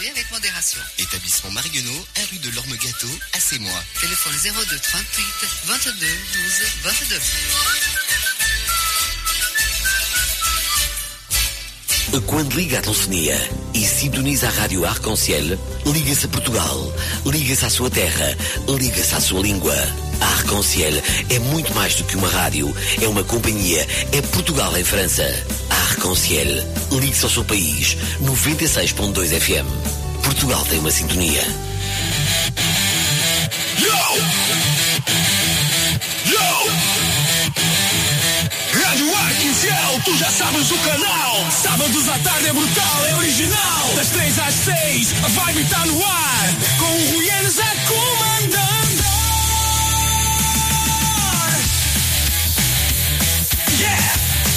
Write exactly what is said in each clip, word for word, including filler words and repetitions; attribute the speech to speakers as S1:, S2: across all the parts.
S1: Avec modération.
S2: Établissement Marguenot, à rue de l'Orme Gâteau, à Sémois.
S1: Téléphone zéro deux trente-huit vingt-deux douze vingt-deux.
S3: Quando liga a telefonia e sintoniza a rádio Arconciel, liga-se a Portugal, liga-se à sua terra, liga-se à sua língua. A Arconciel é muito mais do que uma rádio, é uma companhia, é Portugal em França. A Arconciel, ligue-se ao seu país, noventa e seis ponto dois F M. Portugal tem uma sintonia.
S4: Yo! Yo! Rádio Arconciel, tu já sabes o canal. Sábados à tarde é brutal, é original. Das três às seis, a vibe está no ar. Com o Ruienes a comandar. Yeah!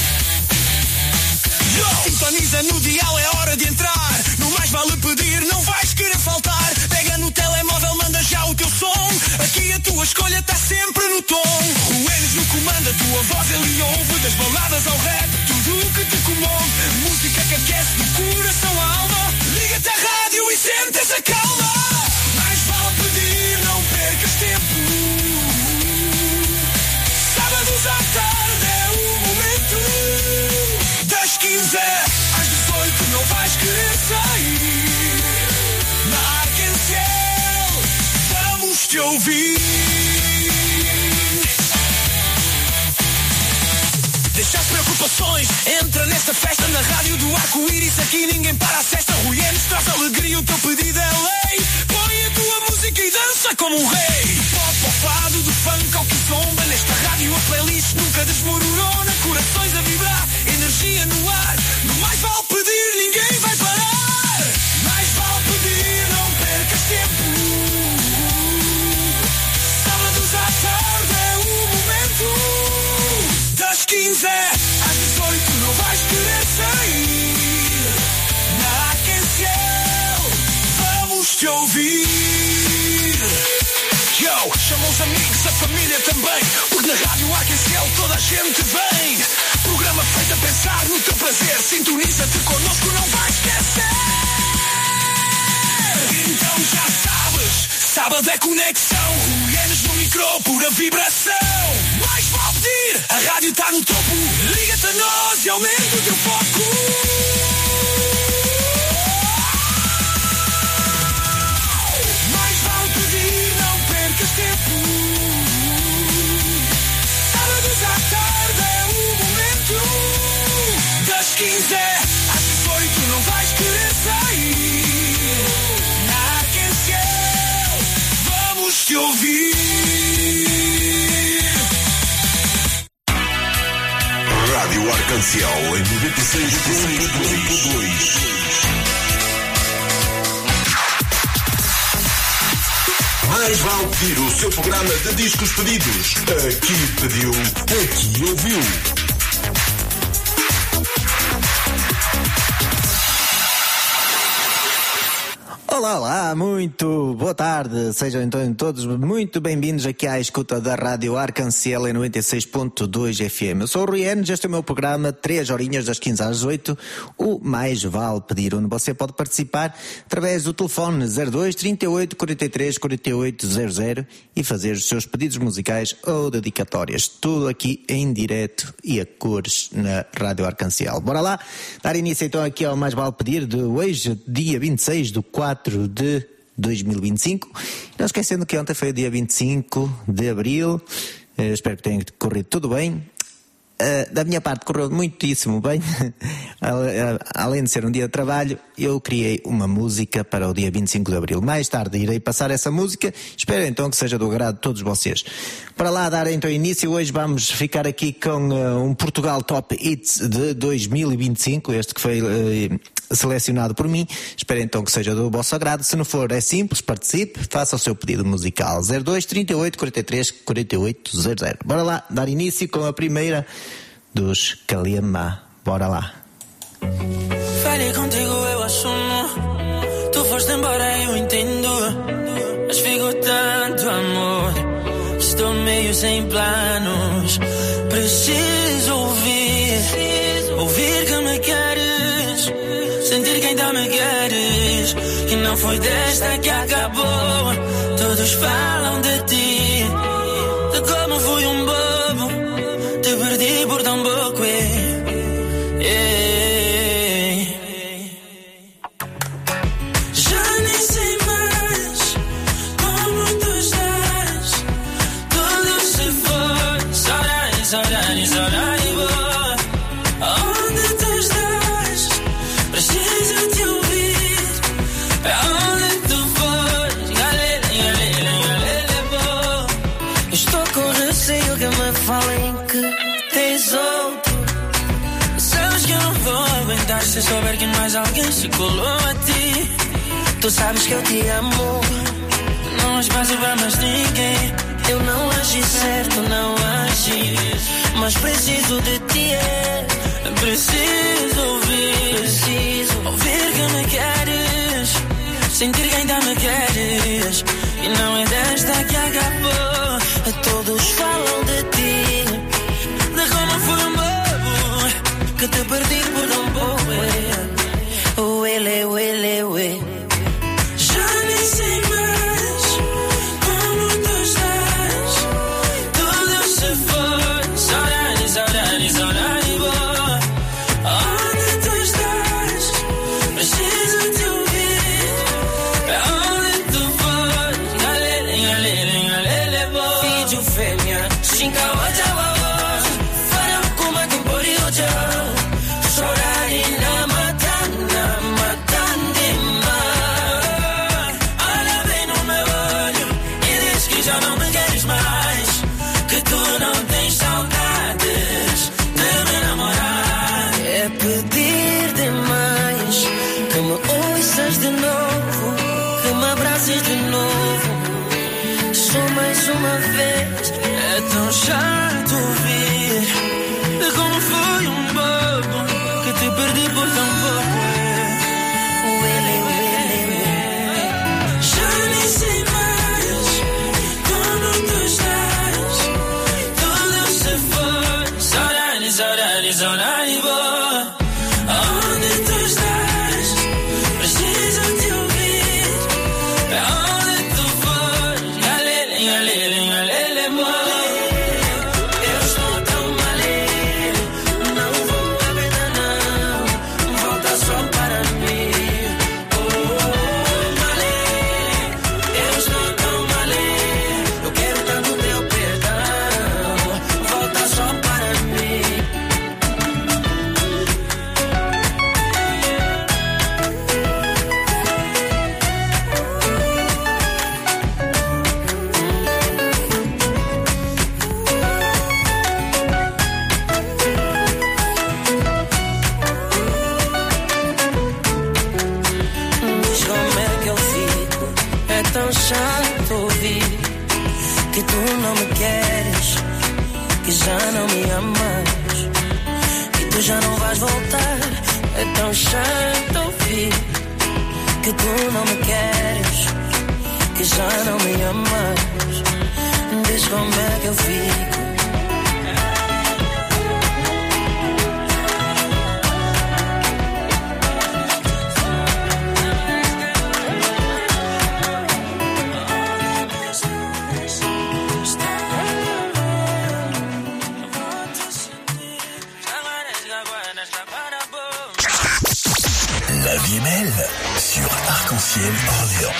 S4: Yo! Sintoniza no dial, é hora de entrar. No Mais Vale Pedir, não vais querer faltar. Pega no telemóvel, manda já o teu som. Aqui a tua escolha está sempre no tom. Ruenes no comando, a tua voz ele ouve. Das baladas ao rap, tudo o que te comove. Música que aquece do coração à alma. Liga-te à rádio e sente essa calma. Mais vale pedir, não percas tempo. Sábados à tarde é o momento. Das quinze às dezoito não vais querer sair. Na Arconciel vamos te ouvir. Deixa as preocupações, entra nesta festa. Na rádio do arco-íris, aqui ninguém para a cesta. Ruienes traz alegria, o teu pedido é lei. Põe a tua música e dança como um rei. Do pop ao fado, do funk ao que zomba. Nesta rádio a playlist nunca desmoronou. Corações a vibrar, energia no ar. No Mais Vale Pedir, ninguém vai parar. Mais vale pedir, não percas tempo. Sábados à tarde é o momento. Das quinze às dezoito não vais querer sair. Na Arconciel vamos te ouvir. Yo, chama os amigos, a família também. Porque na rádio Arconciel toda a gente vem. Programa feito a pensar no teu prazer. Sintoniza-te connosco, não vais esquecer. Então já sabes, sábado é conexão. Ruienes no micro, pura vibração. Mais vale pedir, a rádio está no topo. Liga-te a nós e aumenta o teu foco. Mais vale pedir, não percas tempo. Sábados à tarde é o momento. Das quinze às dezoito não vais querer sair. Na Arconciel vamos te ouvir.
S5: Rádio Arconciel em noventa e seis ponto dois. Mais vale pedir, o seu programa de discos pedidos. Aqui pediu, aqui ouviu.
S6: Olá, olá, muito boa tarde, sejam então todos muito bem-vindos aqui à escuta da Rádio Arconciel em noventa e seis ponto dois F M. Eu sou o Ruienes, este é o meu programa, três horinhas das quinze às oito, o Mais Vale Pedir, onde você pode participar através do telefone zero dois, trinta e oito, quarenta e três, quarenta e oito, zero zero e fazer os seus pedidos musicais ou dedicatórias, tudo aqui em direto e a cores na Rádio Arconciel. Bora lá, dar início então aqui ao Mais Vale Pedir de hoje, dia vinte e seis de quatro de dois mil e vinte e cinco. Não esquecendo que ontem foi o dia vinte e cinco de abril. Uh, espero que tenha corrido tudo bem. Uh, da minha parte correu muitíssimo bem. Além de ser um dia de trabalho, eu criei uma música para o dia vinte e cinco de abril. Mais tarde irei passar essa música. Espero então que seja do agrado de todos vocês. Para lá dar então início, hoje vamos ficar aqui com uh, um Portugal Top Hits de dois mil e vinte e cinco. Este que foi uh, selecionado por mim. Espero então que seja do vosso agrado. Se não for, é simples, participe, faça o seu pedido musical. zero dois, trinta e oito, quarenta e três, quarenta e oito, zero zero. Bora lá dar início com a primeira dos Kalema. Bora lá.
S7: Falei contigo, eu assumo. Tu foste embora, eu entendo. Mas ficou tanto amor. Estou meio sem planos. Preciso ouvir, ouvir que me queres, sentir que ainda me queres, que não foi desta que acabou. Todos falam de ti, de como fui um bobo, te perdi por tão pouco. eh, eh. Já nem sei mais como tu estás, tudo se foi. Saudade, saudade, saudade boa. Onde tu estás? Preciso te ouvir. Aonde tu fores? Galera, galera, galera boa. Estou com receio que me falem que tens outro. Sabes que eu não vou aguentar se souber que mais alguém se colou a ti. Tu sabes que eu te amo, não espaço para mais ninguém. Eu não agi certo, não agi, mas preciso de ti, é. Preciso ouvir, preciso ouvir que me queres, sentir que ainda me queres. E não é desta que acabou. Todos falam de ti, de como fui um bobo, que te perdi por um pouco. Uele, uele, uele. Já nem sei mais como tu estás, tudo se foi. Saudade, saudade, saudade boa. Onde tu estás? Preciso te ouvir. Aonde tu fores? Galera, galera, galera boa. Filho, fêmea, xinga o jawa. Farão como a tempori o jawa. Chorar e não matar, não matar demais. Olha bem no meu olho e diz que já não me queres mais, que tu não tens saudades de me namorar. É pedir demais que me ouças de novo, que me abraces de novo. Só mais uma vez, é tão chato ouvir de como fui um bobo, que te perdi por tão pouco. Uele, uele, uele. Já nem sei mais como tu estás, tudo se foi. Saudade, saudade, saudade boa. Onde tu estás? Preciso te ouvir. Aonde tu fores? Galera, galera, galera boa. Eu estou tão maneiro, não vou aguentar não. Volta só para mim. Oh, maneiro, eu estou tão maneiro. Eu quero tanto teu perdão. Volta só para mim. Diz como é que eu fico, é tão chato ouvir que tu não me queres, que já não me amas, que tu já não vais voltar. É tão chato ouvir que tu não me queres, que já não me amas. Diz como é que eu fico.
S4: La vie est belle sur Arc-en-Ciel Orléans.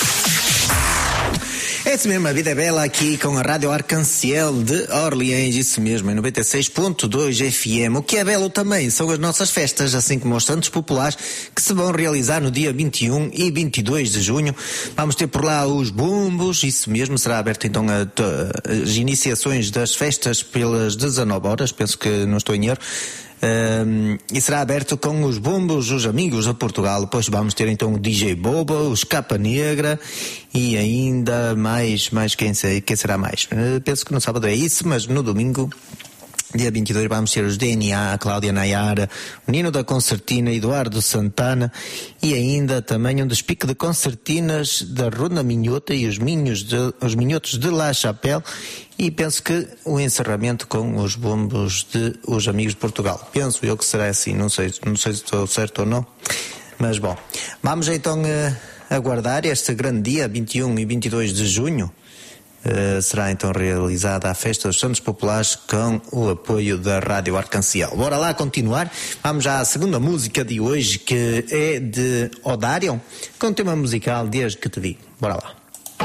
S6: É isso mesmo, a vida é bela aqui com a Rádio Arc-en-Ciel de Orleans, isso mesmo, em noventa e seis ponto dois F M. O que é belo também são as nossas festas, assim como os santos populares, que se vão realizar no dia vinte e um e vinte e dois de junho. Vamos ter por lá os bumbos, isso mesmo, será aberto então a, a, as iniciações das festas pelas dezanove horas, penso que não estou em erro. Um, e será aberto com os bombos, os amigos de Portugal. Depois vamos ter então o D J Boba, os Capa Negra e ainda mais, mais quem, sei, quem será mais? Uh, penso que no sábado é isso, mas no domingo, dia vinte e dois, vamos ter os D N A, a Cláudia Nayara, o Nino da Concertina, Eduardo Santana e ainda também um despique de concertinas da Ronda Minhota e os, minhos de, os minhotos de La Chapelle. E penso que o encerramento com os bombos de Os Amigos de Portugal. Penso eu que será assim, não sei, não sei se estou certo ou não. Mas bom, vamos então uh, aguardar este grande dia, vinte e um e vinte e dois de junho. Uh, será então realizada a Festa dos Santos Populares com o apoio da Rádio Arcanciel. Bora lá continuar. Vamos já à segunda música de hoje, que é de Odarion, com o tema musical Desde que te vi. Bora lá.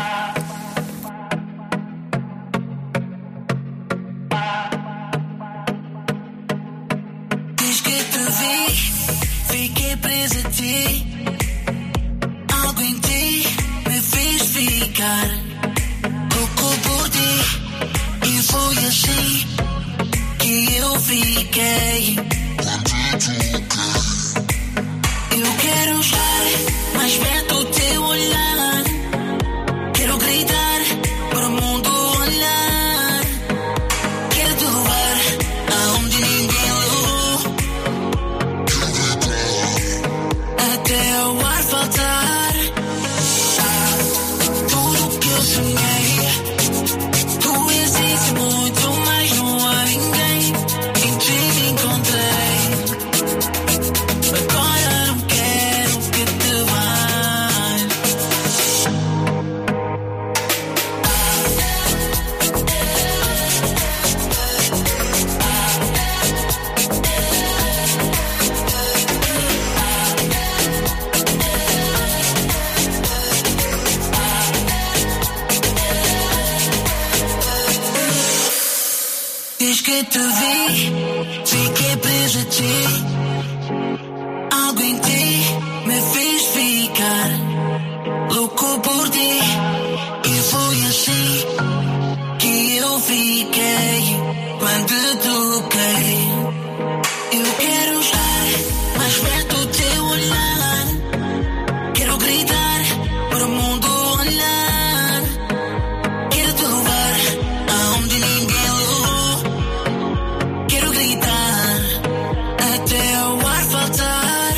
S7: Desde que te vi, fiquei presa a ti. Algo em ti me fez ficar por ti, e foi assim que eu fiquei. Eu quero estar mais perto do teu olhar, quero gritar para o mundo olhar, quero te levar aonde ninguém levou, até o ar faltar. Tudo que eu sonhei, tu existes muito, mas não há ninguém. Em ti me encontrei. Agora não quero que te vais. Desde que te vi, fiquei presa a ti. Algo em ti me fez ficar louco por ti, e foi assim que eu fiquei quando te toquei. Eu quero estar mais perto do teu olhar, quero gritar para o mundo olhar, quero te levar aonde ninguém levou, quero gritar até o ar faltar.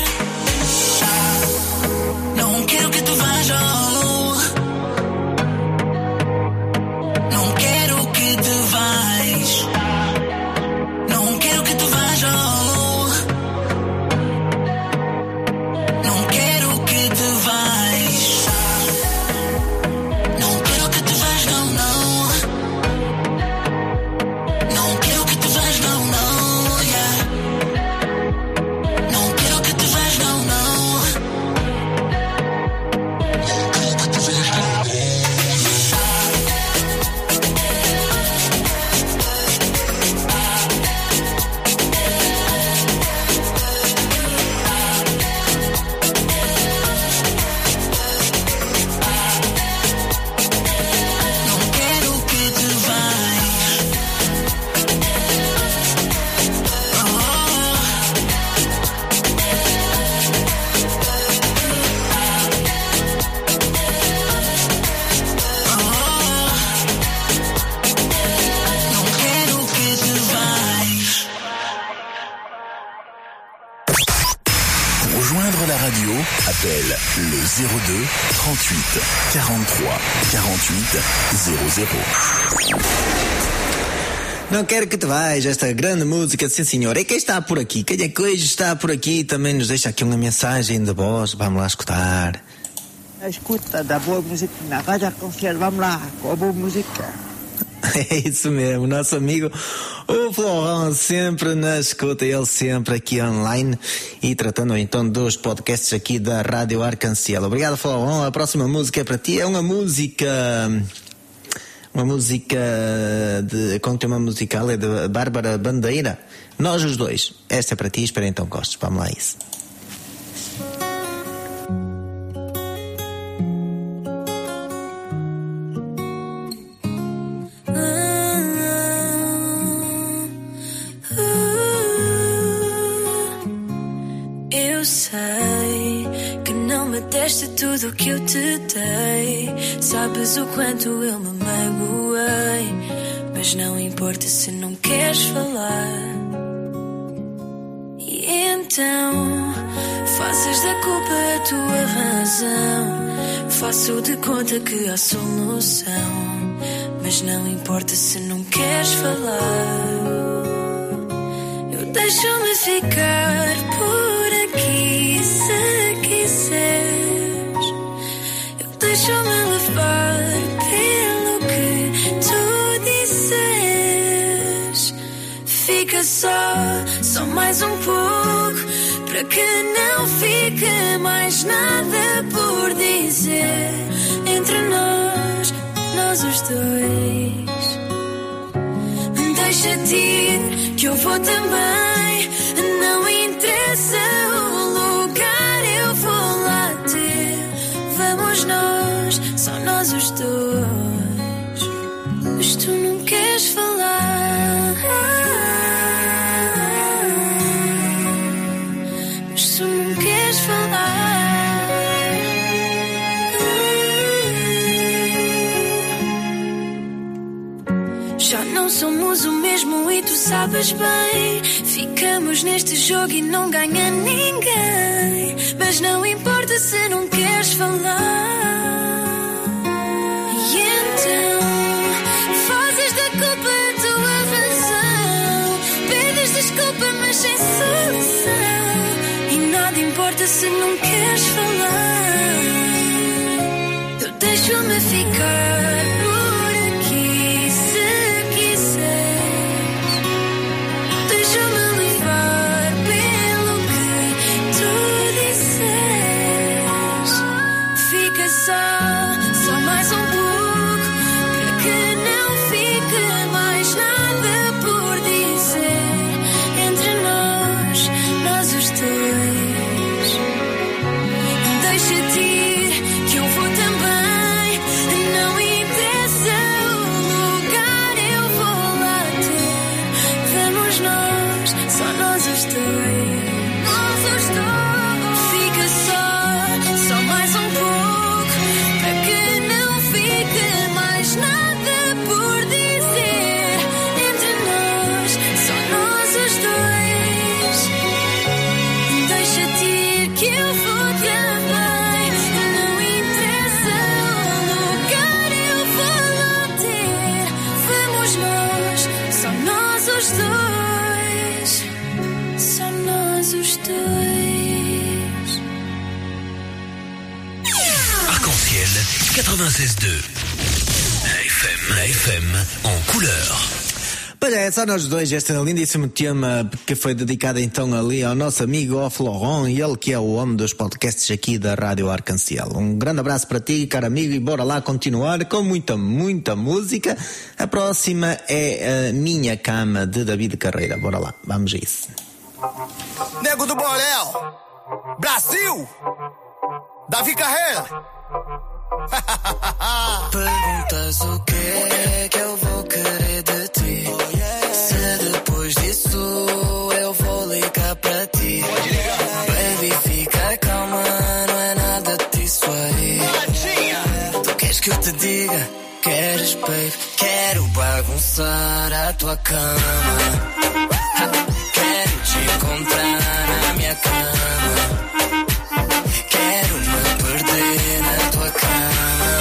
S7: Não quero que tu vás, oh. Não quero que te vais. Não quero que tu vás, oh. Não quero que te vais. Não quero que te vais, não, não. Não quero que te vais, não, não, yeah. Não quero que te vais, não, não. Não quero que te vais, não, não. Não quero que te vais. Não quero que te vais.
S8: Pour rejoindre la radio, appelle le zéro deux trente-huit quarante-trois quarante-huit zéro zéro.
S6: Não quero que te vais, esta grande música, sim senhor. E quem está por aqui? Quem é que hoje está por aqui? Também nos deixa aqui uma mensagem de voz. Vamos lá escutar.
S9: A escuta da boa música na Rádio Arcanciel. Vamos lá, com a boa música.
S6: É isso mesmo, nosso amigo o Florent, sempre na escuta, ele sempre aqui online e tratando então dos podcasts aqui da Rádio Arcanciel. Obrigado, Florent. A próxima música é para ti, é uma música uma música de, com tema musical é de Bárbara Bandeira, Nós os Dois. Esta é para ti, espera então gostes. Vamos lá, isso.
S7: Eu sei que não me deste tudo o que eu te dei. Sabes o quanto eu me magoei, mas não importa se não queres falar. E então fazes da culpa a tua razão. Faço de conta que há solução, mas não importa se não queres falar. Eu deixo-me ficar por aqui se quiseres. deixa-me levar pelo que tu disses. Fica só, só mais um pouco, para que não fique mais nada por dizer. Entre nós, nós os dois. Deixa-te ir, que eu vou também. Não interessa o lugar, eu vou lá ter. Vamos nós, só nós os dois. Mas tu não queres falar. Mas tu não queres falar. Já não somos o mesmo e tu sabes bem. Ficamos neste jogo e não ganha ninguém. Mas não importa se não queres falar. E então fazes da culpa a tua razão. Pedes desculpa mas sem solução. E nada importa se não queres falar. Eu deixo-me ficar por aqui. Deixa-me levar pelo que tu disses. Fica só, só mais um pouco, para que não fique mais nada por dizer. Entre nós, nós os dois. Deixa-te ir, que eu vou também. Não interessa o lugar, eu vou lá ter. Vamos nós, só nós os dois. Nós os dois. Fica só, só mais um pouco, para que não fique mais nada por dizer. Entre nós, só nós os dois. Deixa-te ir, que eu vou também. Não interessa o lugar, eu vou lá ter. Vamos nós, só nós os dois. Só nós os dois.
S3: Arc-en-ciel quatre-vingt-seize deux. La F M, la F M en couleur.
S6: Pois é, só nós dois, este lindíssimo tema que foi dedicado então ali ao nosso amigo Off Laurent, e ele que é o homem dos podcasts aqui da Rádio Arc-en-ciel. Um grande abraço para ti, caro amigo, e bora lá continuar com muita, muita música. A próxima é a Minha Cama, de David Carreira. Bora lá, vamos a isso.
S4: Nego do Borel, Brasil, Davi Carreira.
S7: Perguntas o que que eu vou querer de ti. Se depois disso eu vou ligar pra ti. Baby, fica calma, não é nada disso aí. Tu queres que eu te diga? Queres, baby? Quero bagunçar a tua cama. Quero te encontrar na minha cama. Quero me perder na tua cama.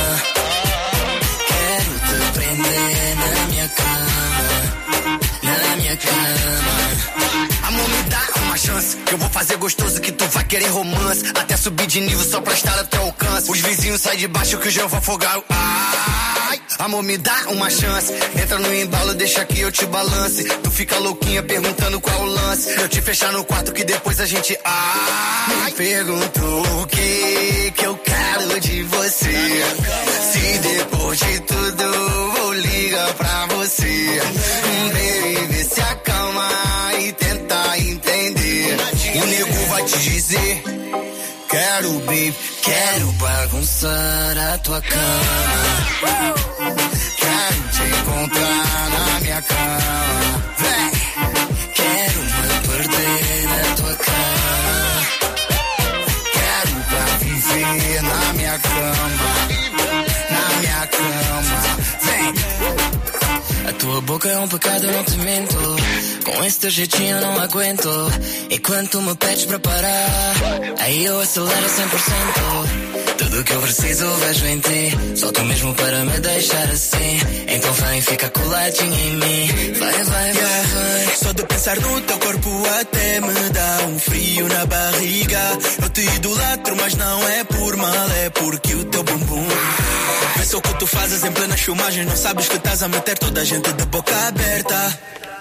S7: Quero te prender na minha cama. Na minha cama.
S4: Amor, me dá uma chance, que eu vou fazer gostoso, que tu vai querer romance. Até subir de nível só pra estar ao teu alcance. Os vizinhos saem de baixo que hoje eu vou afogar o... Ai, amor, me dá uma chance. Entra no embalo, deixa que eu te balance. Tu fica louquinha perguntando qual o lance. Eu te fechar no quarto que depois a gente... Ai, me pergunto o que que eu quero de você. Se depois de tudo vou ligar pra você. Baby, se acalma e tenta entender. O nego vai te dizer: quero, baby, quero bagunçar a tua cama. Quero te encontrar na minha cama. Vem, quero me perder na tua cama. Quero pra viver na minha cama. Na minha cama. Vem. A tua boca é um pecado, eu não te minto. Com esse teu jeitinho eu não aguento. E quando tu me pedes pra parar, aí eu acelero cem por cento. Tudo que eu preciso vejo em ti. Só tu mesmo para me deixar assim. Então vem, fica coladinho em mim. Vai, vai, vai, yeah, vai.
S10: Só de pensar no teu corpo até me dá um frio na barriga. Eu te idolatro, mas não é por mal, é porque o teu bumbum Isso é o que tu fazes em plena filmagem. Não sabes que estás a meter toda a gente de boca aberta.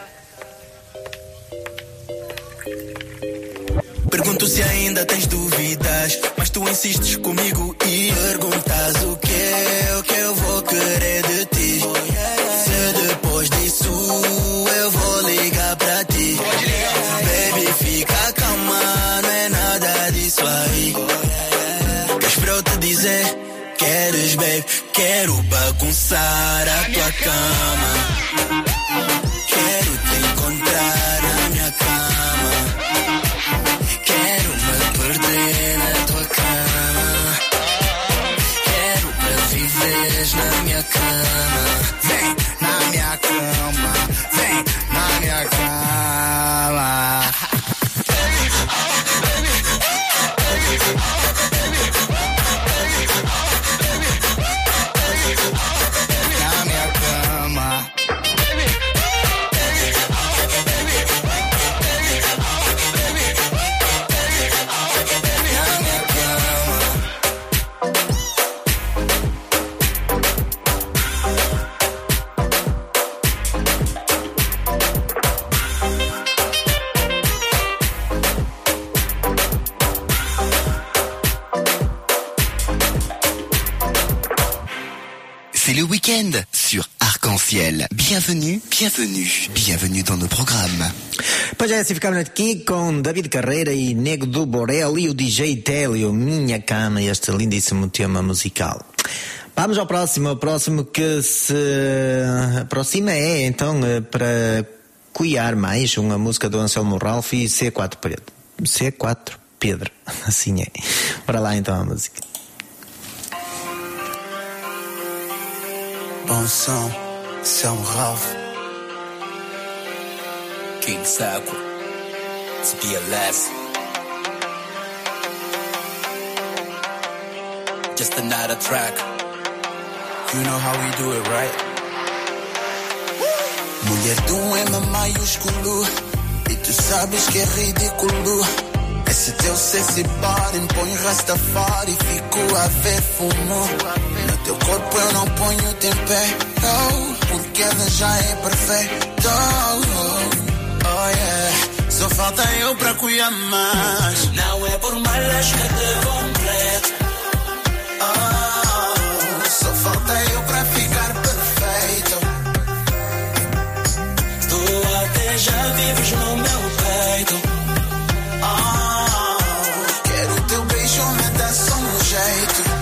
S10: Pergunto se ainda tens dúvidas, mas tu insistes comigo e perguntas o que, o que eu vou querer de ti. Se depois disso eu vou ligar pra ti. Baby, fica calma, não é nada disso aí. Queres pra eu te dizer? Queres, baby? Quero bagunçar a tua cama. Quero te encontrar na minha cama. Quero me perder na tua cama. Quero me viveres na minha cama. Vem na minha cama. Vem na minha cama. Na minha cama.
S2: C'est le week-end sur Arc-en-Ciel. Bienvenue, bienvenue, bienvenue dans nos programmes.
S6: Pois é, assim ficamos aqui com David Carreira e Nego do Borel e o D J Télio, Minha Cama, este lindíssimo tema musical. Vamos ao próximo, o próximo que se aproxima é então para cuiar mais uma música do Anselmo Ralph e C quatro Pedro. C quatro Pedro, assim é. Para lá então a música.
S10: Bom som, São Ralph.
S11: King Saco, to be a less. Just another track.
S10: You know how we do it, right? Mulher de um M maiúsculo, e tu sabes que é ridículo. Esse teu sexy body põe Rastafari, fico a ver fumo. No teu corpo eu não ponho tempero, porque ela já é perfeita. Oh yeah, só falta eu pra cuidar mais.
S7: Não é por malas que te completo.
S10: Oh, só falta eu pra ficar perfeito.
S7: Tu até já vives no meu peito.
S10: Oh, quero teu beijo, me dá só um jeito.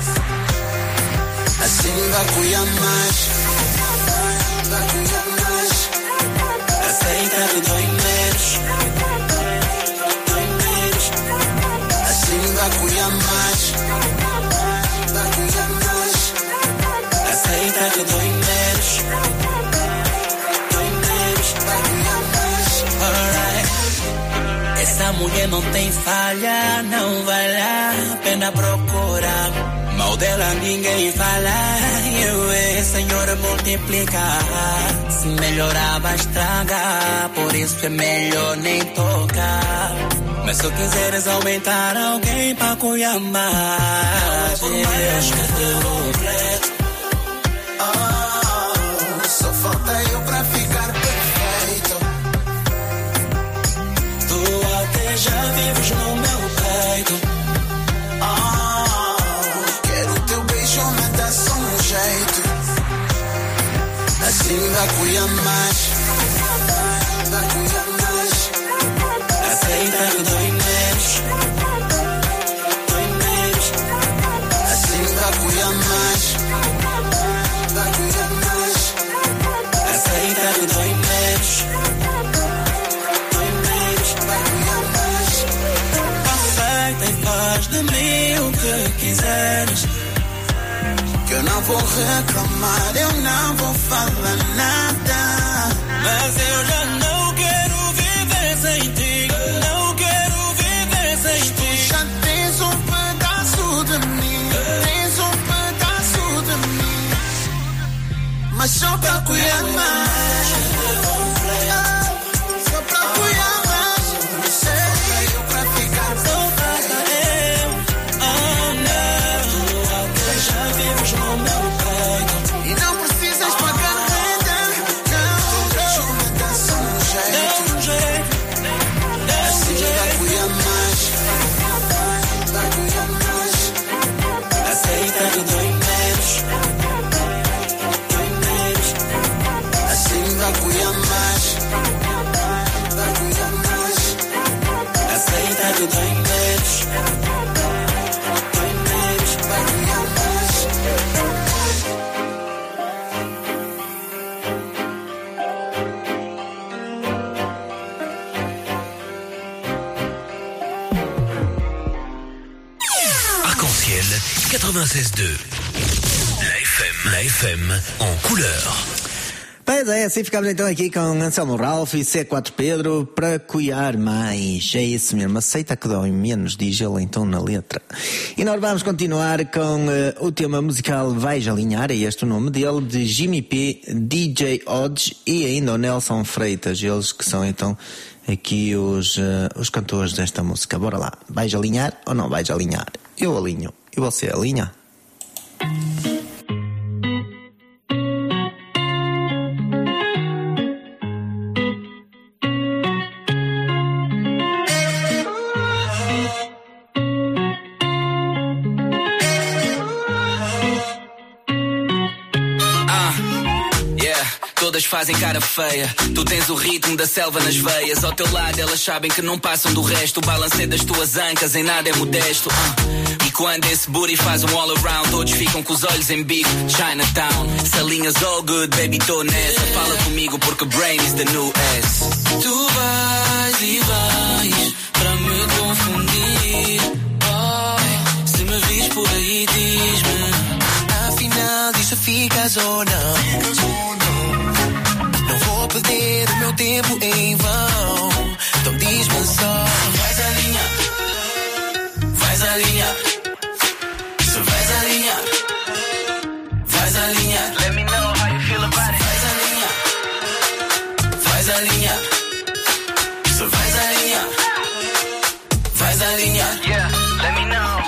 S10: Assim vai cuidar mais. Vai cuidar mais.
S7: Aceita que dói menos. Dói menos.
S10: Assim vai cuidar mais. Vai cuidar mais.
S7: Aceita que dói menos. Dói menos.
S10: Vai cuidar mais.
S7: Alright. Essa mulher não tem falha, não vale a pena procurar. Mal dela ninguém fala, eu e Senhor multiplicar. Se melhorar vai estragar, por isso é melhor nem tocar. Mas se quiseres aumentar alguém pra cuidar mais, não é por mais que te completo.
S10: Oh, só falta eu pra ficar perfeito.
S7: Tu até já vives no meu peito.
S10: Assim vai cuidar mais. Vai cuidar mais.
S7: Aceita que dói menos. Dói menos.
S10: Assim vai cuidar mais. Vai cuidar mais.
S7: Aceita que dói menos. Dói menos.
S10: Vai cuidar mais.
S7: Aceita e faz de mim o que quiseres.
S10: Que eu não vou reclamar, eu não vou falar nada.
S7: Mas eu já não quero viver sem ti. Não quero viver sem ti.
S10: Tu já tens um pedaço de mim. Tens um pedaço de mim. Mas só pra cuidar mais. Só pra cuidar mais. Sei eu pra ficar.
S7: Só falta eu. Oh não. Tu até já vives no meu peito.
S8: quatre-vingt-seize deux. La F M, la F M en couleur.
S6: Pois é, assim ficamos então aqui com Anselmo Ralph e C quatro Pedro para cuidar mais. É isso mesmo, aceita que dói menos, diz ele então na letra. E nós vamos continuar com uh, o tema musical Vais Alinhar, é este o nome dele, de Jimmy P, D J Odds e ainda o Nelson Freitas, eles que são então aqui os, uh, os cantores desta música. Bora lá, vais alinhar ou não vais alinhar? Eu alinho, e você alinha?
S12: Todas fazem cara feia. Tu tens o ritmo da selva nas veias. Ao teu lado elas sabem que não passam do resto. O balanceio das tuas ancas em nada é modesto. uh. E quando esse booty faz um all around, todos ficam com os olhos em bico. Chinatown, salinhas all good, baby, tô nessa. Fala comigo porque brain is the new S.
S7: Tu vais e vais pra me confundir. Oh, se me vis por aí diz-me,
S10: afinal disso ficas ou não? Vou perder o meu tempo em vão. Então diz-me só,
S7: vais alinhar, vais alinhar. Se vais alinhar, vais alinhar.
S12: Let me know how you feel about it.
S7: Vais alinhar, vais alinhar. Se vais alinhar, vais alinhar.
S12: Yeah, let me know.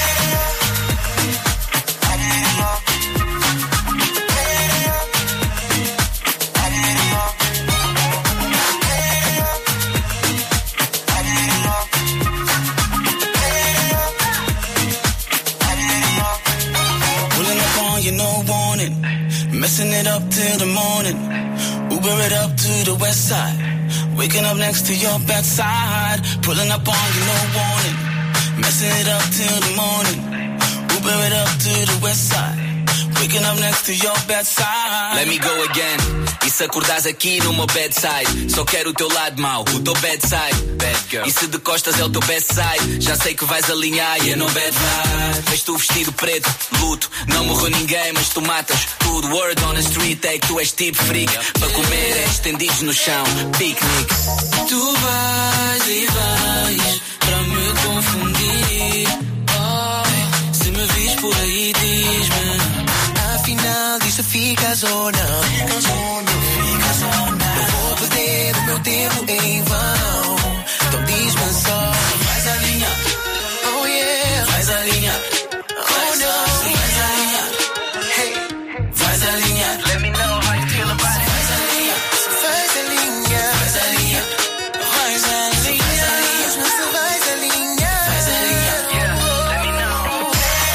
S7: Messing it up till the morning. Uber it up to the west side. Waking up next to your bedside. Pulling up on you, no warning. Messing it up till the morning. Uber it up to the west side. Waking up next to your bedside.
S12: Let me go again. E se acordares aqui no meu bedside, só quero o teu lado mau, o teu bedside. Bad girl. E se de costas é o teu best side, já sei que vais alinhar e eu não bad vibe. Vês tu vestido preto, luto, não morreu ninguém, mas tu matas tudo. Word on the street é que tu és tipo freak. Para comer é estendidos no chão, picnic.
S7: Tu vais e vais para me confundir. Oh, se me vis por aí diz-me,
S10: afinal disso ficas ou não? Ficas ou não? Ficas ou não? Não vou perder o meu tempo em vão. Então diz-me só,
S7: vais alinhar.
S10: Oh yeah,
S7: vais alinhar.
S10: Oh não,
S7: vais alinhar.
S10: Hey,
S7: vais alinhar.
S12: Let me know how you feel about it.
S7: Vais alinhar.
S10: Vais alinhar.
S7: Vais alinhar. Vais alinhar.
S10: Se vais alinhar.
S7: Vais alinhar.
S12: Yeah, let me know.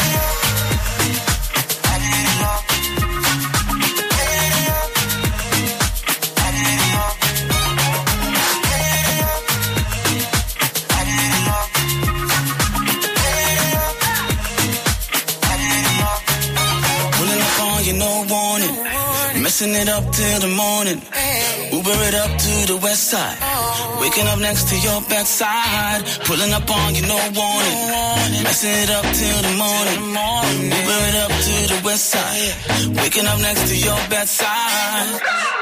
S7: Messing it up till the morning. Uber it up to the west side. Waking up next to your bedside. Pulling up on you, no warning. Messing it up till the morning. Uber it up to the west side. Waking up next to your bedside.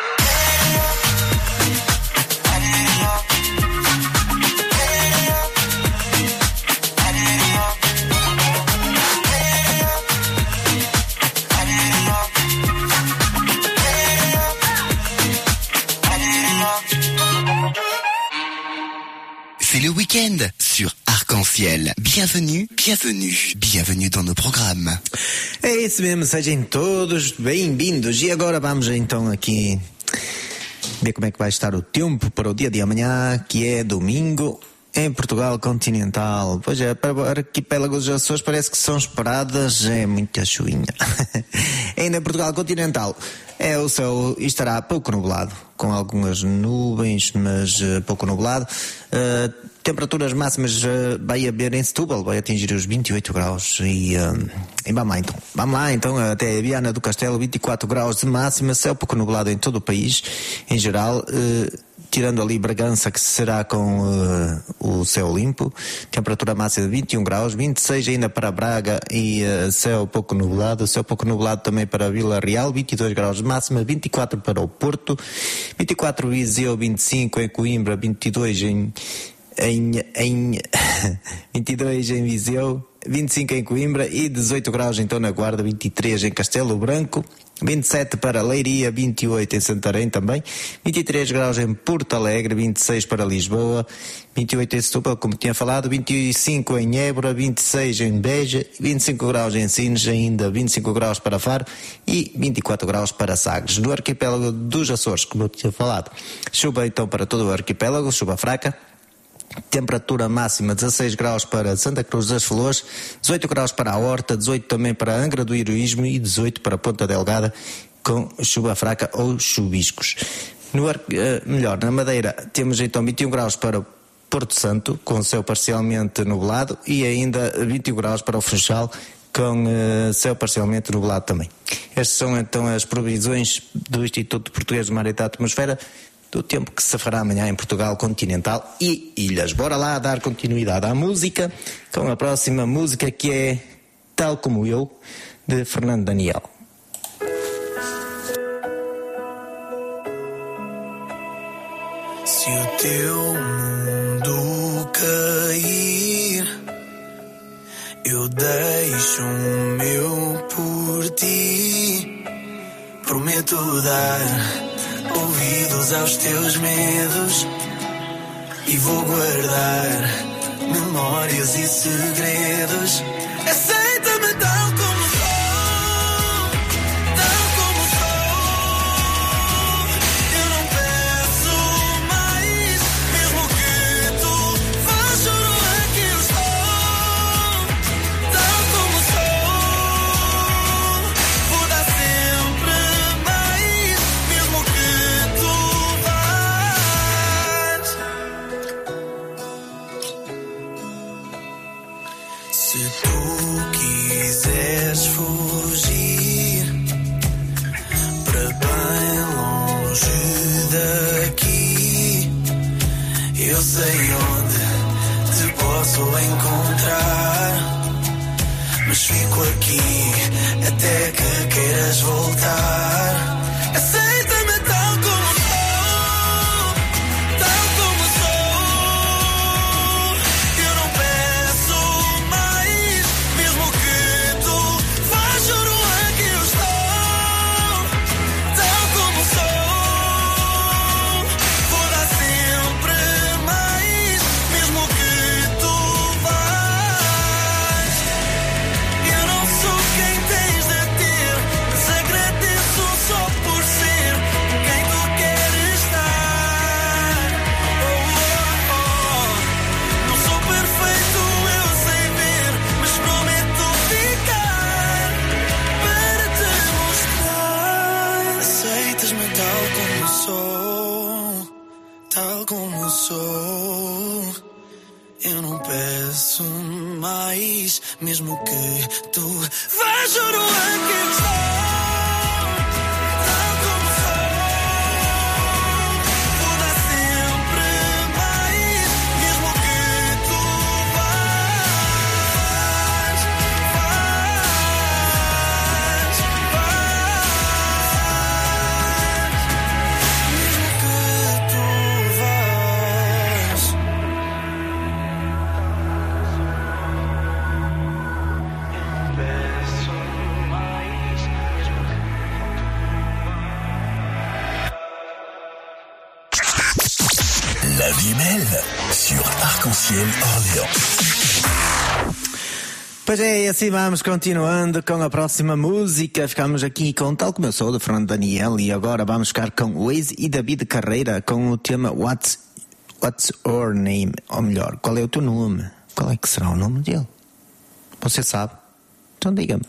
S2: C'est le week-end sur Arc-en-Ciel. Bienvenue, bienvenue, bienvenue dans nos programmes.
S6: É isso mesmo, sejam todos bem-vindos. E agora vamos então aqui ver como é que vai estar o tempo para o dia de amanhã, que é domingo, em Portugal continental. Pois é, para o arquipélago dos Açores parece que são esperadas, é muita chuvinha. Ainda em Portugal continental, é, o céu estará pouco nublado, com algumas nuvens, mas uh, pouco nublado. Uh, temperaturas máximas uh, vai haver em Setúbal, vai atingir os vinte e oito graus. E, uh, e vamos lá então, vamos lá então até Viana do Castelo, vinte e quatro graus de máxima, céu pouco nublado em todo o país, em geral. Uh, tirando ali Bragança, que será com uh, o céu limpo, temperatura máxima de vinte e um graus, vinte e seis ainda para Braga e uh, céu pouco nublado, céu pouco nublado também para Vila Real, vinte e dois graus de máxima, vinte e quatro para o Porto, vinte e quatro Viseu, vinte e cinco em Coimbra, vinte e dois em, em, em vinte e dois em Viseu, vinte e cinco em Coimbra e dezoito graus então na Guarda, vinte e três em Castelo Branco, vinte e sete para Leiria, vinte e oito em Santarém também, vinte e três graus em Porto Alegre, vinte e seis para Lisboa, vinte e oito em Setúbal, como tinha falado, vinte e cinco em Évora, vinte e seis em Beja, vinte e cinco graus em Sines, ainda vinte e cinco graus para Faro e vinte e quatro graus para Sagres. No arquipélago dos Açores, como eu tinha falado, chuva então para todo o arquipélago, chuva fraca. Temperatura máxima dezasseis graus para Santa Cruz das Flores, dezoito graus para a Horta, dezoito também para Angra do Heroísmo e dezoito para Ponta Delgada, com chuva fraca ou chuviscos. No, uh, melhor, na Madeira temos então vinte e um graus para Porto Santo, com céu parcialmente nublado, e ainda vinte e um graus para o Funchal, com uh, céu parcialmente nublado também. Estas são então as previsões do Instituto Português de Mar e da Atmosfera do tempo que se fará amanhã em Portugal continental e ilhas. Bora lá dar continuidade à música com a próxima música, que é Tal Como Eu, de Fernando Daniel.
S10: Se o teu mundo cair, eu deixo o meu por ti. Prometo dar ouvidos aos teus medos e vou guardar memórias e segredos. Aceita-me tal como sou, tal como sou. Eu não peço mais, mesmo que tu vás, juro é que eu estou. Tal como sou, vou dar sempre mais, mesmo que tu vás. Se tu quiseres fugir para bem longe daqui, eu sei onde te posso encontrar, mas fico aqui até que queiras voltar. Aceita-me tal como sou, tal como sou. Eu não peço mais, mesmo que tu vás, juro é que eu estou. Tal como sou, vou dar sempre mais, mesmo que tu vás. Eu não sou quem tens de ter, mas agradeço só por ser quem tu queres estar. Oh, oh, oh. Não sou perfeito, eu sei ver, mas prometo ficar para te mostrar. Aceitas-me tal como sou, tal como sou. Eu não peço mais, mesmo que tu vás, juro é que eu estou. Tal como sou, vou dar sempre mais, mesmo que tu vás, vás, vás, mesmo que tu vás. Peço mais, mesmo
S8: La vie est belle sur Arc-en-Ciel Orléans.
S6: Pois é, e assim vamos continuando com a próxima música. Ficamos aqui com Tal Como Eu Sou, de Fernando Daniel, e agora vamos ficar com Waze e David Carreira com o tema What's, What's Your Name? Ou melhor, qual é o teu nome? Qual é que será o nome dele? Você sabe? Então diga-me.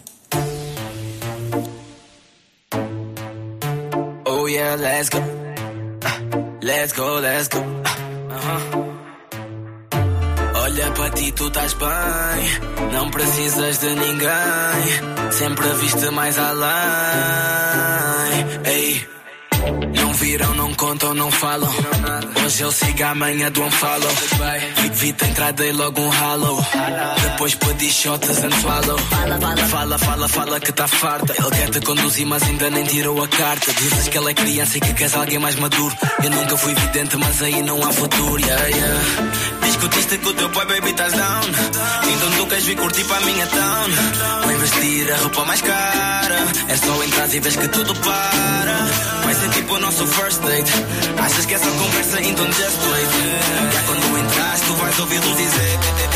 S12: Oh yeah, let's go. Uh, let's go, let's go. Uh, uh-huh. Olha para ti, tu estás bem, não precisas de ninguém, sempre viste mais além. Ei, Não viram, não contam, não falam. Hoje eu sigo, amanhã do unfollow. Evita a entrada e logo um ralo. Depois pedi shots and swallow. Fala, fala, fala que tá farta. Ele quer te conduzir mas ainda nem tirou a carta. Dizes que ele é criança e que queres alguém mais maduro. Eu nunca fui vidente mas aí não há futuro, yeah, yeah. Discutiste com o teu pai, baby, estás down. Então tu queres vir curtir para a minha town. Vou investir a roupa mais cara. É só entrar e vês que tudo para. Vai ser tipo o nosso first date. Achas que é só conversa, então just play. Já quando entras tu vais ouvi-los dizer: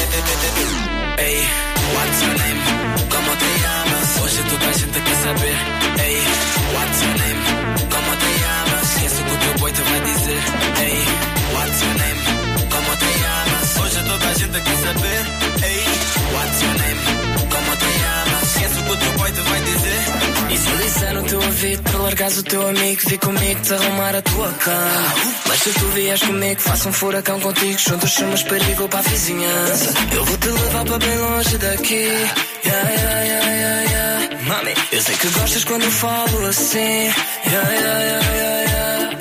S12: Hey, what's your name? Como te llamas? Hoje toda a gente quer saber. Hey, what's your name? Como te llamas? Esquece o que o teu boy te vai dizer. Hey, what's your name? Como te llamas? Hoje toda a gente quer saber. Hey, what's your name? Como te llamas? Esquece o que o teu boy te vai dizer.
S7: E se eu disser no teu ouvido para largares o teu amigo, vi comigo te arrumar a tua cama. Mas se tu vies comigo, faço um furacão contigo, juntos chamas perigo para a vizinhança. Eu vou te levar para bem longe daqui. Yeah, yeah, yeah, yeah, yeah. Mami, eu sei que gostas quando eu falo assim. Yeah, yeah, yeah, yeah, yeah.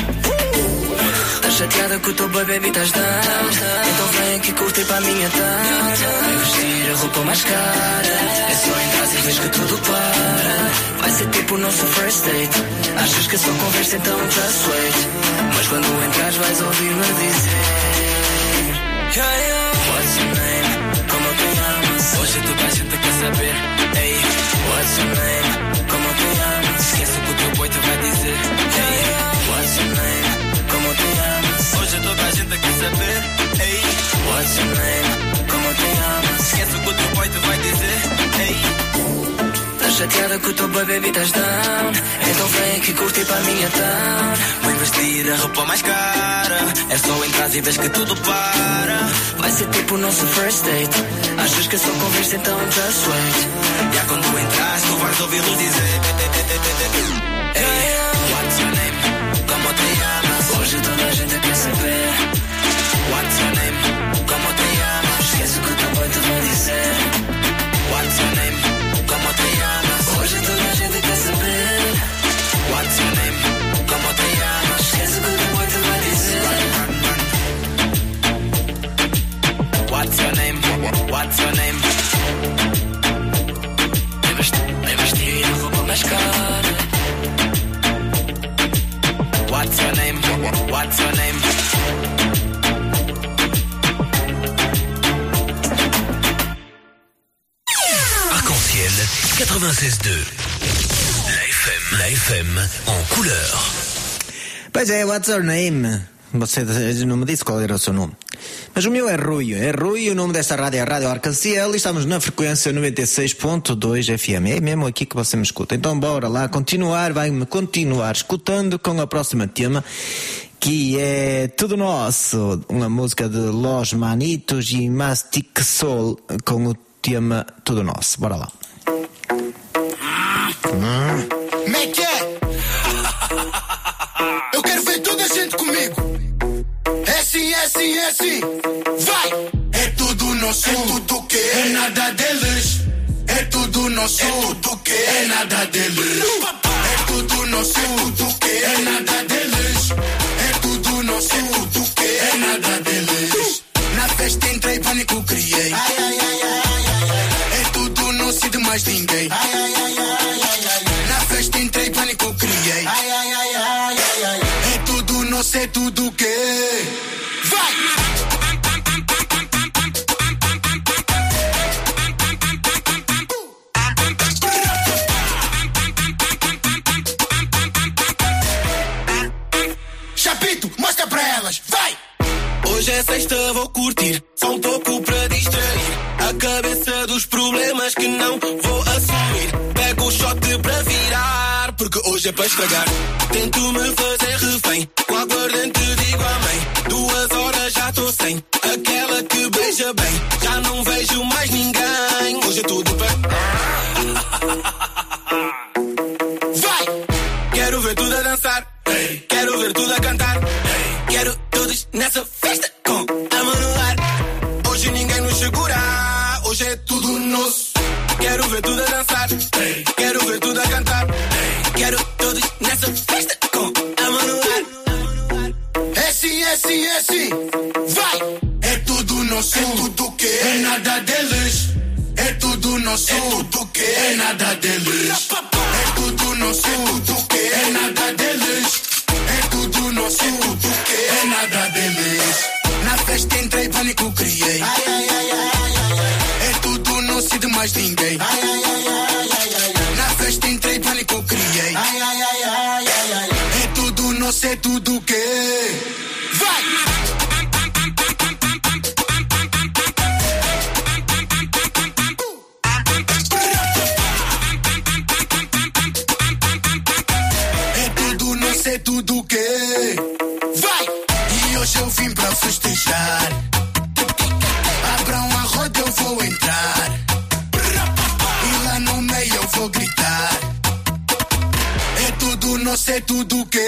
S7: Estás chateada com o teu boy, baby, estás down. Então vem aqui curtir para a minha town. Vem vestir a roupa mais cara. É só entrar e vês que tudo para. Vai ser tipo o nosso first date. Achas que é só conversa, então just wait. Mas quando entras vais ouvir-me dizer: yeah, yeah. What's your name? Como te llamas?
S12: Hoje toda a gente quer saber. Hey,
S7: what's your name?
S12: Como te llamas? Esquece o que o teu boy te vai dizer. Hey,
S7: what's your name? Como te llamas?
S12: Hoje toda a gente quer saber. Hey,
S7: what's your name? Como te llamas?
S12: Esquece o que o teu boy te vai dizer. Hey,
S7: estás chateada com o teu boy, baby, estás down. Então vem aqui curtir para a minha town.
S12: Vou investir a roupa mais cara. É só entrar e vês que tudo para.
S7: Vai ser tipo o nosso first date. Achas que é só conversa, então just wait.
S12: Já quando entras tu vais ouvi-los dizer: Hey, what's your name? Como te llamas?
S7: Hoje toda a gente quer saber.
S12: What's your name? Como te llamas?
S7: Esquece o que o teu boy te vai dizer.
S12: What's your name? Como te llamas?
S7: Hoje toda a gente quer saber.
S12: What's your name? Como te llamas?
S7: Esquece o que o teu boy te vai dizer.
S12: What's your name? What's your name?
S7: Vem vestir a roupa mais cara.
S12: What's your name? What's your name?
S8: Arc-en-ciel quatre-vingt-seize deux. La F M, la F M en couleur.
S6: Pois é, what's your name? Você não me disse qual era o seu nome. Mas o meu é Rui, é Rui, o nome desta rádio é a Rádio Arc-en-ciel e estamos na frequência noventa e seis ponto dois F M. É mesmo aqui que você me escuta. Então bora lá continuar, vai-me continuar escutando com a próxima tema, que é Tudo Nosso, uma música de Los Manitos e Mastic Soul com o tema Tudo Nosso. Bora lá.
S13: Hum. Como é que é? Eu quero ver toda a gente comigo. É assim, é assim, é assim. Vai! É tudo nosso, é tudo que é nada deles. É tudo nosso, é tudo que é nada deles. É tudo nosso, é tudo que é nada deles. É tudo nosso, é tudo que é nada deles. Na festa entrei, pânico criei. Ai, ai, ai, ai, ai, ai. É tudo nosso e de mais ninguém. Ai, ai, ai, ai, ai, ai. Na festa entrei, pânico criei. Ai, ai, ai, ai, ai, ai. É tudo nosso, é tudo que vai! Chapito, mostra pra elas, vai!
S4: Hoje é sexta, vou curtir, só um pouco para distrair a cabeça dos problemas que não vou assumir. Pego o shot para virar, porque hoje é para estragar. Tento me fazer refém, com aguardente digo amém. Duas horas já tô sem, aquela que beija bem. Já não vejo mais ninguém, hoje é tudo para...
S13: Vai!
S4: Quero ver tudo a dançar, hey. Quero ver tudo a cantar, hey. Quero todos nessa festa com a mão no ar. Hoje ninguém nos segura, hoje é tudo nosso. Quero ver tudo a dançar, hey. Quero ver tudo a cantar, hey. Quero todos nessa festa com
S13: é assim, vai. É tudo nosso, é tudo que é nada deles. É tudo nosso, é tudo que é nada deles. É tudo nosso, é tudo que é nada deles. É tudo nosso, é tudo que é nada deles. Na festa entrei, pânico criei. Ai, ai, ai, ai, ai, ai. É tudo nosso e de mais ninguém. Ai, ai, ai, ai, ai, ai. Na festa entrei, pânico criei. Ai, ai, ai, ai, ai, ai. É tudo nosso, é tudo que vai. É tudo que vai. E hoje eu vim pra festejar. Abram a roda, eu vou entrar. E lá no meio eu vou gritar. É tudo nosso, é tudo que.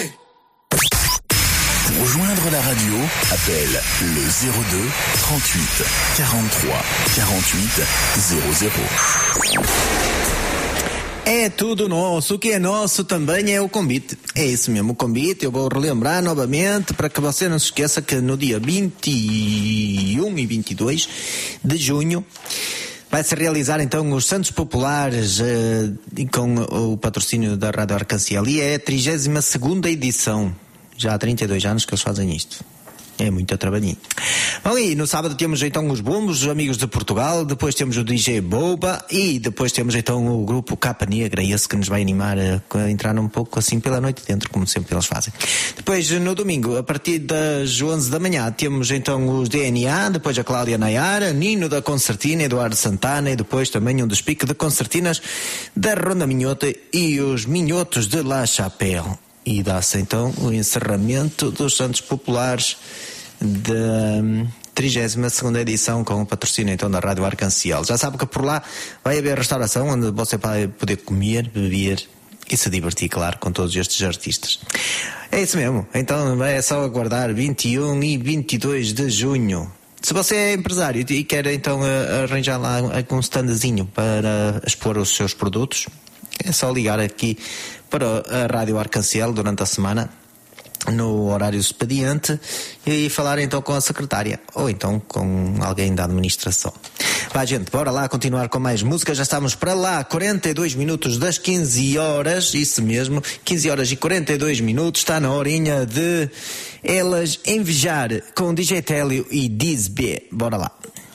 S8: Pour rejoindre la radio, appelle le zéro deux, trente-huit, quarante-trois, quarante-huit, zéro zéro.
S6: É tudo nosso, o que é nosso também é o convite. É isso mesmo, o convite. Eu vou relembrar novamente para que você não se esqueça que no dia vinte e um e vinte e dois de junho vai-se realizar então os Santos Populares uh, com o patrocínio da Rádio Arcanciel, e é a trigésima segunda edição. Já há trinta e dois anos que eles fazem isto. É muito trabalhinho. Bom, e no sábado temos então os Bombos, os Amigos de Portugal, depois temos o D J Boba e depois temos então o grupo Capa Negra, esse que nos vai animar a, a entrar um pouco assim pela noite dentro, como sempre eles fazem. Depois no domingo, a partir das onze da manhã, temos então os D N A, depois a Cláudia Nayara, Nino da Concertina, Eduardo Santana e depois também um despique de concertinas da Ronda Minhota e os Minhotos de La Chapelle. E dá-se então o encerramento dos Santos Populares da trigésima segunda edição com o patrocínio então da Rádio Arcanciel. Já sabe que por lá vai haver restauração onde você vai poder comer, beber e se divertir, claro, com todos estes artistas. É isso mesmo, então é só aguardar vinte e um e vinte e dois de junho. Se você é empresário e quer então arranjar lá um standzinho para expor os seus produtos, é só ligar aqui para a Rádio Arcanciel durante a semana, no horário expediente, e falar então com a secretária ou então com alguém da administração. Vai, gente, bora lá continuar com mais música. Já estamos para lá, quarenta e dois minutos das quinze horas, isso mesmo, quinze horas e quarenta e dois minutos. Está na horinha de Elas Invejar com D J Télio e Diz B. Bora lá.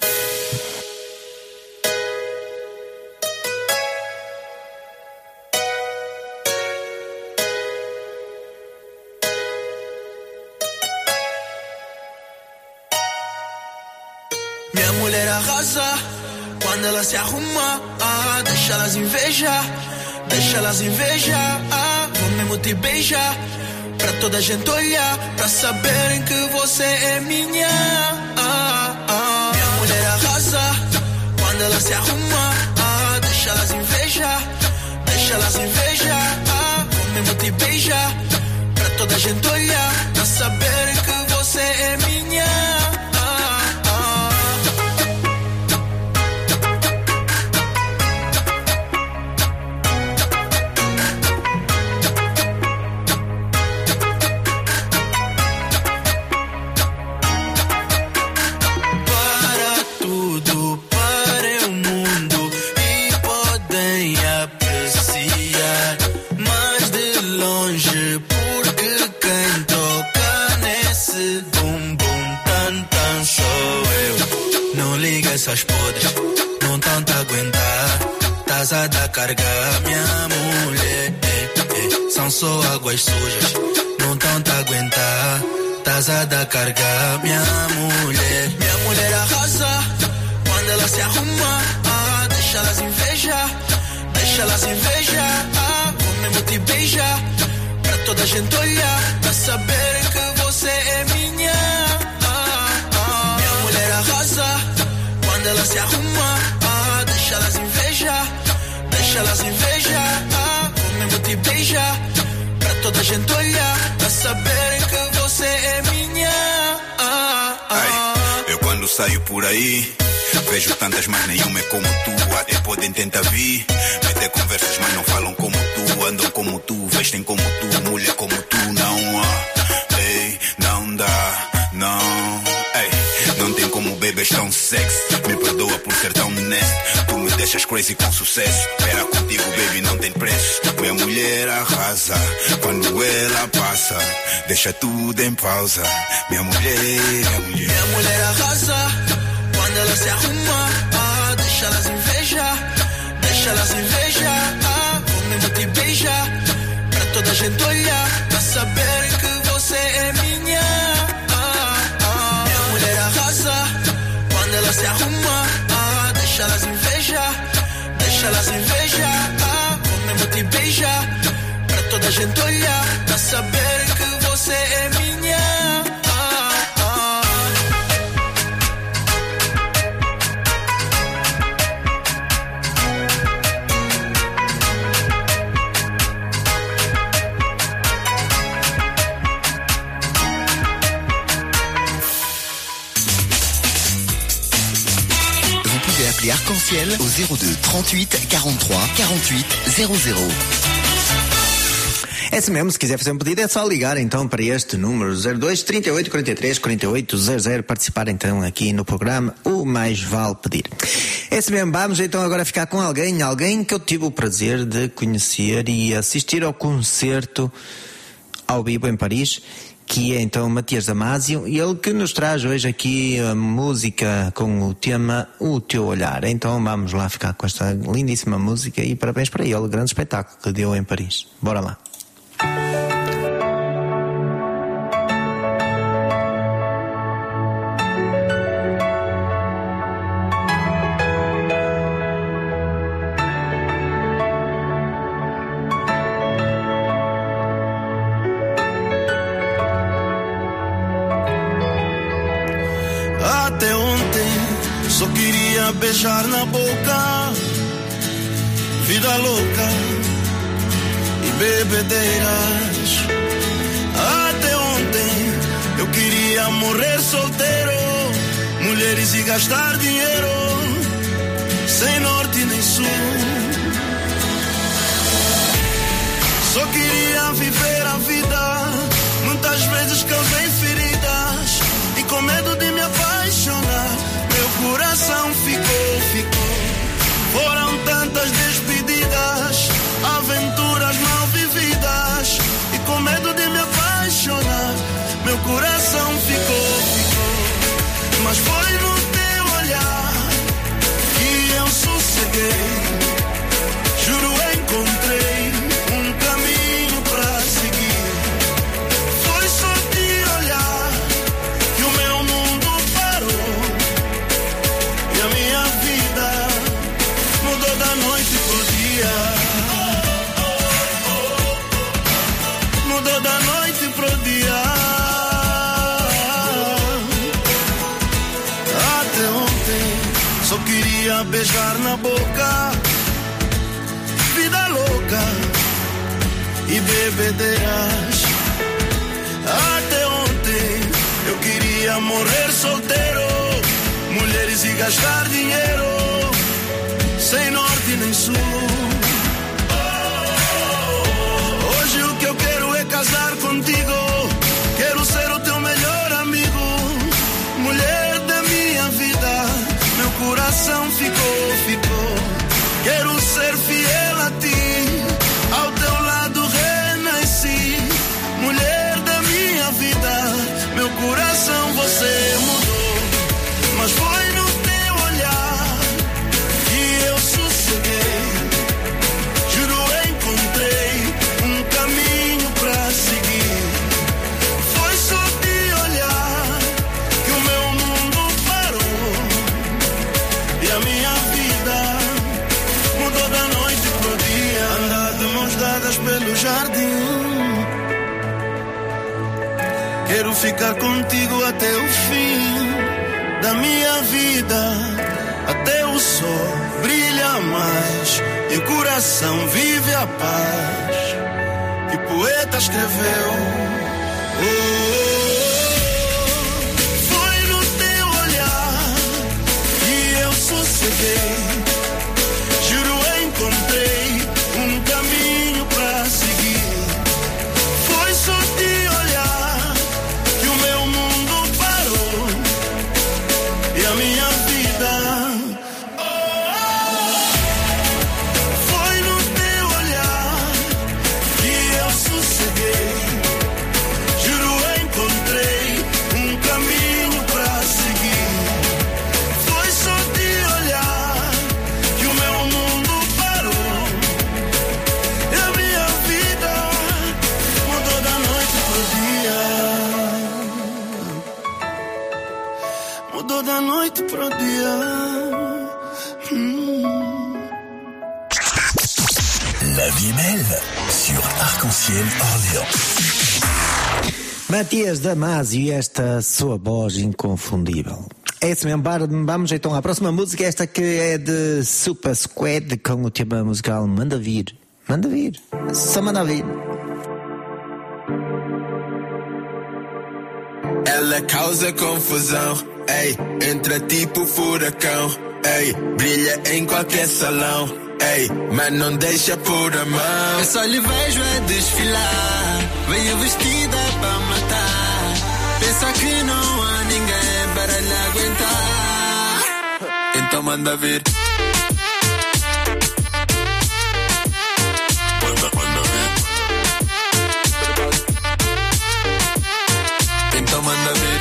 S10: Minha mulher arrasa quando ela se arruma, ah, deixa elas invejar, deixa elas invejar, ah, vou mesmo te beijar, pra toda a gente olhar, pra saberem que você é minha, ah, ah. Minha mulher arrasa quando ela se arruma, ah, deixa elas invejar, deixa elas invejar, ah, vou mesmo te beijar, pra toda a gente olhar, pra saberem que você é minha. Essas podres não tanto aguentar, tás a dar carga, minha mulher, eh, eh. São só águas sujas, não tanto aguentar, tás a dar carga, minha mulher. Minha mulher arrasa quando ela se arruma, ah, deixa elas invejar, deixa elas invejar, ah, vou mesmo te beijar, pra toda a gente olhar, pra saberem que você é minha, ah, ah. Minha mulher arrasa quando ela se arruma, ah, deixa elas invejar, deixa elas invejar, ah, vou mesmo te beijar, pra toda a gente olhar, pra saberem que você é minha, ah, ah.
S14: Ai, eu quando saio por aí, vejo tantas, mas nenhuma é como tu, até podem tentar vir, meter conversas, mas não falam como tu, andam como tu, vestem como tu, mulher como tu, não há, ei, não dá. finesse. Tu me deixas crazy com sucesso. Era contigo, baby, não tem preço. Minha mulher arrasa quando ela passa, deixa tudo em pausa. Minha mulher, minha mulher.
S10: Minha mulher arrasa quando ela se arruma. Ah, deixa elas invejar, deixa elas invejar. Ah, comigo te beija, pra toda a gente olhar, pra saber que você é minha. Ah, ah. Minha mulher arrasa quando ela se arruma. Ah, deixa elas invejar, deixa elas invejar. Ah, comigo te beija, pra toda a gente olhar, pra saber que você é minha. Ah, ah.
S2: Vous pouvez appeler Arc-en-Ciel au zéro deux trente-huit quarante-trois quarante-huit zéro zéro.
S6: É assim mesmo, se quiser fazer um pedido é só ligar então para este número zero dois, trinta e oito, quarenta e três, quarenta e oito zero zero, participar então aqui no programa O Mais Vale Pedir. É assim mesmo, vamos então agora ficar com alguém, alguém que eu tive o prazer de conhecer e assistir ao concerto ao vivo em Paris, que é então Matias Damasio, e ele que nos traz hoje aqui a música com o tema O Teu Olhar. Então vamos lá ficar com esta lindíssima música e parabéns para ele, grande espetáculo que deu em Paris. Bora lá.
S10: Até ontem só queria beijar na boca, vida louca e bebedeiras. Até ontem eu queria morrer solteiro, mulheres e gastar dinheiro, sem norte nem sul. Só queria viver a vida, muitas vezes causei feridas e com medo de me apaixonar, meu coração ficou, ficou. Foram tantas despedidas, aventuras mal vividas e com medo de me apaixonar, meu coração ficou, ficou. Mas foi no teu olhar que eu sosseguei, juro encontrei um caminho pra seguir. Foi só te olhar que o meu mundo parou e a minha vida mudou da noite pro dia. Mudou da noite pro dia. Até ontem só queria beijar na boca, vida louca e bebedeiras. Até ontem eu queria morrer solteiro, mulheres e gastar dinheiro, sem norte nem sul. Hoje o que eu quero é casar contigo, quero ser o teu melhor amigo, mulher da minha vida, meu coração ficou, ficou. Quero ser fiel a ti, ao teu lado renasci, mulher da minha vida, meu coração você mudou. Mas foi no teu olhar que eu sosseguei, juro encontrei um caminho pra seguir. Foi só te olhar que o meu mundo parou e a minha vida mudou da noite pro dia. Andar de mãos dadas pelo jardim, quero ficar contigo até o fim da minha vida, até o sol brilha mais e o coração vive a paz que o poeta escreveu. Oh, oh, oh. Foi no teu olhar que eu sosseguei, juro encontrei um caminho pra seguir. Foi só te olhar que o meu mundo parou e a minha vida oh, prépare-te pour un dia. Hmm.
S8: La vie est belle sur Arc-en-Ciel Orléans.
S6: Matias Damasio e esta sua voz inconfundível. É isso mesmo, vamos então à próxima música, esta que é de Super Squad com o tema musical Manda Vir. Manda Vir, só manda vir.
S10: Ela causa confusão, ei, entra tipo furacão, ei, brilha em qualquer salão, ei, mas não deixa por a mão. Eu só lhe vejo a desfilar, veio vestida pra matar, pensa que não há ninguém para lhe aguentar, então manda vir. Manda, manda vir. Então manda vir.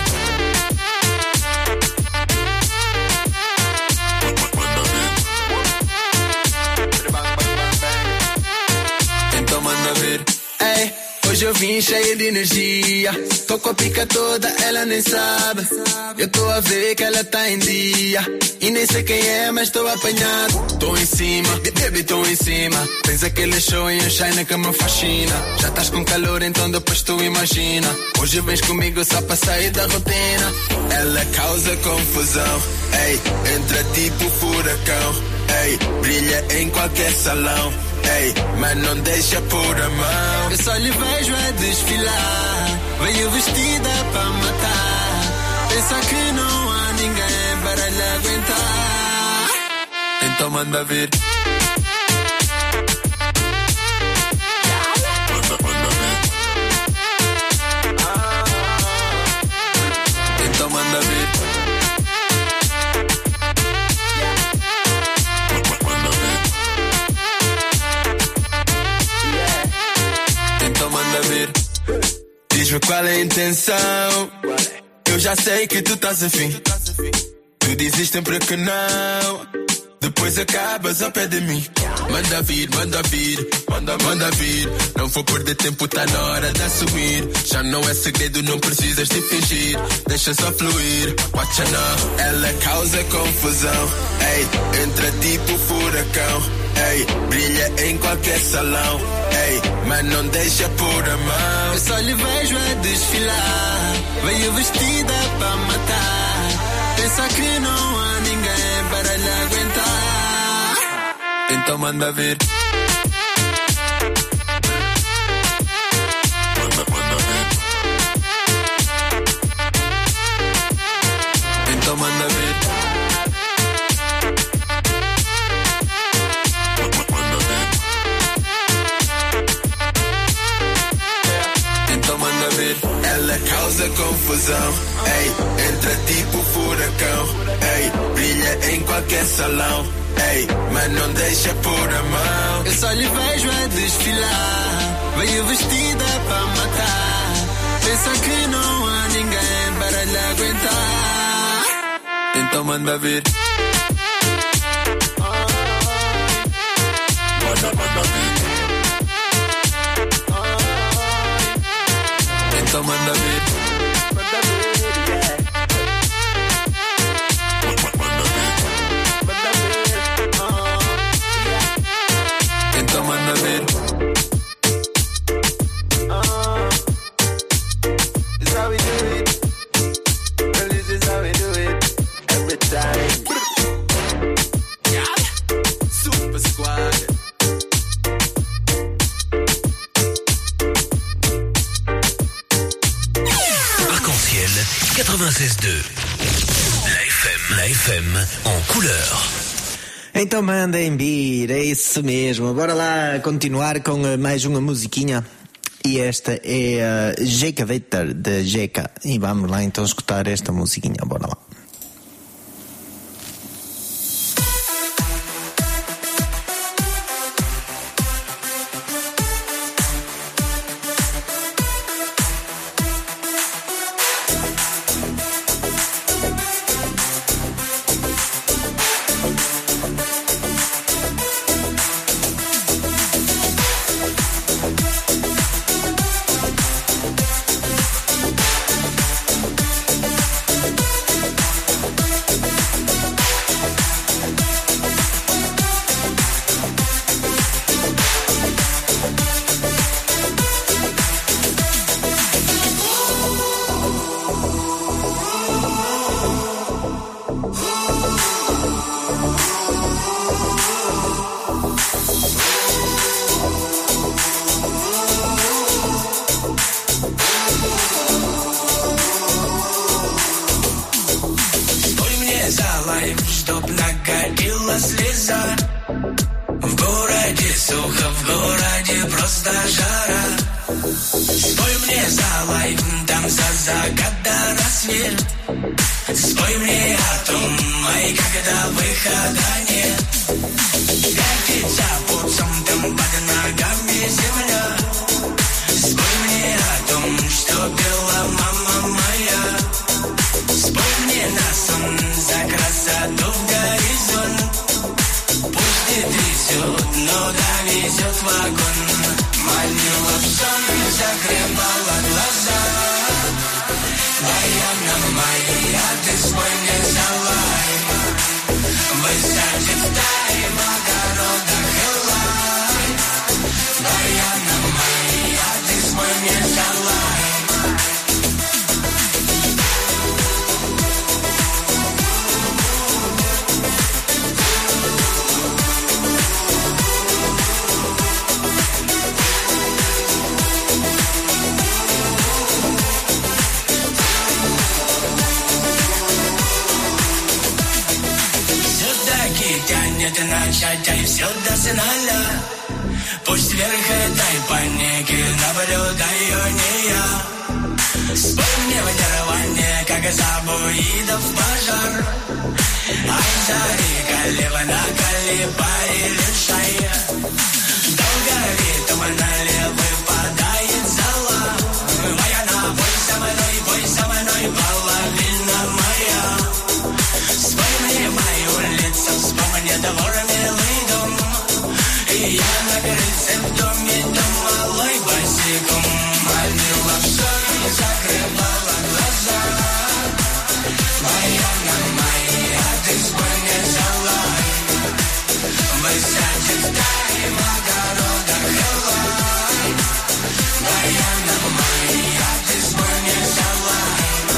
S10: Manda vir. Então manda vir. Ei, hoje eu vim cheio de energia. Tô com a pica toda, ela nem sabe. Eu tô a ver que ela tá em dia. E nem sei quem é, mas tô apanhado. Tô em cima, baby, tô em cima. Tens aquele show e um shine que me fascina. Já estás com calor, então depois tu imagina. Hoje vens comigo só pra sair da rotina. Ela causa confusão, ei, entra tipo furacão, ei, brilha em qualquer salão, ei, mas não deixa por a mão. Eu só lhe vejo a desfilar, veio vestida pra matar, pensa que não há ninguém para lhe aguentar, então manda vir. Manda, manda vir. Então manda vir. Manda vir. Então manda vir. Diz-me qual é a intenção. Eu já sei que tu estás afim. Tu dizes sempre que não, depois acabas ao pé de mim. Manda vir, manda vir, manda, manda vir. Não vou perder tempo, tá na hora de assumir. Já não é segredo, não precisas de fingir. Deixa só fluir, watch out now. Ela causa confusão, ei, entra tipo furacão, ei, brilha em qualquer salão, ei, mas não deixa por a mão. Eu só lhe vejo a desfilar, veio vestida pra matar, pensa que não há ninguém para lhe aguentar, então manda vir. Manda, manda vir. Então manda vir. Manda vir. Então manda vir. Ela causa confusão, ei, entra tipo furacão, ei, brilha em qualquer salão, ei, mas não deixa por a mão. Eu só lhe vejo a desfilar, veio vestida pra matar, pensa que não há ninguém para lhe aguentar, então manda vir. Manda, manda vir. Então manda vir. Manda vir, yeah. Manda vir. Manda vir. Oh, yeah. Então manda vir. Oh, this is how we do it. Well, this is how we do it. Every time. Yeah. Super Squad.
S3: quatre-vingt-seize deux. La F M, la F M en couleur.
S6: Então mandem vir, é isso mesmo. Bora lá continuar com mais uma musiquinha. E esta é a Jeca Vetter, de Jeca. E vamos lá então escutar esta musiquinha. Bora lá.
S7: была слеза. В городе сухо, в городе просто жара. Спой мне за лайф, там за закат до рассвет. Спой мне о том, ай, когда выхода нет. Катится путем, там под ногами земля. Спой мне о том, что пела мама моя. Спой мне на сон за красоту в горизонт. Пусть не трясет, но довезет вагон. Манила в сон, закрывала глаза. Баяна моя, ты спой мне за лайф. Высадит стаи в огородах элай. Баяна моя, ты спой мне за лайф. Тянет начать, ай, все до финала. Пусть вверх этой паники наблюдаю не я. Спой мне в нирване, как забуидов пожар. Ай, зари, калива на калибаре лишая. Долго ритм налево выпадает зала. Баяна, бой со мной, бой со мной, половина моя. Спой мне мою лицо, вспомни двор, милый дом. И я на крыльце в доме, дом малой босиком. Манила в сон, закрывала глаза. Баяна моя, ты спой мне за лайф. Высадит стаи в огородах элай. Баяна моя, ты спой мне за лайф.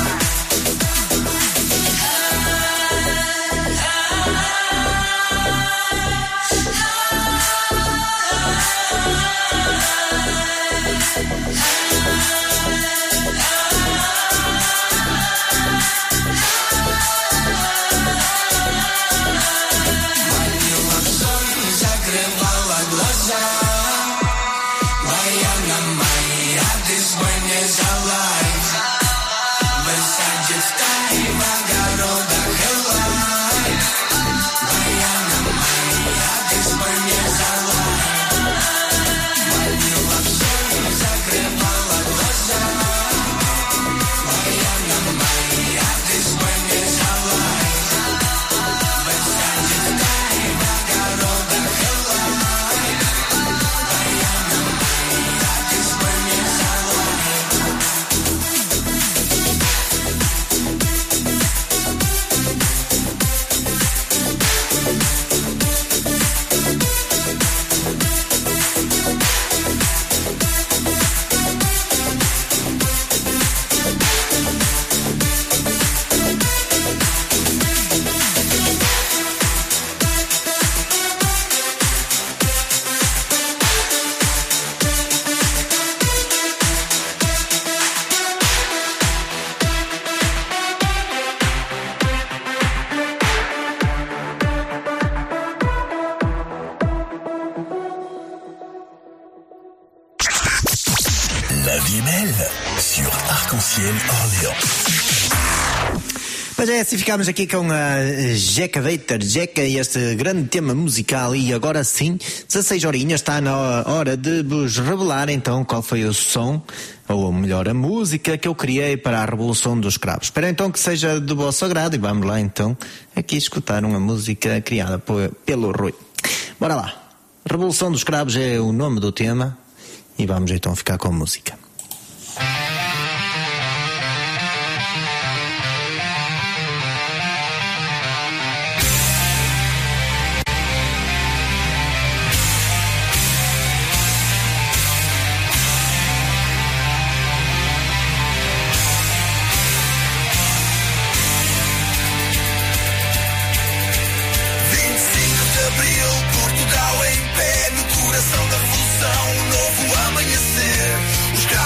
S6: Mas é assim, ficámos aqui com a Jeca Veiter, Jeca, este grande tema musical. E agora sim, dezasseis horinhas, está na hora de vos revelar então qual foi o som, ou melhor, a música que eu criei para a Revolução dos Cravos. Espero então que seja do vosso agrado e vamos lá então aqui escutar uma música criada por, pelo Rui. Bora lá. Revolução dos Cravos é o nome do tema e vamos então ficar com a música.
S10: Portugal em pé, no coração da revolução, um novo amanhecer. Os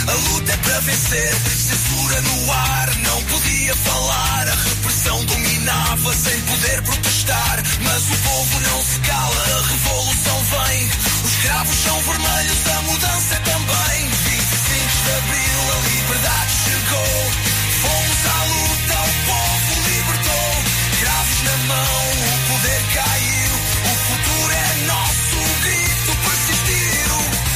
S4: A luta é para vencer. Censura no ar, não podia falar. A repressão dominava sem poder protestar. Mas o povo não se cala, a revolução vem. Os escravos são vermelhos, a mudança é também. vinte e cinco de abril, a liberdade chegou. Fomos à luta, o povo libertou. Cravos na mão, o poder caiu. O futuro é nosso, o grito persistiu.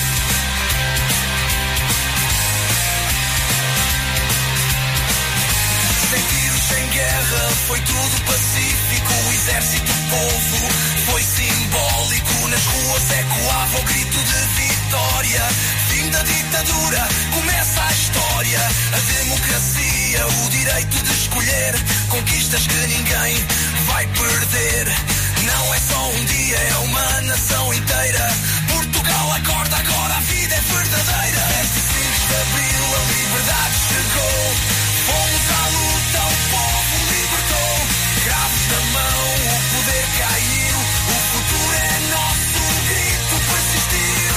S4: Sem tiros, sem guerra, foi tudo pacífico. O exército, o povo, foi simbólico. Nas ruas ecoava o grito de vitória. Fim da ditadura, começa a história. A democracia, o direito de escolher. Conquistas que ninguém vai perder. Não é só um dia, é uma nação inteira. Portugal acorda agora, a vida é verdadeira. vinte e cinco de abril, a liberdade chegou. Fomos à luta, o povo libertou. Cravos na mão, o poder caiu. O futuro é nosso, o grito persistiu.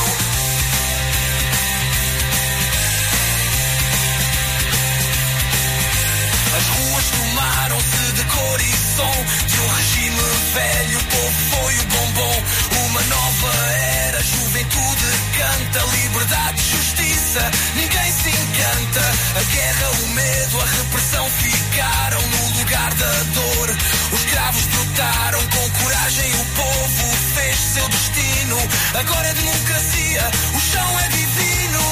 S4: As ruas tomaram-se de cor e som. De um regime velho, o povo foi o bombom. Uma nova era, juventude canta. Liberdade, justiça, ninguém se encanta. A guerra, o medo, a repressão ficaram no lugar da dor. Os escravos brutaram com coragem, o povo fez seu destino. Agora é democracia, o chão é divino.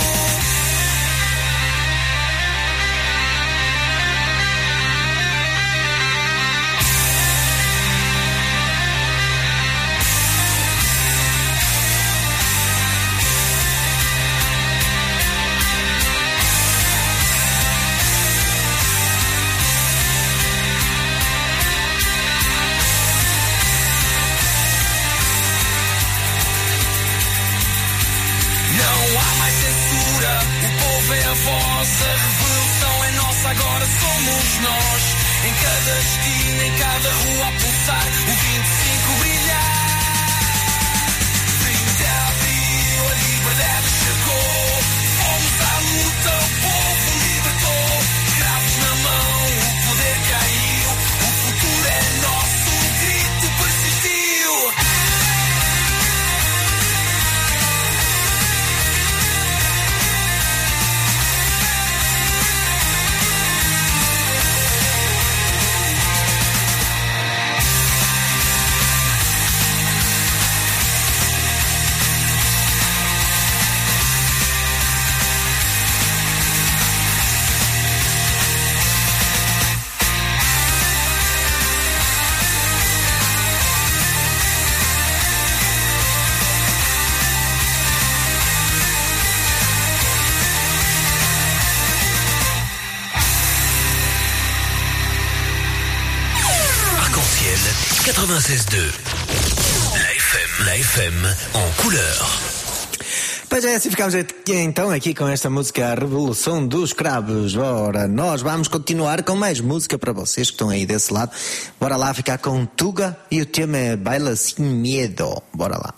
S4: A voz, a revolução é nossa, agora somos nós. Em cada esquina, em cada rua a pulsar, o vinte e cinco brilhar. vinte de abril, a liberdade chegou. Fomos à luta, o povo libertou. Cravos na mão, o poder caiu. O futuro é nosso, o grito persistiu.
S3: quatre-vingt-seize deux. La F M, la F M en couleur.
S6: Pois é, assim ficamos aqui, então aqui com esta música, A Revolução dos Cravos. Ora, nós vamos continuar com mais música para vocês que estão aí desse lado. Bora lá ficar com Tuga e o tema é Baila Sin Miedo. Bora lá.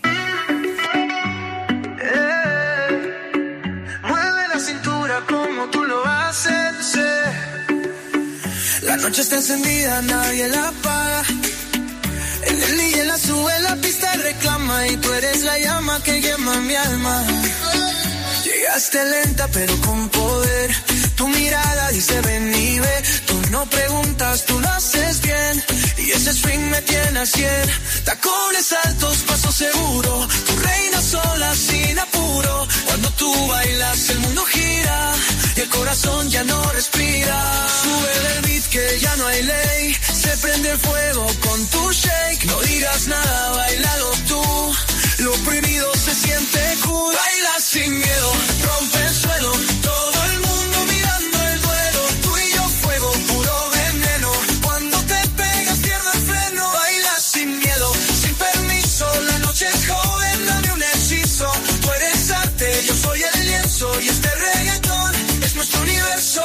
S10: La noche está encendida, nadie la apaga. El D J la sube, la pista reclama y tú eres la llama que quema mi alma. Llegaste lenta pero con poder. Tu mirada dice ven y ve. Tú no preguntas, tú lo haces bien. Y ese swing me tiene a cien. Tacones altos, paso seguro. Tu reina sola sin apuro. Cuando tú bailas el mundo gira. Y el corazón ya no respira. Sube del beat que ya no hay ley. Se prende el fuego con tu shake. No digas nada, bailalo tú. Lo prohibido se siente cool. Baila sin miedo, rompe el suelo. Todo el mundo mirando el duelo. Tú y yo fuego, puro veneno. Cuando te pegas pierde el freno. Baila sin miedo, sin permiso. La noche es joven, dame un hechizo. Tú eres arte, yo soy el lienzo. Y este reggaetón es nuestro universo.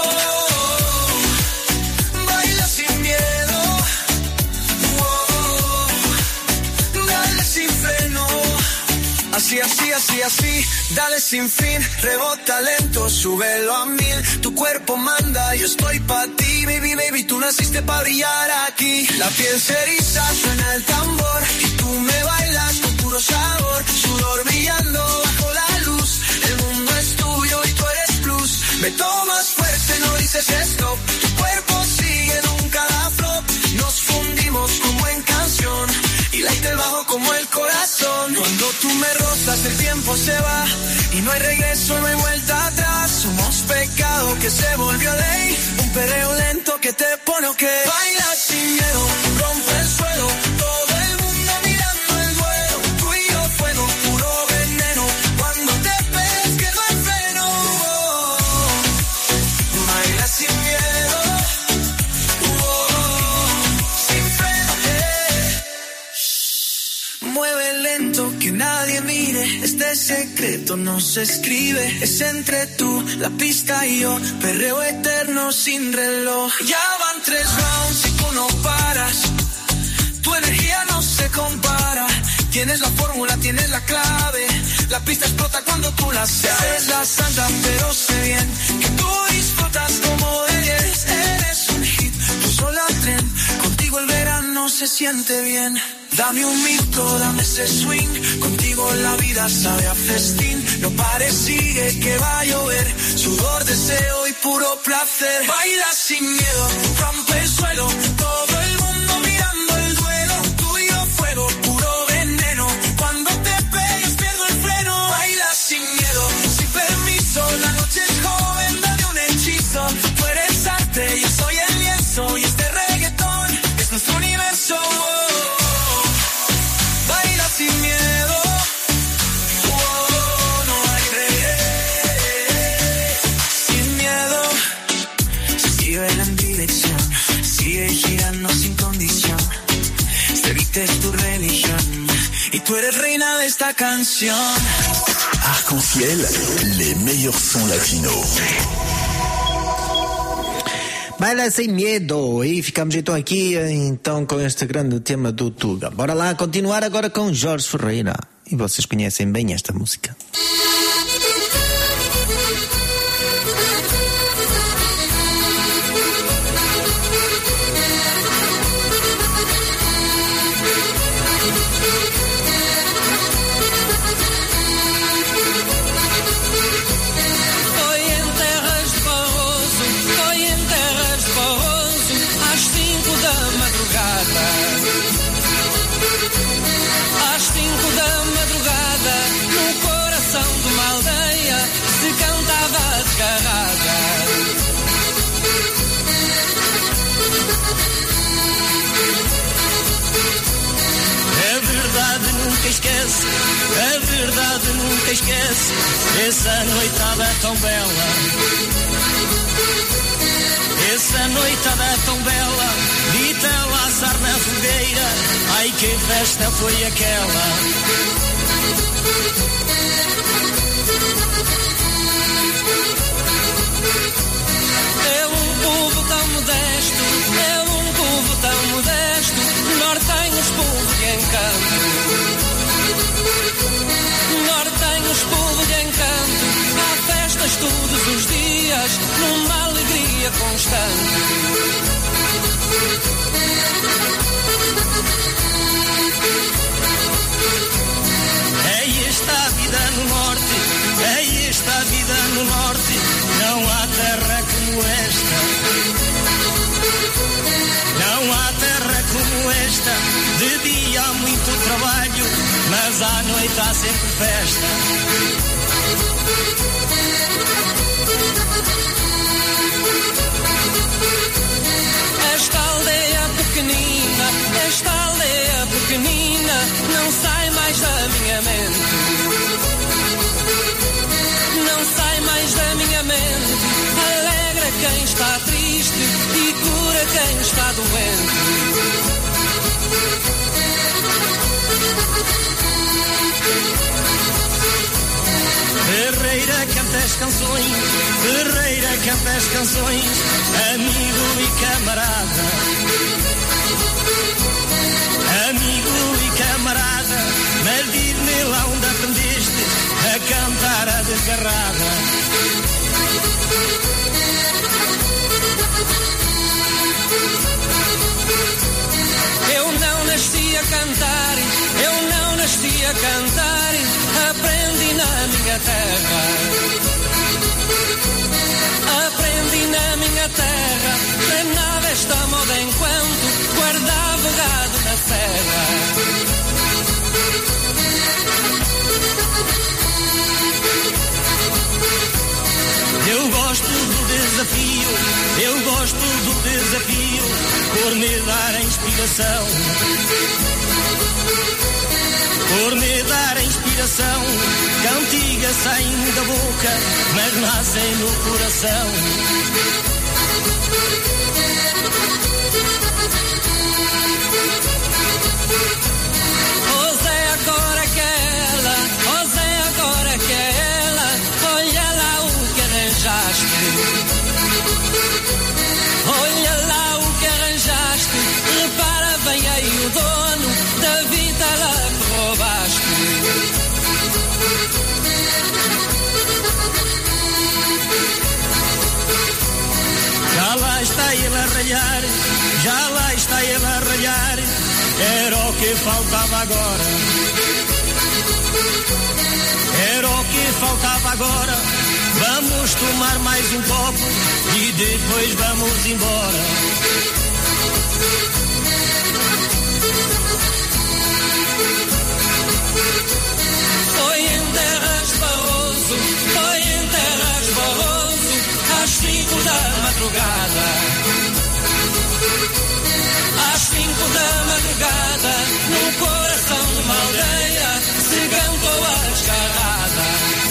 S10: Baila sin miedo. Wow. Dale sin freno. Así, así, así Y así, dale sin fin, rebota lento, súbelo a mil. Tu cuerpo manda, yo estoy pa' ti, baby, baby, tú naciste pa' brillar aquí. La piel se eriza, suena el tambor, y tú me bailas con puro sabor. Sudor brillando bajo la luz, el mundo es tuyo y tú eres plus. Me tomas fuerte, no dices stop, tu cuerpo sigue, nunca da flop. Nos fundimos como en canción, y late el bajo como el corazón. Cuando tú me rozas el tiempo se va, y no hay regreso, no hay vuelta atrás. Somos pecado que se volvió ley, un perreo lento que te pone ok. Baila sin miedo, rompe el suelo, todo el mundo mirando el duelo. Tú y yo fuego, puro veneno, cuando te pegues que no hay freno. Baila sin miedo, sin freno, yeah. Mueve lento, que nadie mire, este secreto no se escribe. Es entre tú, la pista y yo, perreo eterno sin reloj. Ya van tres rounds y tú no paras, tu energía no se compara. Tienes la fórmula, tienes la clave, la pista explota cuando tú la sabes. Eres la santa, pero sé bien que tú disfrutas como de diez. Eres un hit, tú sola tren, contigo el verano se siente bien. Dame un mito, dame ese swing, contigo la vida sabe a festín. No pares, sigue que va a llover, sudor, deseo y puro placer. Baila sin miedo, rompe el suelo, todo el mundo mirando el duelo. Tú y yo fuego, puro veneno, cuando te pegues pierdo el freno. Baila sin miedo, sin permiso, la noche es joven, dame un hechizo. Tú eres arte, yo soy el lienzo, y este reggaetón es nuestro universo. Sin miedo, oh, no hay regreso. Sin miedo, sigue en dirección, sigue girando sin condición. Este beat es tu religión, y tú eres reina de esta canción.
S8: Arc-en-ciel, les meilleurs sons latinos.
S6: Baila sem medo. E ficamos então aqui então com este grande tema do Tuga. Bora lá continuar agora com Jorge Ferreira. E vocês conhecem bem esta música.
S7: Às cinco da madrugada, no coração de uma aldeia, se cantava desgarrada.
S4: A verdade nunca esquece, a verdade nunca esquece, essa noitada tão bela. Essa noitada tão bela, dita laçar na fogueira, ai que festa foi aquela.
S7: É um povo tão modesto, é um povo tão modesto, nortenhos, povo de encanto. Nortenhos, povo de encanto, há festas todos os dias, numa alegria constante.
S4: Aí está a vida no norte, aí está a vida no norte, não há terra como esta. Não há terra como esta, de dia há muito trabalho, mas à noite há sempre festa.
S7: Esta aldeia pequenina, esta aldeia pequenina, não sai mais da minha mente. Não sai mais da minha mente. Alegra quem está triste e cura quem está doente.
S4: Ferreira canta as canções, Ferreira canta as canções, amigo e camarada. Amigo e camarada, mas diz-me lá onde aprendeste a
S15: cantar, eu não nasci a cantar, aprendi na minha terra. Aprendi na minha terra, treinava esta moda enquanto guardava o gado na serra. Eu gosto do desafio, eu gosto do desafio, por me dar inspiração. Por me dar inspiração, cantigas saem da boca, mas nascem no coração. Oh Zé, agora que é ela, oh Zé, agora que é ela, olha lá o que arranjaste. Olha lá o que arranjaste, repara bem aí o dono da vida lá que roubaste. Já lá está ele a ralhar, já lá está ele a ralhar, era o que faltava agora. Era o que faltava agora, vamos tomar mais um copo e depois vamos embora. Foi em Terras Barroso, foi em Terras Barroso, às cinco da madrugada. Às cinco da madrugada, no coração de uma aldeia, se cantou a descarrada.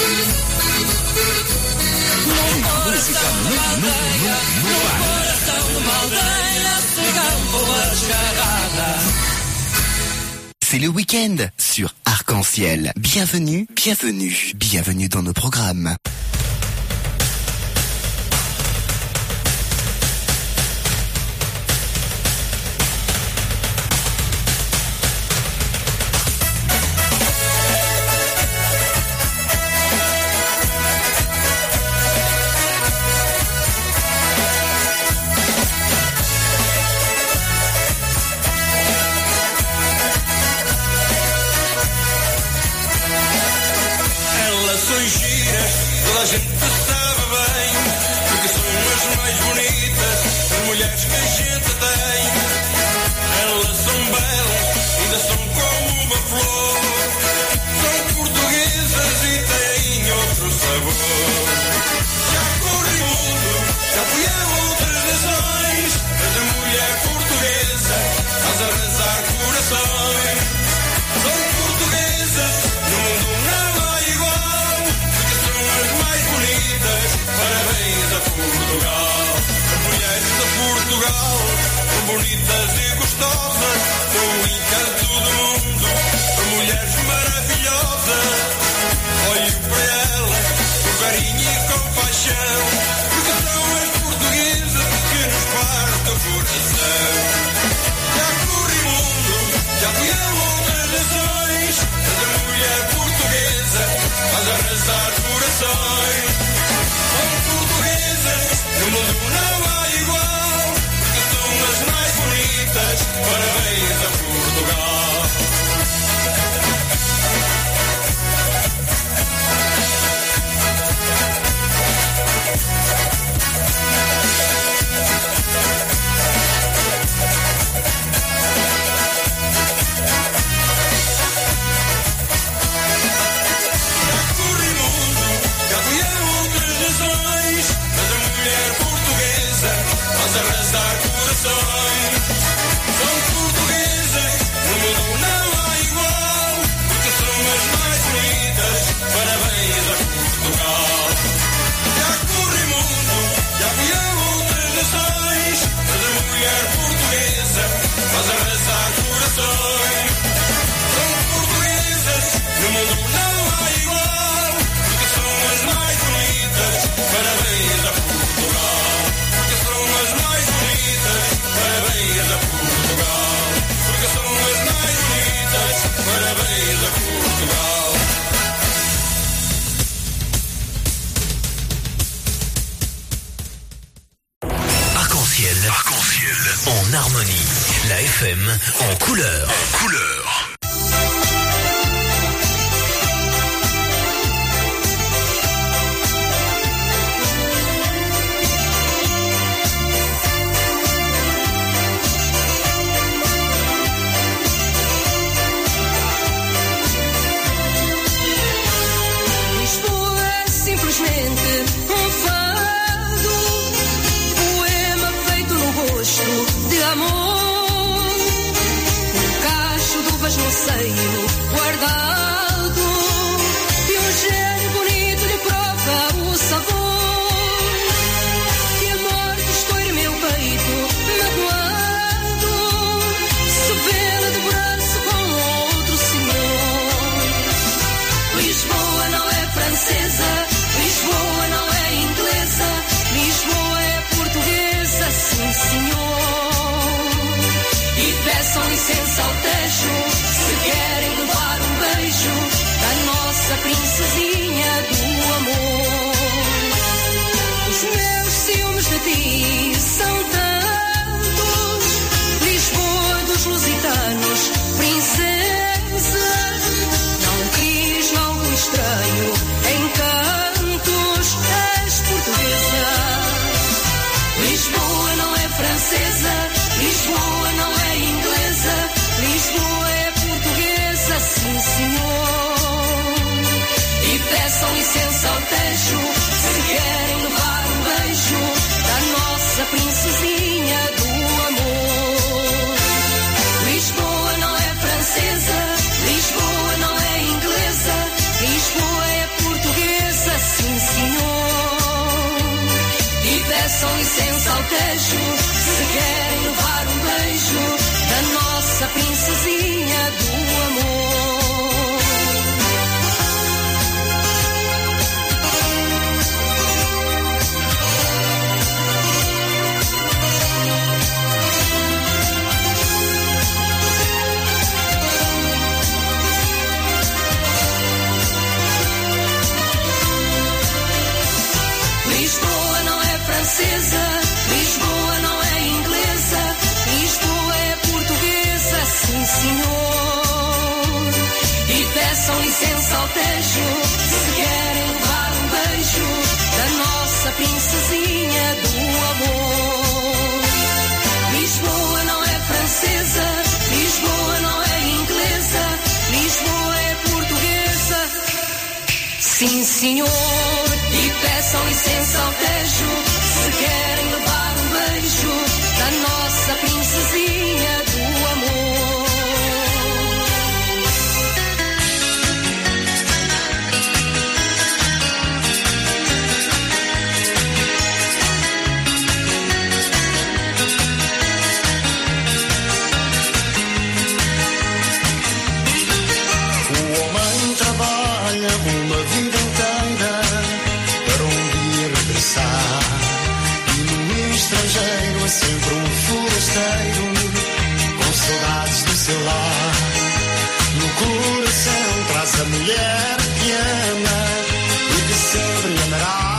S15: No coração de uma aldeia, no coração de uma aldeia, se cantou a descarrada.
S2: C'est le week-end sur Arc-en-Ciel. Bienvenue, bienvenue, bienvenue dans nos programmes.
S4: Toda a gente sabe bem, porque são as mais bonitas, as mulheres que a gente tem. Elas são belas, ainda são como uma flor. São portuguesas e têm outro sabor. Já corri o mundo, já fui a outras nações, mas a mulher portuguesa faz arrasar corações. São portuguesas, no mundo não há igual, mais bonitas, parabéns a Portugal. As mulheres de Portugal são bonitas e gostosas, são o encanto do mundo, são mulheres maravilhosas. Olho para elas com carinho e compaixão, porque são as portuguesas que nos partem o coração. Já corri o mundo, já fui a outras nações, mas a mulher portuguesa faz arrasar corações. São portuguesas, no mundo não há igual, porque são as mais bonitas, parabéns a Portugal.
S8: La F M en couleur. En couleur.
S16: No seio guardado e um gênio bonito lhe prova o sabor. Que a morte estoure meu peito magoado, se vê-la de braço com outro senhor. Lisboa não é francesa, Lisboa não é inglesa, Lisboa é portuguesa, sim senhor. E peçam licença ao Tejo se querem levar um beijo da nossa princesinha do amor. Os meus ciúmes de ti são tantos, Lisboa dos lusitanos, princesa. Não quis algo estranho, encantos, és portuguesa. Lisboa não é francesa, Lisboa não é inglesa, Lisboa é portuguesa, sim senhor. E peçam licença ao Tejo se querem levar um beijo da nossa princesinha do amor. Lisboa não é francesa, Lisboa não é inglesa, Lisboa é portuguesa, sim senhor. E peçam licença ao Tejo se querem levar um beijo da nossa princesinha do amor. Lisboa não é francesa, Lisboa não é inglesa, Lisboa é portuguesa, sim senhor. E peçam licença ao Tejo se querem levar um beijo da nossa princesinha do amor. Lisboa não é francesa, Lisboa não é inglesa, Lisboa é portuguesa, sim senhor. E peçam licença ao Tejo se querem levar um beijo da nossa princesinha do amor.
S17: O homem trabalha uma vida inteira para um dia regressar. E no estrangeiro é sempre um forasteiro com saudades do seu lar. No coração traz a mulher que ama e que sempre amará.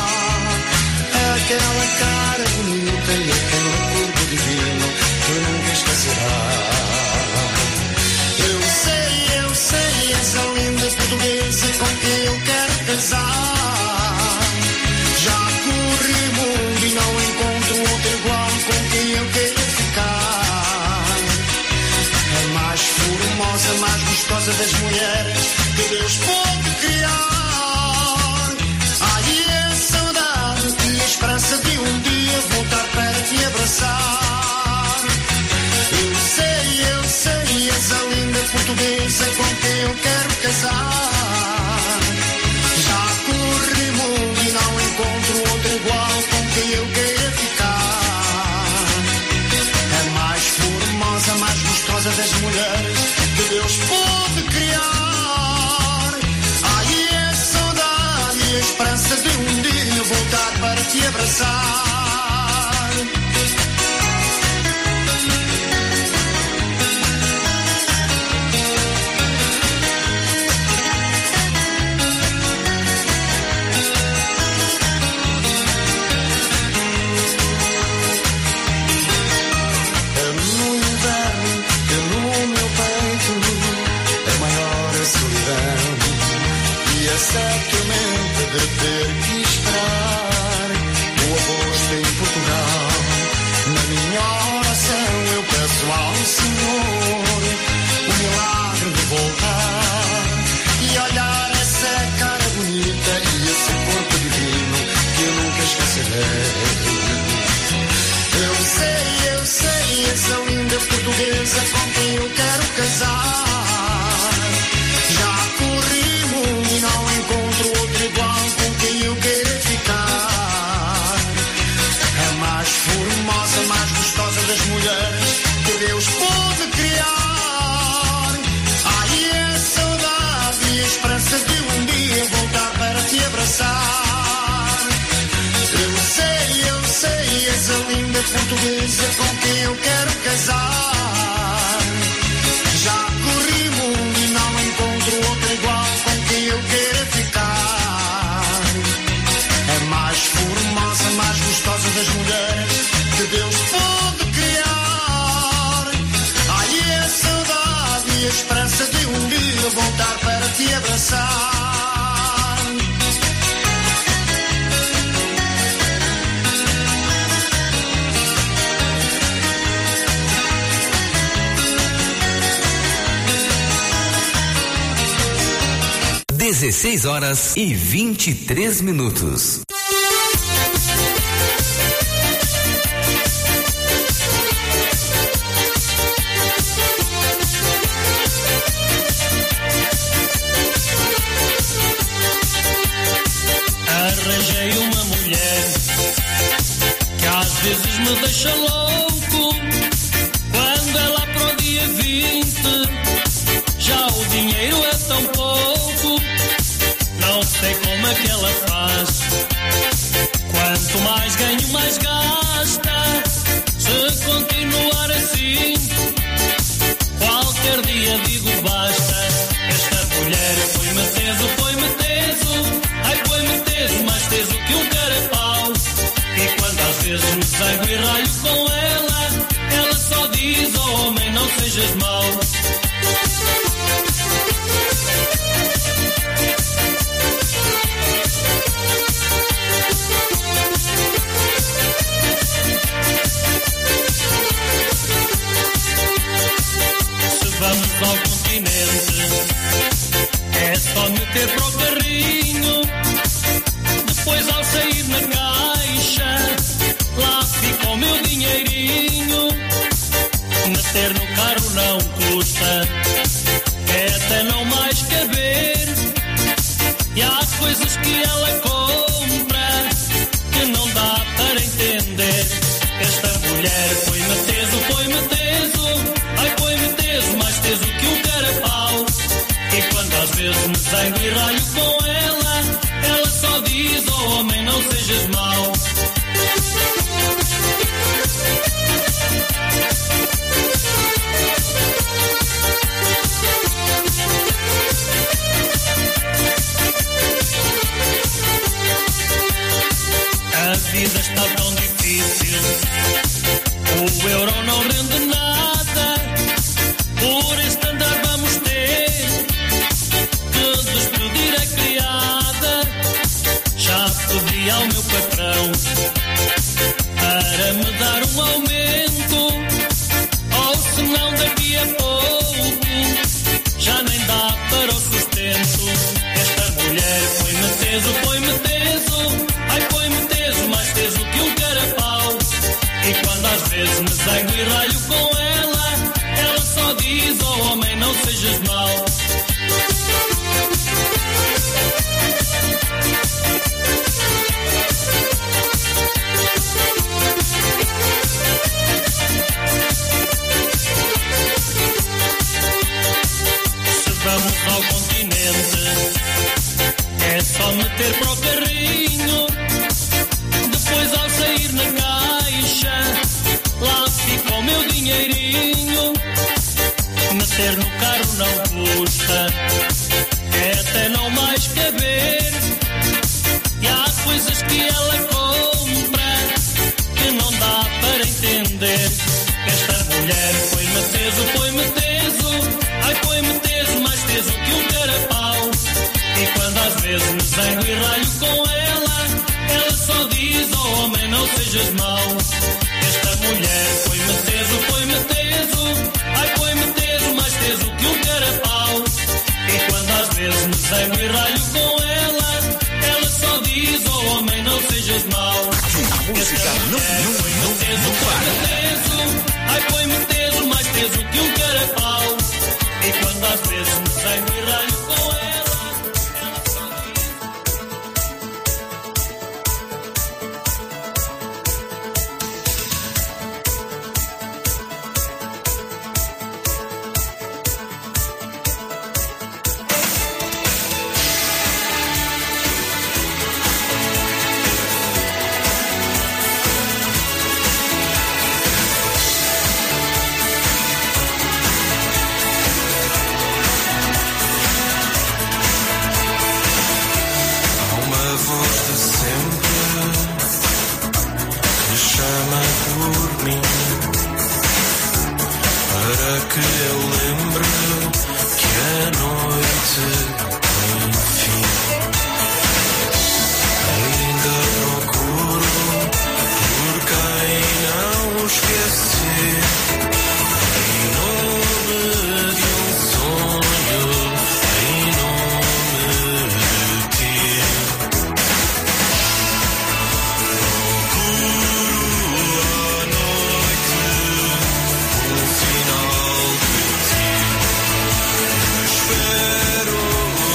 S17: Aquela cara bonita e aquele corpo divino que nunca esquecerá. Eu sei, eu sei, essa linda portuguesa com quem eu quero casar. Já corri o mundo e não encontro outro igual com quem eu quero ficar. A mais formosa, mais gostosa das mulheres que Deus pode criar. Ai, a saudade e a esperança de um dia voltar para te abraçar. Eu sei, eu sei, essa linda portuguesa com quem eu quero casar. Já corri o mundo e não encontro outro igual com quem eu quero ficar. A mais formosa, mais gostosa das mulheres que Deus pode criar. Ai, a saudade e a esperança de um dia voltar para te abraçar. portuguesa com quem eu quero casar. Já corri o mundo e não encontro outro igual com quem eu quero ficar. A mais formosa, mais gostosa das mulheres que Deus pôde criar. Ai, é saudade e a esperança de um dia voltar para te abraçar. Eu sei, eu sei, essa linda portuguesa com quem eu quero casar. Já corri o mundo e não encontro outro igual com quem eu quero ficar. É mais formosa, mais gostosa das mulheres que Deus pôde criar. Ai, é saudade e a esperança de um dia voltar para te abraçar.
S2: dezesseis horas e vinte e três minutos.
S15: Arranjei uma mulher que às vezes me deixa louco. Quando ela para o dia vinte, já o dinheiro é tão pouco. Não sei como é que ela faz. Quanto mais ganho, mais gasta. Se continuar assim, qualquer dia digo basta. Esta mulher foi-me teso, foi-me teso. Ai, foi-me teso, mais teso que um carapau. E quando às vezes me zango e ralho com ela, ela só diz, oh homem, não sejas mau. Vamos ao continente, é só meter para o carrinho. Depois ao sair na caixa, lá fica o meu dinheirinho. Meter no carro não custa, é até não mais caber. E há coisas que ela compra que não dá para entender. Esta mulher foi-me teso, foi-me teso. Ai, foi-me teso, mais teso que um carapau. E quando às vezes me zango e ralho com ela, ela só diz, oh homem, não sejas mau. A vida está tão difícil, o euro não rende nada. Por este andar vamos ter que despedir a criada. Já pedi ao meu patrão para me dar um aumento, ou senão daqui a pouco já nem dá para o sustento. Esta mulher foi-me teso, foi-me teso. Ai, foi-me teso, mais teso que um carapau. E quando às vezes me zango e ralho com ela, ela só diz, oh homem, não sejas mau. Se vamos ao continente, é só meter para o carrinho. Depois ao sair na caixa, lá fica o meu dinheirinho. Meter no carro não custa, é até não mais caber. E há coisas que ela compra que não dá para entender. Esta mulher foi-me teso, foi-me teso. Ai, foi-me teso, mais teso que um carapau. E quando às vezes me zango e ralho com ela, ela só diz, oh homem, não sejas mau. Esta mulher foi-me teso, foi-me teso. Ai, foi-me teso, mais teso que um carapau. E quando às vezes me zango e ralho com ela, ela só diz, oh homem, não sejas mau.
S2: A música não, não, não,
S15: teso,
S2: não para.
S15: Foi-me teso, ai, foi-me teso, mais teso
S4: para que eu lembre que a noite tem fim. Ainda procuro por quem não esqueci, em nome de um sonho, em nome de ti. Procuro à noite um sinal de ti. Espero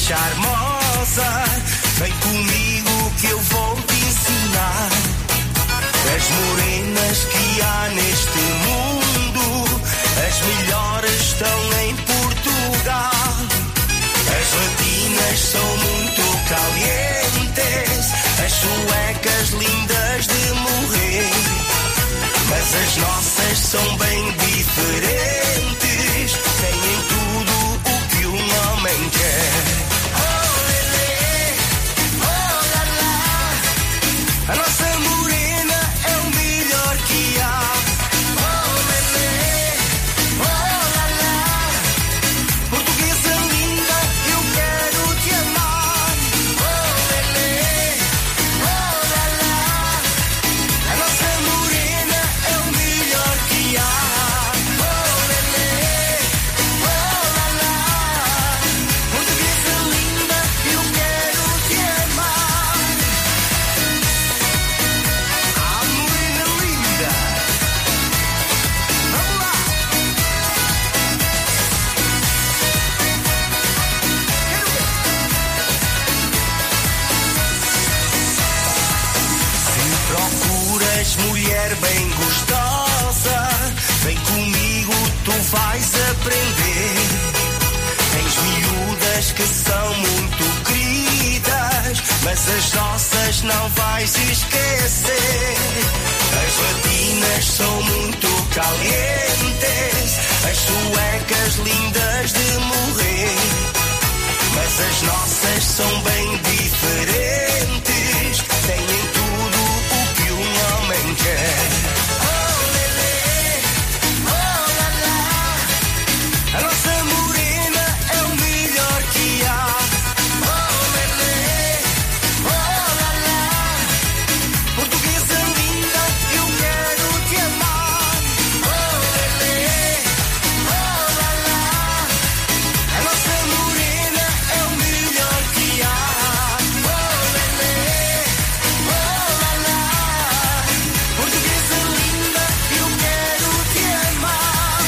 S4: charmosa. Vem comigo que eu vou te ensinar. As morenas que há neste mundo, as melhores estão em Portugal. As latinas são muito calientes, as suecas lindas de morrer. Mas as nossas são bem diferentes, têm tudo o que um homem quer. Oh, lelê, oh, lá, lá. A nossa morena é o melhor que há. Oh, lelê, oh, lá, lá. Portuguesa linda, eu quero te amar. Oh, lelê, oh, lá, lá. A nossa morena é o melhor que há. Oh, lelê, oh, lá, lá. Portuguesa linda, eu quero te amar. Ah, morena linda. Vamos lá. Se procuras mulher bem gostosa, vem comigo, tu vais aprender. Tens miúdas que são muito queridas, mas as nossas não vais esquecer. As latinas são muito calientes, as suecas lindas de morrer. Mas as nossas são bem diferentes, têm tudo o que um homem quer. Oh, lelê, oh, lá, lá. A nossa morena é o melhor que há. Oh, lelê, oh, lá, lá. Portuguesa linda, eu quero te amar. Oh, lelê, oh, lá, lá. A nossa morena é o melhor que há. Oh, lelê, oh, lá, lá. Portuguesa linda, eu quero te amar.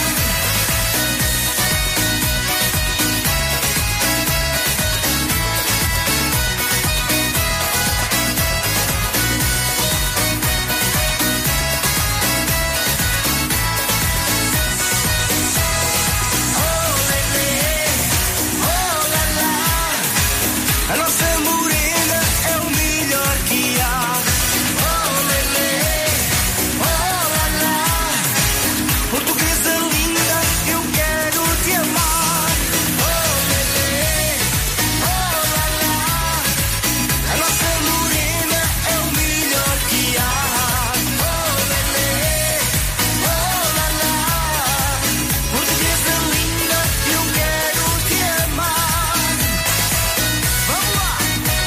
S4: Oh, lelê, oh, lá, lá. A nossa morena é o melhor que há. Oh, lelê, oh, lá, lá. Portuguesa linda, eu quero te amar. Oh, lelê, oh, lá, lá. A nossa morena é o melhor que há. Oh, lelê, oh, lá, lá. Portuguesa linda, eu quero te amar. Vamos lá.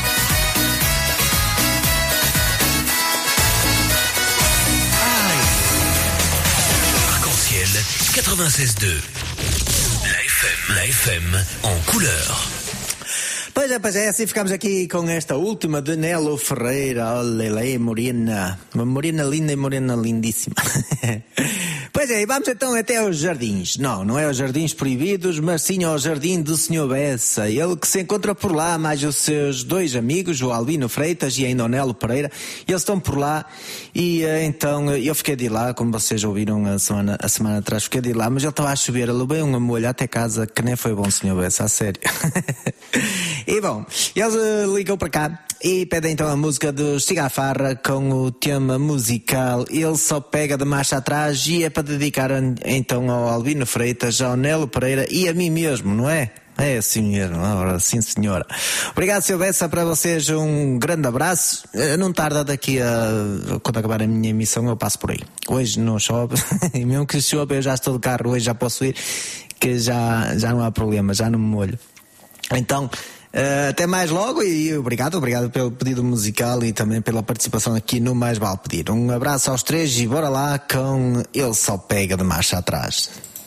S3: Arc-en-ciel quatre-vingt-seize deux. La F M, la F M en couleur.
S6: Pois é, pois é, assim ficamos aqui com esta última de Nelo Ferreira. Olha, morena, uma morena linda e morena lindíssima. Pois é, e vamos então até aos jardins. Não, não é aos jardins proibidos, mas sim ao jardim do senhor Bessa. Ele que se encontra por lá, mais os seus dois amigos, o Albino Freitas e ainda o Nelo Pereira. Eles estão por lá e então eu fiquei de ir lá, como vocês ouviram a semana, a semana atrás, fiquei de ir lá, mas ele estava a chover, ele levei uma molha até casa, que nem foi bom, senhor Bessa, a sério. E bom, eles uh, ligam para cá e pedem então a música do Cigafarra com o tema musical Ele Só Pega de Marcha Atrás, e é para dedicar então ao Albino Freitas, ao Nelo Pereira e a mim mesmo, não é? É assim mesmo, ora, sim senhora. Obrigado, senhor Bessa, para vocês um grande abraço. Não tarda daqui a... quando acabar a minha emissão eu passo por aí. Hoje não chove, e mesmo que chove eu já estou de carro, hoje já posso ir, que já, já não há problema, já não me molho. Então... Uh, até mais logo e obrigado, obrigado pelo pedido musical e também pela participação aqui no Mais Vale Pedir. Um abraço aos três e bora lá com Ele Só Pega de Marcha Atrás.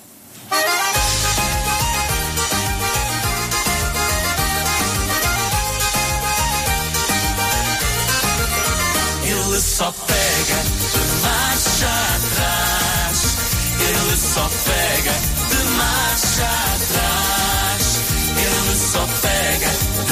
S4: Ele só pega de marcha atrás. Ele só pega de marcha atrás. Ele só pega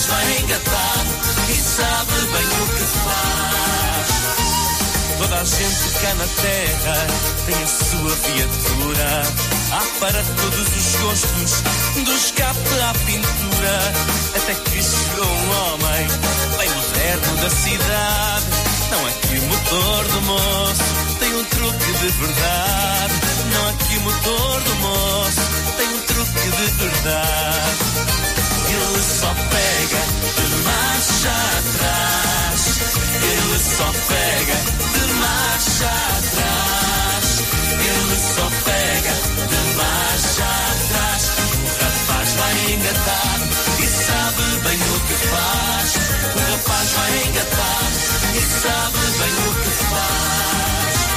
S4: rapaz vai engatar e sabe bem o que faz. Toda a gente cá na terra tem a sua viatura. Há para todos os gostos, do escape à pintura. Até que chegou um homem bem moderno da cidade. Não é que o motor do moço tem um truque de verdade. Não é que o motor do moço tem um truque de verdade. Ele só pega de marcha atrás. Ele só pega de marcha atrás. Ele só pega de marcha atrás. O rapaz vai engatar e sabe bem o que faz. O rapaz vai engatar e sabe bem o que faz.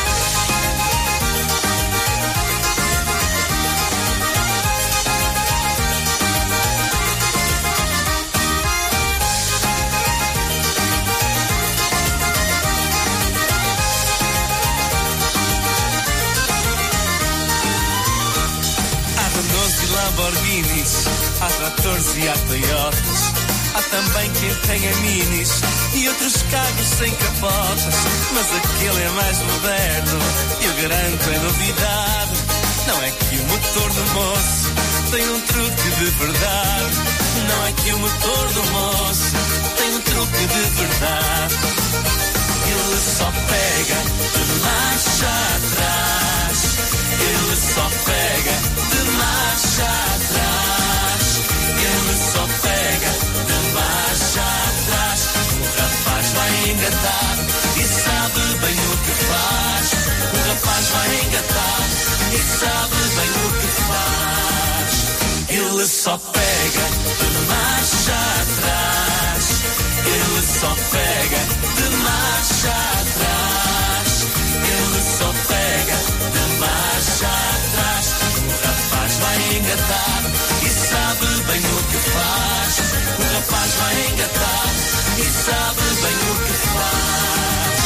S4: Lamborghinis, há tratores e há Toyotas. Há também quem tenha minis e outros carros sem capotas. Mas aquele é mais moderno e o garanto é novidade. Não é que o motor do moço tem um truque de verdade. Não é que o motor do moço tem um truque de verdade. Ele só pega de marcha atrás. Ele só pega de marcha atrás. Ele só pega de marcha atrás. O rapaz vai engatar e sabe bem o que faz. O rapaz vai engatar e sabe bem o que faz. Ele só pega de marcha atrás. Ele só pega de marcha atrás. Ele só pega de marcha atrás. O rapaz vai engatar e sabe bem o que faz. O rapaz vai engatar e sabe bem o que faz.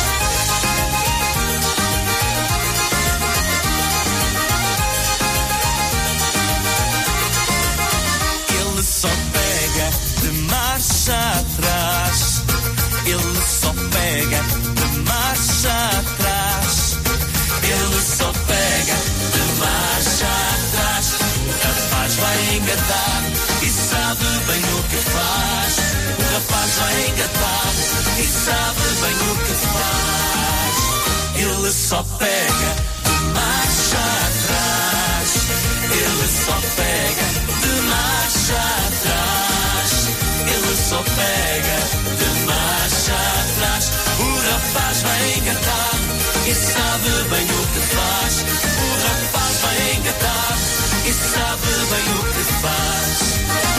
S4: Ele só pega de marcha atrás. Ele só pega de marcha atrás. Ele só pega de marcha atrás. O rapaz vai engatar e sabe bem o que faz. O rapaz vai engatar e sabe bem o que faz. Ele só pega de marcha atrás. Ele só pega de marcha atrás. Ele só pega de marcha atrás. O rapaz vai engatar e sabe bem o que faz. O rapaz vai engatar e sabe bem o que faz.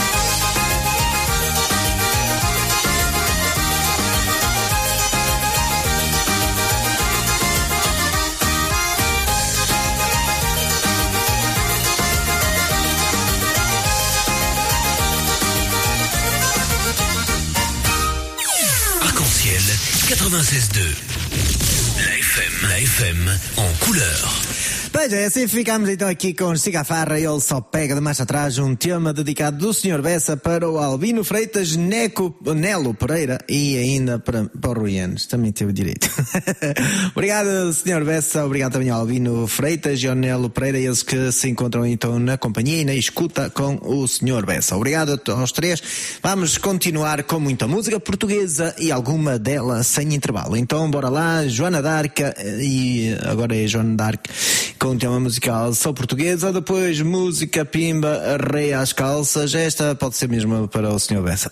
S3: Arc-en-ciel quatre-vingt-seize deux. La F M, la F M en couleur.
S6: Pois é, assim ficamos então aqui com Chica Farra. Ele só pega de marcha atrás, um tema dedicado do senhor Bessa para o Albino Freitas, Neco, Nelo Pereira e ainda para, para o Rui Enes, também teve direito. Obrigado, senhor Bessa, obrigado também ao Albino Freitas e ao Nelo Pereira, eles que se encontram então na companhia e na escuta com o senhor Bessa. Obrigado aos três. Vamos continuar com muita música portuguesa e alguma dela sem intervalo. Então bora lá, Joana d'Arc, e agora é Joana d'Arc com o tema musical Sou Portuguesa, depois música Pimba, Rei às Calças. Esta pode ser mesmo para o senhor Bessa.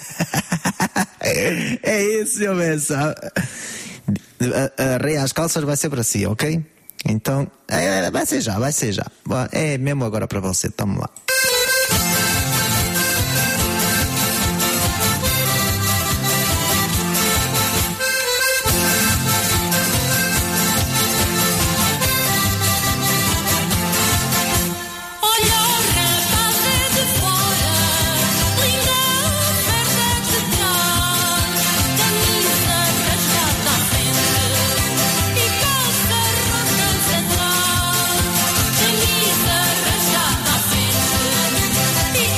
S6: É isso, senhor Bessa. A, a Rei às Calças vai ser para si, ok? Então, é, vai ser já, vai ser já. É mesmo agora para você, tamo lá.
S7: Camisa rasgada à frente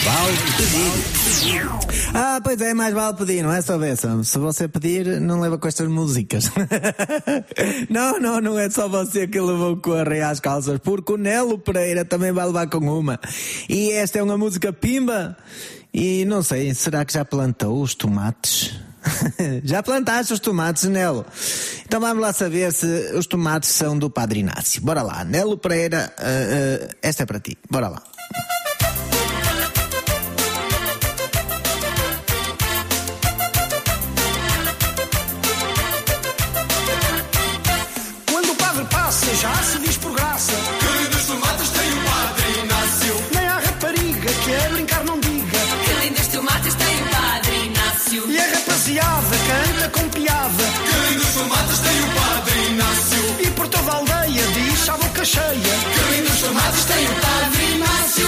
S6: Vale pedir. Ah, pois é, mais vale pedir, não é só Bessa? Se você pedir, não leva com estas músicas. Não, não, não é só você que levou com a rei às calças, porque o Nelo Pereira também vai levar com uma. E esta é uma música pimba. E não sei, será que já plantou os tomates? Já plantaste os tomates, Nelo? Então vamos lá saber se os tomates são do Padre Inácio. Bora lá, Nelo Pereira, uh, uh, esta é para ti. Bora lá.
S18: Quando o padre passa, já se diz por graça:
S13: que lindos tomates tem o Padre Inácio.
S18: Nem a rapariga que é brincar não diga:
S16: que lindos tomates tem o Padre Inácio.
S18: E a rapaziada canta com piada:
S13: que lindos tomates tem o Padre Inácio.
S18: E por toda a aldeia diz à boca cheia:
S13: que lindos tomates tem o Padre Inácio.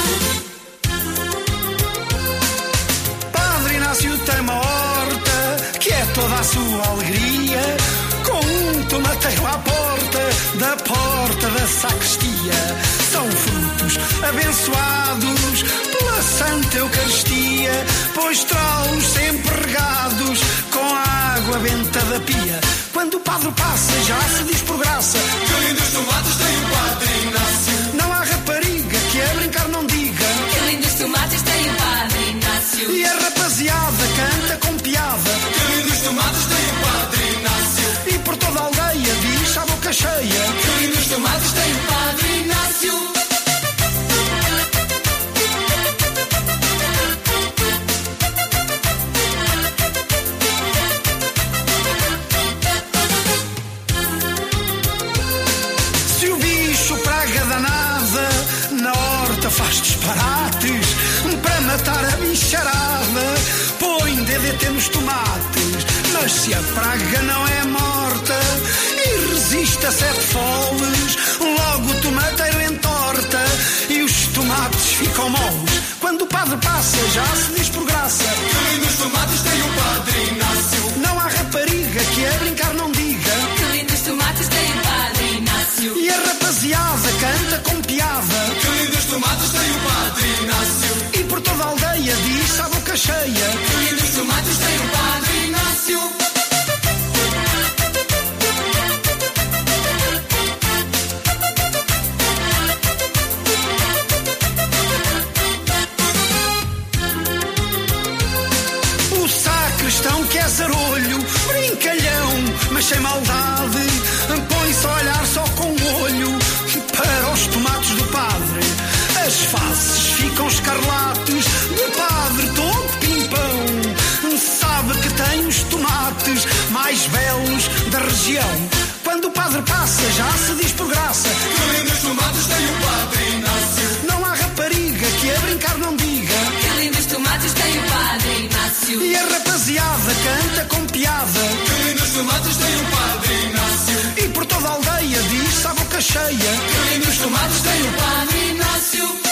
S18: Padre Inácio tem uma horta que é toda a sua alegria, com um tomateiro à porta da porta da sacristia. São frutos abençoados pela Santa Eucaristia, pois trá-los sempre regados com a água benta da pia. Quando o padre passa, já se diz por graça:
S13: que lindos tomates tem o Padre Inácio.
S18: Não há rapariga que a brincar não diga:
S16: que lindos tomates tem o Padre Inácio.
S18: E a rapaziada canta com piada:
S13: que lindos tomates tem o Padre Inácio.
S18: E por toda a aldeia diz à boca cheia:
S13: que lindos tomates tem o Padre Inácio.
S18: Se o bicho praga danada na horta faz disparates, para matar a bicharada põe D D T nos tomates. Mas se a praga não é morta e resiste a sete foles, logo o tomateiro entorta e os tomates ficam moles. Quando o padre passa, já se diz por graça:
S13: que lindos tomates tem o Padre Inácio.
S18: Não há rapariga que a brincar não diga:
S16: que lindos tomates tem o Padre Inácio.
S18: E a rapaziada canta com piada:
S13: que lindos tomates tem o Padre Inácio.
S18: E por toda a aldeia diz à boca cheia:
S13: que lindos tomates tem o Padre Inácio.
S18: O sacristão que é zarolho, brincalhão, mas sem maldade, põe-se a olhar só com o olho para os tomates do padre. As faces ficam escarlates, do padre todo pimpão. Sabe que tem os tomates mais belos da região. Quando o padre passa, já se diz por graça:
S13: que lindos tomates tem o Padre Inácio.
S18: Não há rapariga que a brincar não diga:
S16: que lindos tomates tem o Padre Inácio.
S18: E a rapaziada canta com piada:
S13: que lindos tomates tem o Padre Inácio.
S18: E por toda a aldeia diz à boca cheia:
S13: que lindos tomates tem o Padre Inácio.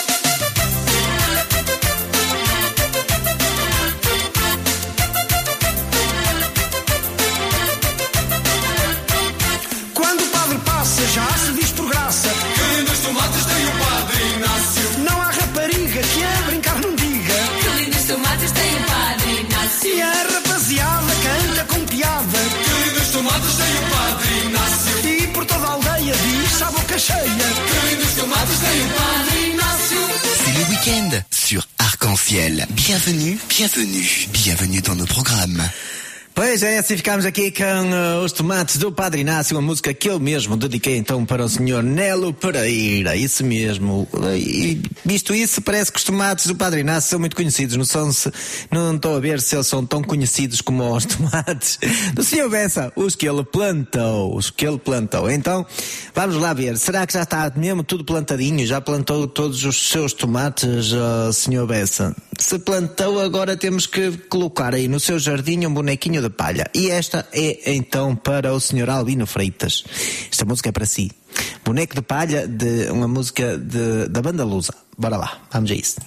S18: Quando o padre passa, já se diz por graça:
S13: que lindos tomates tem o Padre Inácio.
S18: Não há rapariga que a brincar não diga:
S16: que lindos tomates tem o Padre Inácio.
S18: E a rapaziada canta com piada:
S13: que lindos tomates tem o Padre Inácio.
S18: E por toda a aldeia diz à boca cheia:
S13: que lindos tomates tem o Padre Inácio.
S2: C'est le week-end sur Arc-en-Ciel. Bienvenue, bienvenue, bienvenue dans nos programmes.
S6: Pois é, assim ficamos aqui com uh, os tomates do Padre Inácio, uma música que eu mesmo dediquei então para o senhor Nelo Pereira, isso mesmo. E visto isso, parece que os tomates do Padre Inácio são muito conhecidos, não são se, não estou a ver se eles são tão conhecidos como os tomates do senhor Bessa, os que ele plantou, os que ele plantou. Então, vamos lá ver, será que já está mesmo tudo plantadinho? Já plantou todos os seus tomates, uh, senhor Bessa? Se plantou, agora temos que colocar aí no seu jardim um bonequinho de palha. E esta é então para o senhor Albino Freitas. Esta música é para si. Boneco de palha, de uma música de, da banda Lusa. Bora lá, vamos a isso.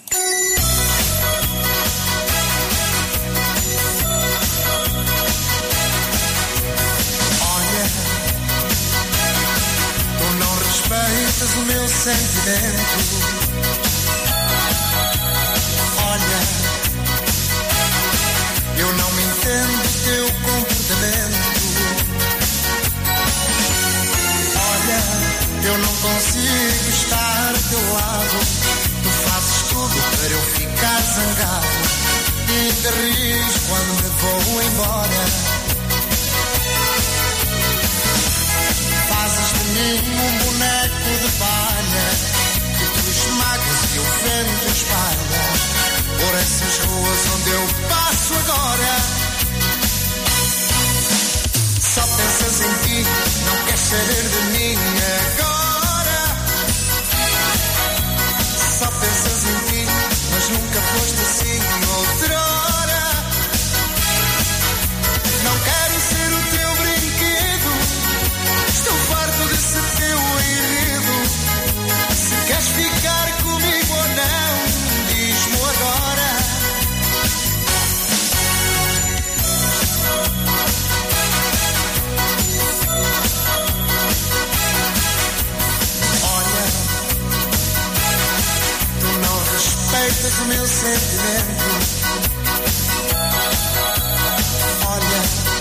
S17: Olha, tu não respeitas o meu sentimento. Olha, eu não me entendo do teu comportamento. Olha, eu não consigo estar ao teu lado. Tu fazes tudo para eu ficar zangado e te ris quando me vou embora. Fazes de mim um boneco de palha que tu esmagas e o vento espalha por essas ruas onde eu passo agora. Só pensas em ti, não queres saber de mim agora. Só pensas em ti, mas nunca foste assim outrora. Não quero ser o teu brinquedo, estou farto desse teu enredo. Se queres ficar comigo ou não, diz-me agora. Olha, tu não respeitas o meu sentimento. Olha,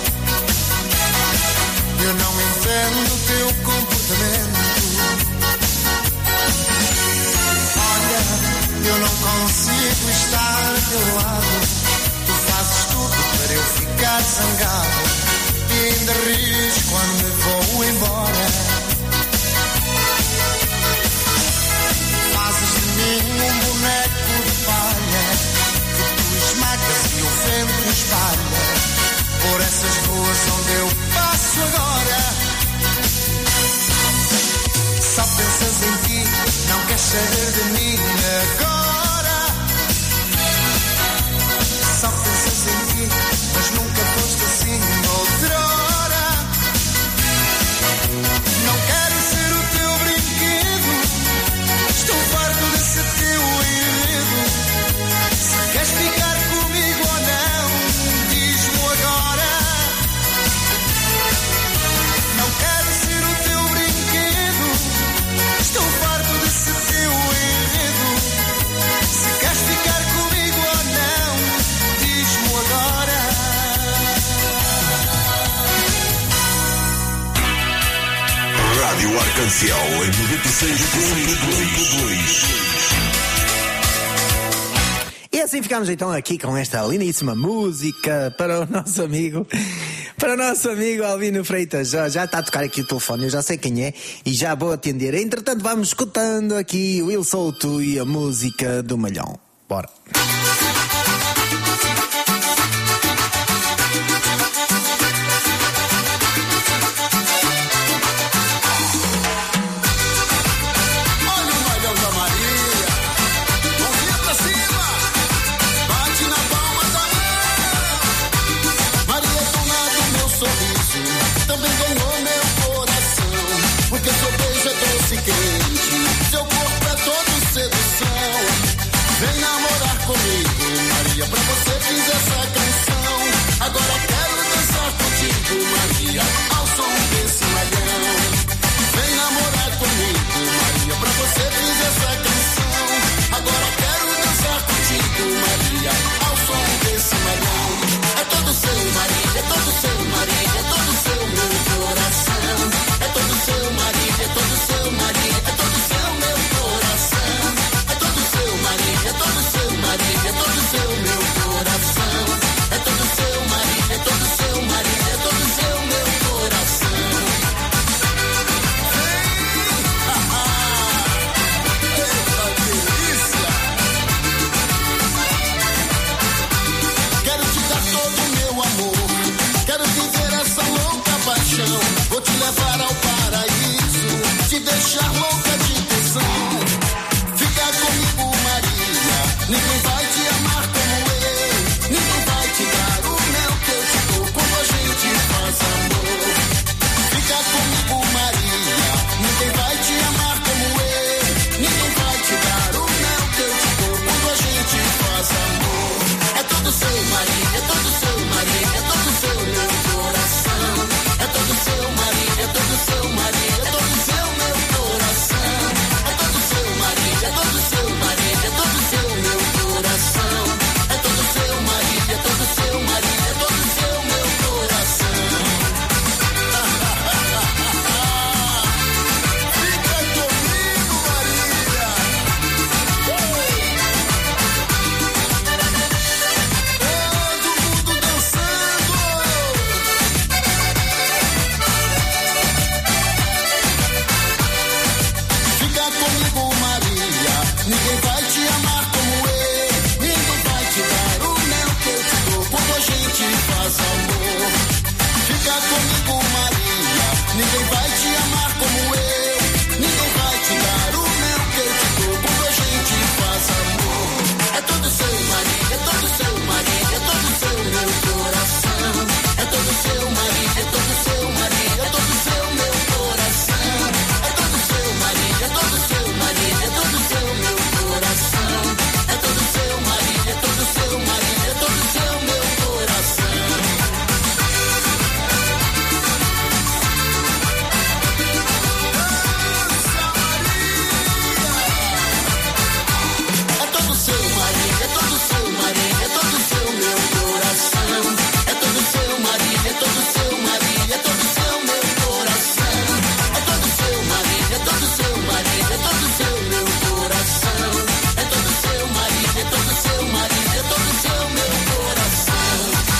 S17: eu não entendo o teu comportamento. Olha, eu não consigo estar ao teu lado. Tu fazes tudo para eu ficar zangado e ainda ris quando me vou embora. Fazes de mim um boneco de palha que tu esmagas e o vento espalha por essas ruas onde eu passo agora. Só pensas em ti, não queres saber de mim agora. Só pensas em ti, mas nunca foste assim outrora. Não quero ser o teu brinquedo, estou farto desse teu enredo. Se queres ficar comigo ou não, diz-me agora. Não quero ser o teu brinquedo, estou farto desse teu enredo. Se queres ficar comigo ou não, diz-me agora.
S5: Rádio Arcanciel em noventa e seis ponto dois.
S6: E assim ficamos então aqui com esta lindíssima música para o nosso amigo, para o nosso amigo Albino Freitas. Já, já está a tocar aqui o telefone, eu já sei quem é e já vou atender. Entretanto, vamos escutando aqui o Will Souto e a música do Malhão. Bora.
S13: Olha o malhão da Maria, mãozinha pra cima, bate na palma da mão. Maria é dona do meu sorriso, também ganhou meu coração, porque seu beijo é doce e quente, seu corpo é todo sedução. Vem namorar comigo, Maria, pra você fiz essa canção. Agora quero dançar contigo, Maria, ao som desse malhão. Vem namorar comigo, Maria, pra você fiz essa canção. Agora quero dançar contigo, Maria, ao som desse malhão. É todo seu, Maria, é todo seu, Maria, é todo seu meu coração. É todo seu, Maria, é todo seu, Maria, é todo seu meu coração. É todo seu, Maria, é todo seu, Maria, é todo seu meu coração. É todo seu, Maria, é todo seu, Maria, é todo seu meu coração. Eita delícia! Quero te dar todo o meu amor, quero viver essa louca paixão. Vou te levar ao paraíso, te deixar louca de tesão. Fica comigo, Maria, ninguém vai te amar como eu. Ninguém vai te dar o mel que eu te dou quando a gente faz amor. Fica comigo, Maria, ninguém vai te amar como eu. Ninguém vai te dar o mel que eu te dou quando a gente faz amor. É todo seu, Maria, é todo seu, Maria, é todo seu meu coração. É todo seu, Maria, é todo seu, Maria, é todo seu meu coração. Ninguém vai te amar como eu. Ninguém vai te dar o meu que eu te dou. Quando a gente faz amor. É todo seu, Maria, é todo seu, Maria, é todo seu meu coração. É todo seu, Maria, é todo seu, Maria, é todo seu meu coração. É todo seu, Maria, é todo seu, Maria, é todo seu meu coração. É todo seu, Maria, é todo seu, Maria, é todo seu meu coração. É todo seu, Maria, é todo seu, Maria, é todo seu meu coração. É todo seu, Maria, é todo seu, Maria, é todo seu meu coração. É todo seu, Maria, é todo seu, Maria, é todo seu meu coração. É todo seu, Maria, é todo seu, Maria, é todo seu meu coração.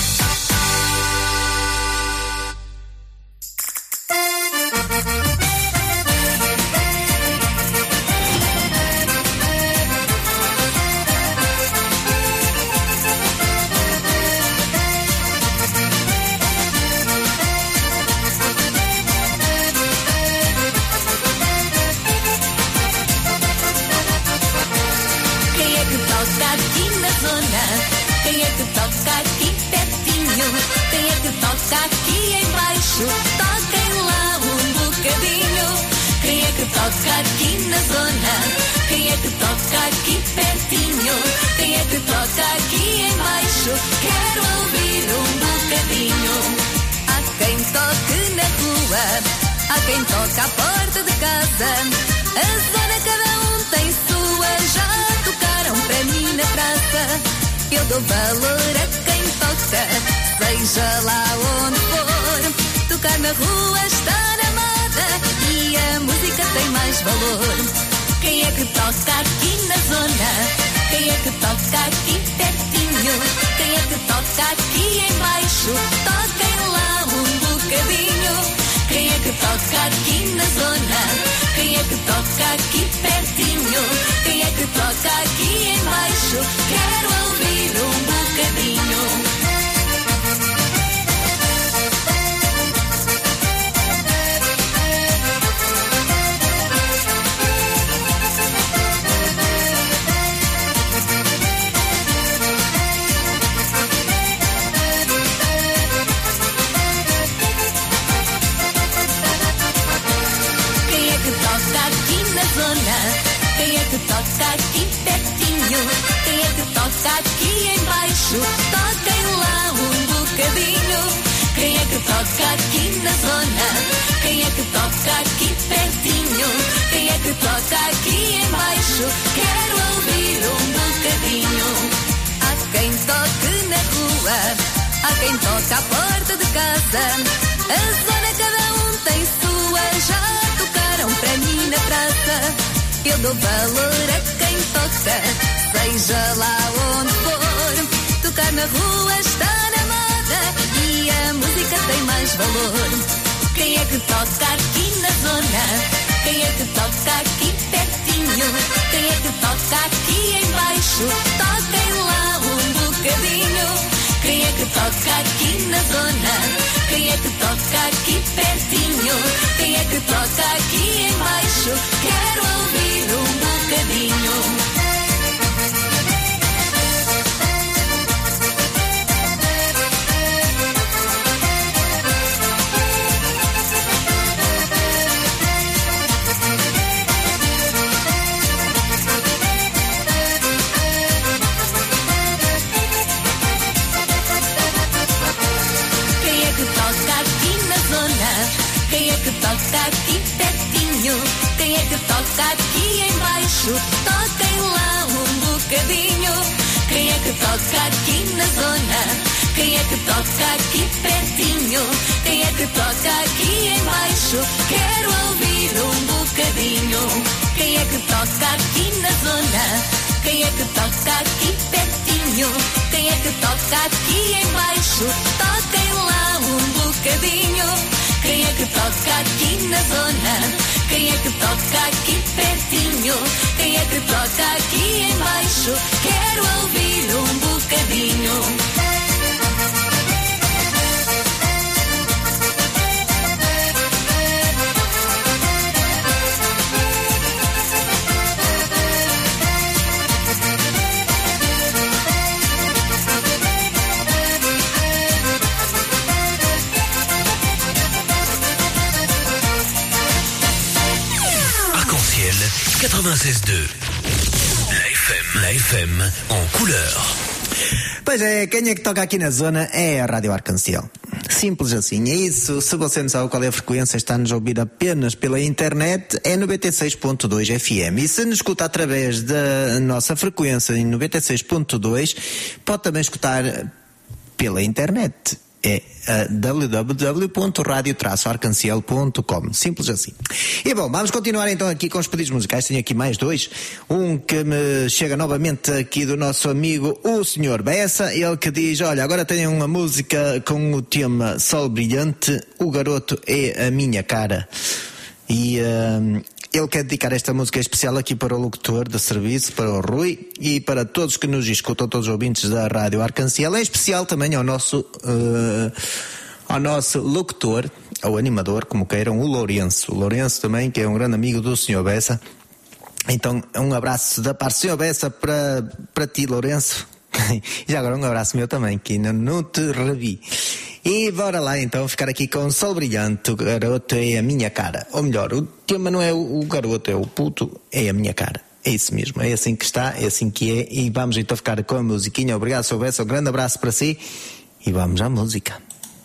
S16: Quem é que toca aqui na zona? Quem é que toca aqui pertinho? Quem é que toca aqui embaixo? Toquem lá um bocadinho. Quem é que toca aqui na zona? Quem é que toca aqui pertinho? Quem é que toca aqui embaixo? Quero ouvir um bocadinho. Há quem toque na rua, há quem toca à porta de casa. A zona cada um tem sua, já tocaram para mim na praça. Eu dou valor a quem toca, seja lá onde for. Tocar na rua está na moda e a música tem mais valor. Quem é que toca aqui na zona? Quem é que toca aqui pertinho? Quem é que toca aqui embaixo? Toquem lá um bocadinho. Quem é que toca aqui na zona? Quem é que toca aqui pertinho? Quem é que toca aqui embaixo? Quero ouvir um bocadinho. Quem é que toca aqui na zona? Quem é que toca aqui pertinho? Quem é que toca aqui embaixo? Toquem lá um bocadinho. Quem é que toca aqui na zona? Quem é que toca aqui pertinho? Quem é que toca aqui embaixo? Quero ouvir um bocadinho. Há quem toque na rua, há quem toca à porta de casa. A zona cada um tem sua, já tocaram para mim na praça. Eu dou valor a quem toca, seja lá onde for. Tocar na rua está na moda e a música tem mais valor. Quem é que toca aqui na zona? Quem é que toca aqui pertinho? Quem é que toca aqui embaixo? Toquem lá um bocadinho. Quem é que toca aqui na zona? Quem é que toca aqui pertinho? Quem é que toca aqui embaixo? Quero ouvir um bocadinho. Quem é que toca aqui na zona? Quem é que toca aqui pertinho? Quem é que toca aqui embaixo? Toquem lá um bocadinho. Quem é que toca aqui na zona? Quem é que toca aqui pertinho? Quem é que toca aqui embaixo? Quero ouvir um bocadinho. Quem é que toca aqui na zona? Quem é que toca aqui pertinho? Quem é que toca aqui embaixo? Toquem lá um bocadinho. Quem é que toca aqui na zona? Quem é que toca aqui pertinho? Quem é que toca aqui embaixo? Quero ouvir um bocadinho.
S3: quatre-vingt-seize deux. La F M, la F M en couleur.
S6: Pois é, quem é que toca aqui na zona é a Rádio Arcanciel. Simples assim, é isso. Se você não sabe qual é a frequência, está-nos a ouvir apenas pela internet, é noventa e seis ponto dois F M. E se nos escuta através da nossa frequência em noventa e seis ponto dois, pode também escutar pela internet. É uh, w w w ponto radio traço arcanciel ponto com. Simples assim. E bom, vamos continuar então aqui com os pedidos musicais. Tenho aqui mais dois. Um que me chega novamente aqui do nosso amigo o senhor Bessa. Ele que diz: olha, agora tenho uma música com o tema Sol Brilhante, o garoto é a minha cara. E uh, ele quer dedicar esta música especial aqui para o locutor de serviço, para o Rui, e para todos que nos escutam, todos os ouvintes da Rádio Arcanciel. É especial também ao nosso, uh, ao nosso locutor, ao animador, como queiram, o Lourenço. O Lourenço também, que é um grande amigo do senhor Bessa. Então, um abraço da parte do senhor Bessa para, para ti, Lourenço. E já agora um abraço meu também, que ainda não te revi. E bora lá então ficar aqui com o Sol Brilhante, o garoto é a minha cara. Ou melhor, o tema não é o, o garoto, é o puto, é a minha cara. É isso mesmo, é assim que está, é assim que é. E vamos então ficar com a musiquinha. Obrigado, senhor Bessa, um grande abraço para si. E vamos à música.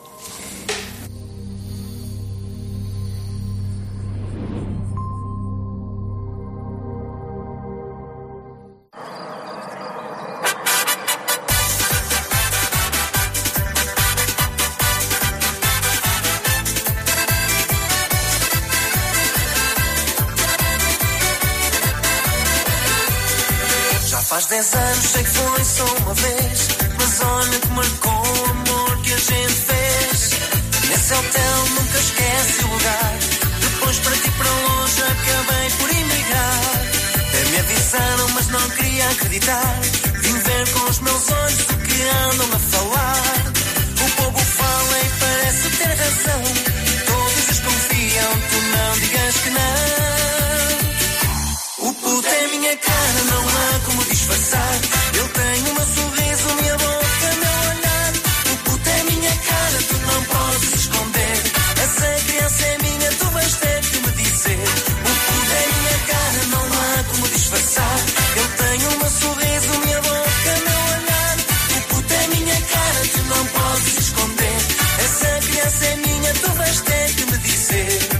S7: Faz dez anos, sei que foi só uma vez, mas olha que marcou o amor que a gente fez. Nesse hotel nunca esquece o lugar, depois para ti para longe acabei por emigrar. Até me avisaram, mas não queria acreditar, vim ver com os meus olhos o que andam a falar. O povo fala e parece ter razão, todos desconfiam, tu não digas que não. O puto é minha cara, não há como disfarçar. Eu tenho o meu sorriso, minha boca, meu olhar. O puto é minha cara, tu não podes esconder. Essa criança é minha, tu vais ter que me dizer. O puto é minha cara, não há como disfarçar. Eu tenho o meu sorriso, minha boca, meu olhar. O puto é minha cara, tu não podes esconder. Essa criança é minha, tu vais ter que me dizer.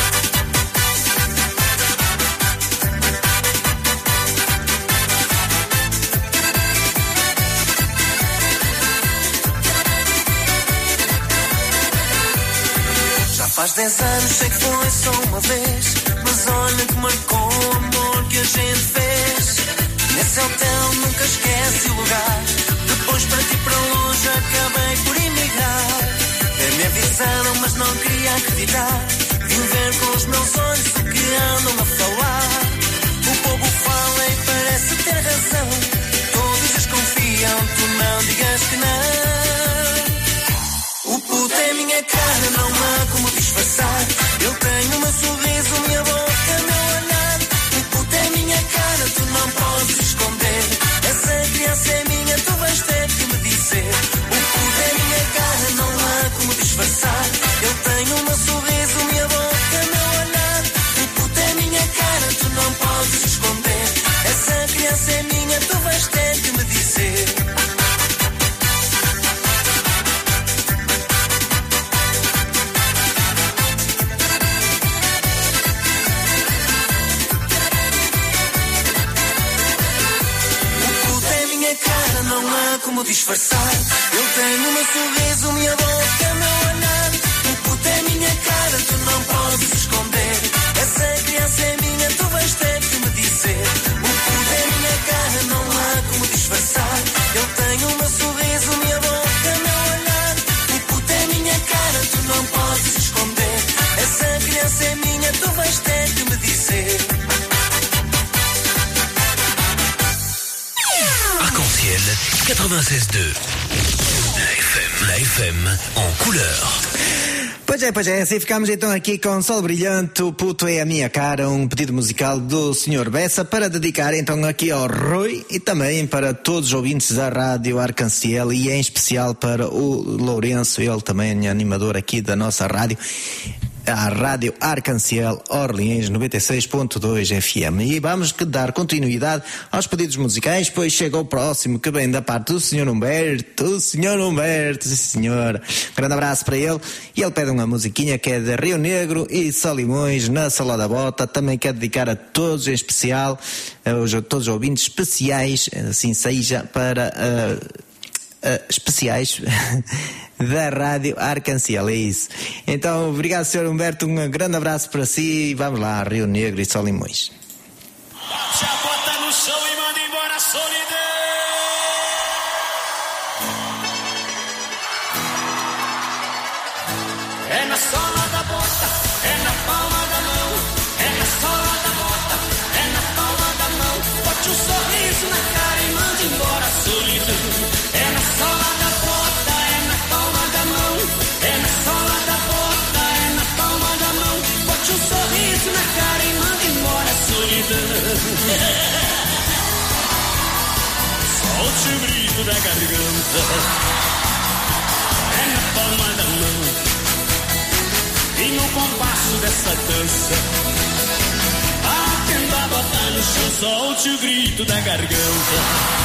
S7: Faz dez anos, sei que foi só uma vez, mas olha que marcou o amor que a gente fez. Nesse hotel nunca esquece o lugar, depois para ti para longe acabei por emigrar. Até me avisaram, mas não queria acreditar, vim ver com os meus olhos o que andam a falar. O povo fala e parece ter razão, todos desconfiam, tu não digas que não. O puto é minha cara, não há como disfarçar. Eu tenho o meu sorriso, minha boca, meu olhar. O puto é minha cara, tu não podes esconder. Essa criança é minha, tu vais ter que me dizer. O puto é minha cara, não há como disfarçar. Eu tenho o meu sorriso, minha boca, meu olhar. O puto é minha cara, tu não podes esconder. Essa criança é minha, tu vais ter que me dizer. Não há como disfarçar. Eu tenho o meu sorriso, minha boca, meu olhar. O puto é minha cara, tu não podes esconder. Essa criança é minha, tu vais ter que me dizer. O puto é minha cara, não há como disfarçar. Eu tenho o meu sorriso, minha boca, meu olhar. O puto é minha cara, tu não podes esconder. Essa criança é minha, tu vais ter que me dizer.
S3: Arc-en-ciel quatre-vingt-seize deux. La F M, la F M en couleur.
S6: Pois é, pois é, assim ficamos então aqui com Sol Brilhante, o puto é a minha cara, um pedido musical do senhor Bessa para dedicar então aqui ao Rui e também para todos os ouvintes da Rádio Arcanciel e em especial para o Lourenço, ele também é animador aqui da nossa rádio. à Rádio Arc-en-Ciel Orleans noventa e seis ponto dois F M. E vamos dar continuidade aos pedidos musicais, pois chega o próximo que vem da parte do senhor Humberto. O senhor Humberto, sim senhor. Grande abraço para ele. E ele pede uma musiquinha que é de Rio Negro e Solimões na Sala da Bota. Também quer dedicar a todos, em especial, a todos os ouvintes especiais, assim seja, para uh, uh, especiais da Rádio Arc-en-Ciel, é isso. Então, obrigado, senhor Humberto, um grande abraço para si e vamos lá, Rio Negro e Solimões.
S4: Bate a bota no chão e manda embora a solidão. É na sola da bota, é na palma da mão. É na sola da bota, é na palma da mão. Bote um sorriso na cara e manda embora a solidão. É na sola da bota, é na palma da mão. É na sola da bota, é na palma da mão. Bote um sorriso na cara e manda embora a solidão. Solte o grito da garganta. É na palma da mão. E no compasso dessa dança, batendo a bota no chão, solte o grito da garganta.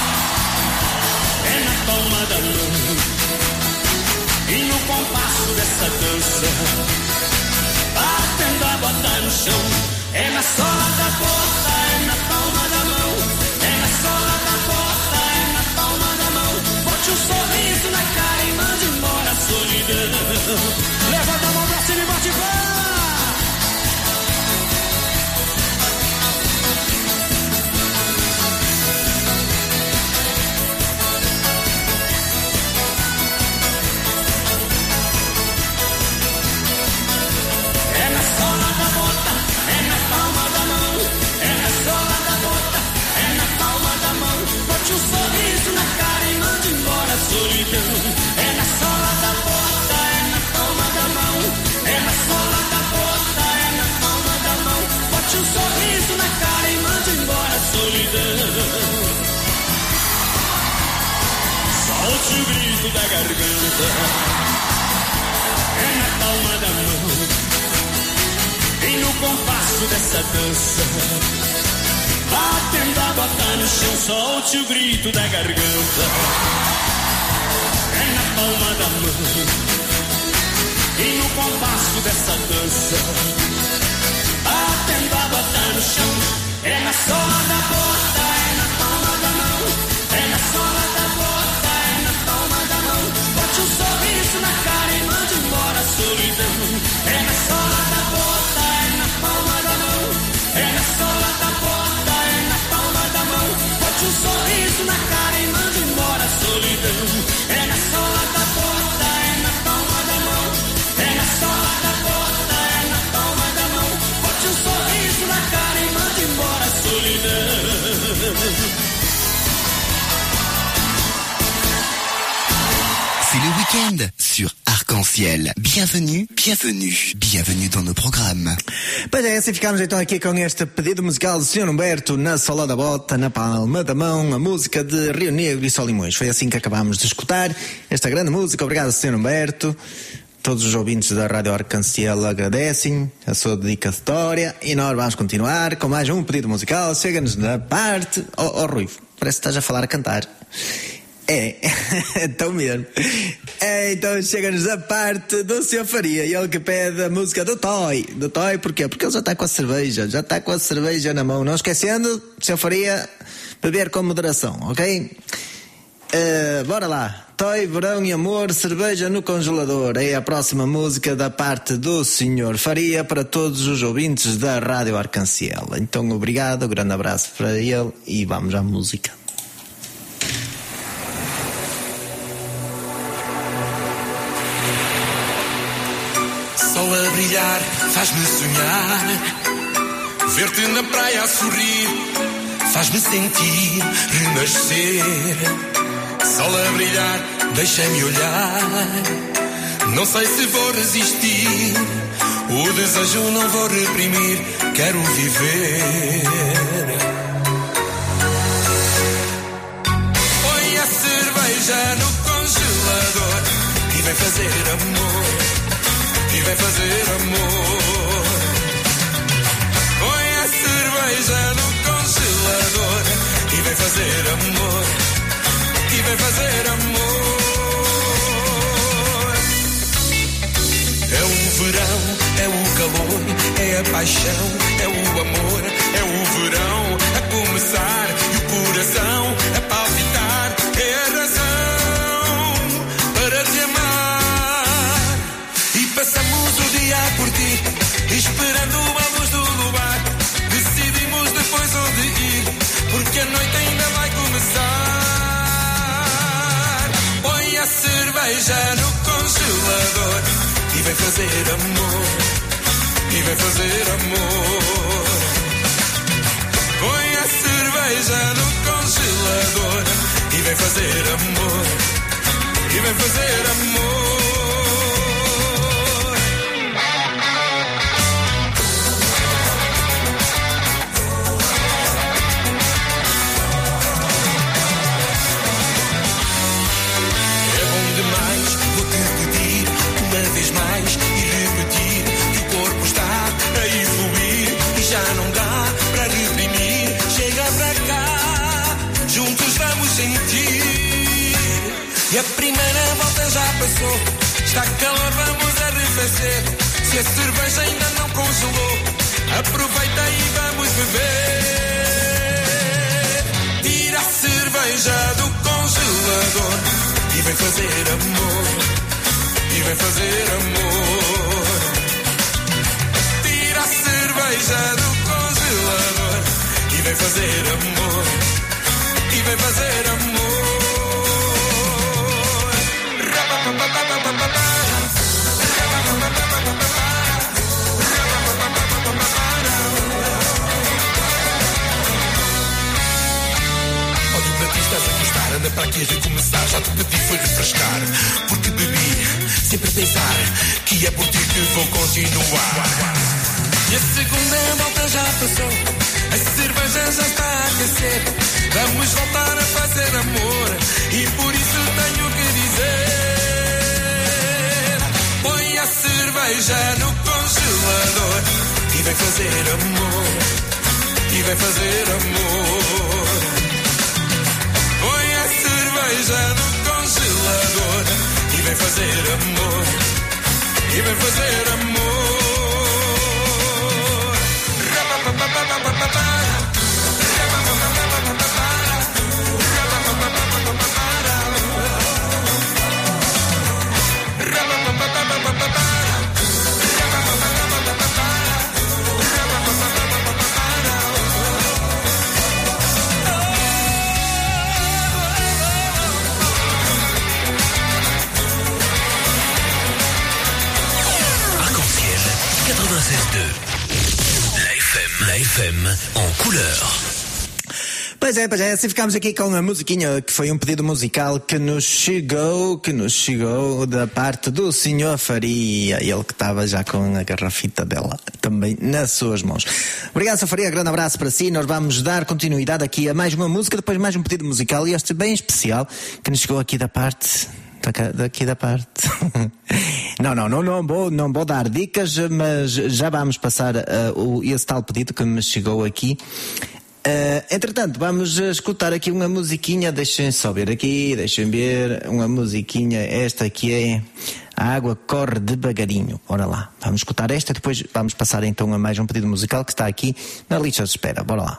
S4: É na palma da mão. E no compasso dessa dança, batendo a bota no chão. É na sola da bota, é na palma da mão. É na sola da bota, é na palma da mão. Bote um sorriso na cara e mande embora a solidão. Levanta a mão pra cima e bate palma. É na sola da bota, é na palma da mão. É na sola da bota, é na palma da mão. Bote um sorriso na cara e mande embora a solidão. É na sola da bota, é na palma da mão. É na sola da bota, é na palma da mão. Bote um sorriso na cara e mande embora a solidão. Solte o grito da garganta. É na palma da mão. E no compasso dessa dança, batendo a bota no chão, solte o grito da garganta. É na palma da mão. E no compasso dessa dança, batendo a bota no chão. É na sola da bota, é na palma da mão. É na sola da bota, é na palma da mão. Bote um sorriso na cara e mande embora a solidão. É na sola da bota, é na palma da mão. É na sola da bota, é na palma da mão. Bote um sorriso na cara e mande embora a solidão. É na sola da bota, é na palma da mão. É na sola da bota, é na palma da mão. Bote um sorriso na cara e mande embora a solidão.
S2: C'est le week-end sur Arc-en-Ciel. Bienvenue, bienvenue, bienvenue dans nos programmes.
S6: Pois é, assim ficamos então aqui com este pedido musical do senhor Humberto, na sola da bota, na palma da mão, a música de Rio Negro e Solimões. Foi assim que acabámos de escutar esta grande música. Obrigado, senhor Humberto. Todos os ouvintes da Rádio Arc-en-Ciel agradecem a sua dedicatória e nós vamos continuar com mais um pedido musical. Chega-nos na parte... Oh, oh Rui, parece que estás a falar a cantar. É, então mesmo. É, então chega-nos a parte do senhor Faria e ele que pede a música do Toy. Do Toy porquê? Porque ele já está com a cerveja, já está com a cerveja na mão. Não esquecendo, senhor Faria, beber com moderação, ok? Uh, bora lá. Toy, verão e amor, cerveja no congelador. É a próxima música da parte do senhor Faria para todos os ouvintes da Rádio Arc-en-Ciel. Então obrigado, um grande abraço para ele e vamos à música.
S4: Sol a brilhar faz-me sonhar, ver-te na praia a sorrir faz-me sentir renascer. Sol a brilhar, deixa-me olhar, não sei se vou resistir, o desejo não vou reprimir, quero viver. Põe a cerveja no congelador e vem fazer amor. e vem fazer amor. Põe a cerveja no congelador e vem fazer amor, e vem fazer amor. É o verão, é o calor, é a paixão, é o amor, é o verão a começar e o coração a palpitar. É a razão para te amar. E passamos o dia a curtir, esperando a luz do luar. Decidimos depois onde ir, porque a noite ainda vai começar. Põe a cerveja no congelador e vem fazer amor, e vem fazer amor. Põe a cerveja no congelador e vem fazer amor, e vem fazer amor. É bom demais, vou-te pedir uma vez mais e repetir que o corpo está a evoluir e já não dá para reprimir. Chega para cá, juntos vamos sentir. E a primeira volta já passou, está calor, vamos arrefecer. Se a cerveja ainda não congelou, aproveita e vamos beber. Tira a cerveja do congelador e vem fazer amor, e vem fazer amor. Tira a cerveja do congelador e vem fazer amor, e vem fazer amor. Olha para ti, estás a gostar, anda para aqui a recomeçar. Já te pedi foi refrescar, porque bebi sempre a pensar que é por ti que vou continuar. E a segunda volta já passou, a cerveja já está a aquecer. Vamos voltar a fazer amor e por isso tenho que dizer: põe a cerveja no congelador e vem fazer amor, e vem fazer amor. Põe a cerveja no congelador e vem fazer amor, e vem fazer amor.
S3: quatre-vingt-seize deux. La F M, la F M en couleur.
S6: Pois é, pois é, assim ficámos aqui com a musiquinha que foi um pedido musical que nos chegou, que nos chegou da parte do senhor Faria, ele que estava já com a garrafita dela também nas suas mãos. Obrigado, senhor Faria, grande abraço para si. Nós vamos dar continuidade aqui a mais uma música, depois mais um pedido musical, e este bem especial que nos chegou aqui da parte... daqui da parte. Não, não, não, não vou, não vou dar dicas, mas já vamos passar uh, o, esse tal pedido que me chegou aqui. Uh, entretanto, vamos escutar aqui uma musiquinha. Deixem só ver aqui, deixem ver uma musiquinha. Esta aqui é A Água Corre Devagarinho. Bora lá, vamos escutar esta, depois vamos passar então a mais um pedido musical que está aqui na lista de espera. Bora lá.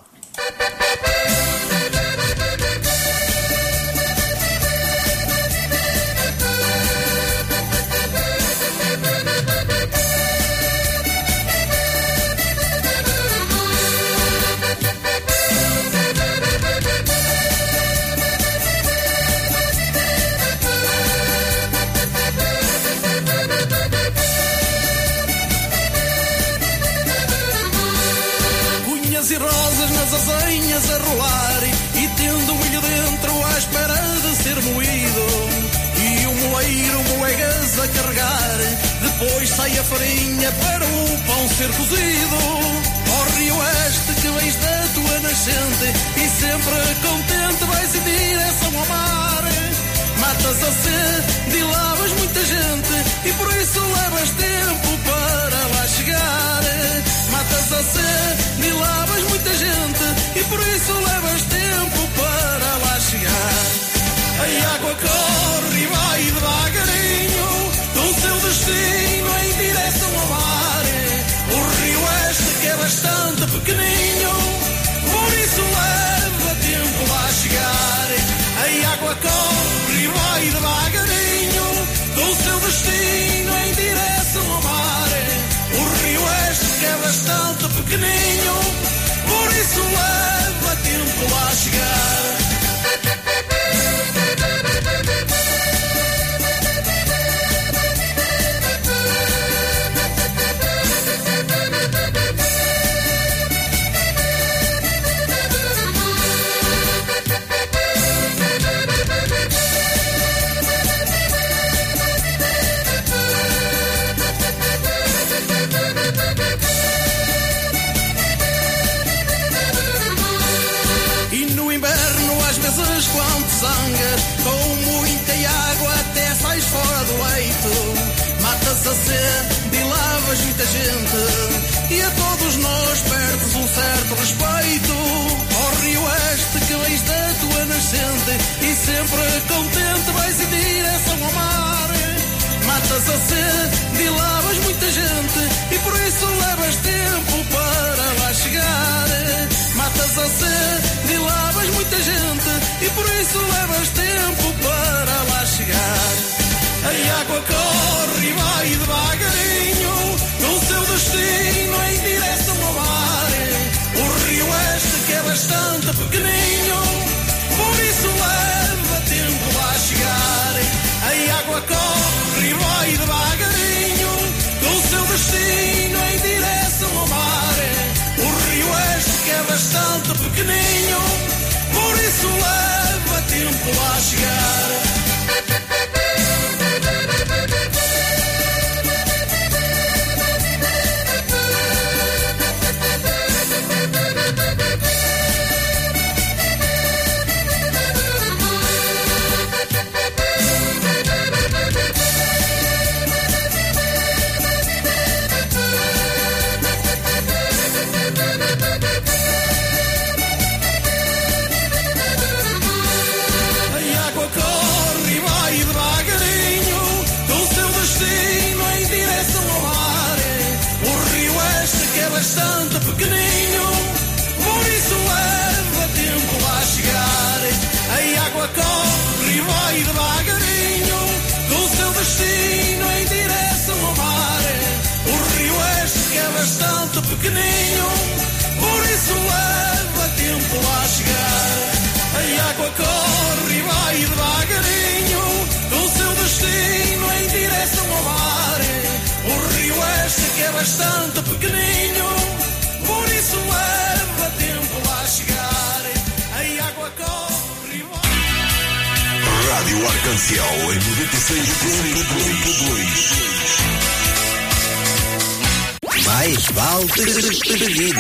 S18: E rosas nas azenhas a rolar, e tendo o milho dentro à espera de ser moído, e o moleiro moegas a carregar, depois sai a farinha para o pão ser cozido. Ó Rio Oeste que vens da tua nascente, e sempre contente vais em direção ao mar, Matas a sede, dilavas muita gente e por isso levas tempo para lá chegar. Matas a sede, dilavas muita gente e por isso levas tempo para lá chegar. A água corre e vai devagarinho do seu destino em direção ao mar. O rio este que é bastante pequenino, por isso leva tempo lá chegar. A água corre e vai devagarinho do seu destino em direção ao mar. O rio este que é bastante pequenino, por isso leva tempo lá chegar. Com muita água até sais fora do leito. Matas a sede, dilavas muita gente e a todos nós perdes um certo respeito. Ao rio este que vens da tua nascente e sempre contente vais em direção ao mar. Matas a sede, dilavas muita gente e por isso levas tempo para lá chegar. Matas a sede, dilavas muita gente e por isso levas tempo para lá chegar. A água corre e vai devagarinho no seu destino em direção ao mar. O rio este que é bastante pequenino, por isso leva tempo lá chegar. A água corre e vai devagarinho no seu destino em direção ao mar. O rio este que é bastante pequenino, por isso leva tempo lá chegar. Bastante pequenino, por isso leva tempo lá chegar. A água corre e vai devagarinho do seu destino em direção ao mar. O rio este que é bastante pequenino, por isso leva tempo lá chegar. A água corre e vai devagarinho do seu destino em direção ao mar. O rio este que é bastante pequenino, por isso leva tempo lá chegar. A água corre e vai.
S5: Rádio Arcanciel em noventa e seis ponto dois.
S2: Mais vale pedir.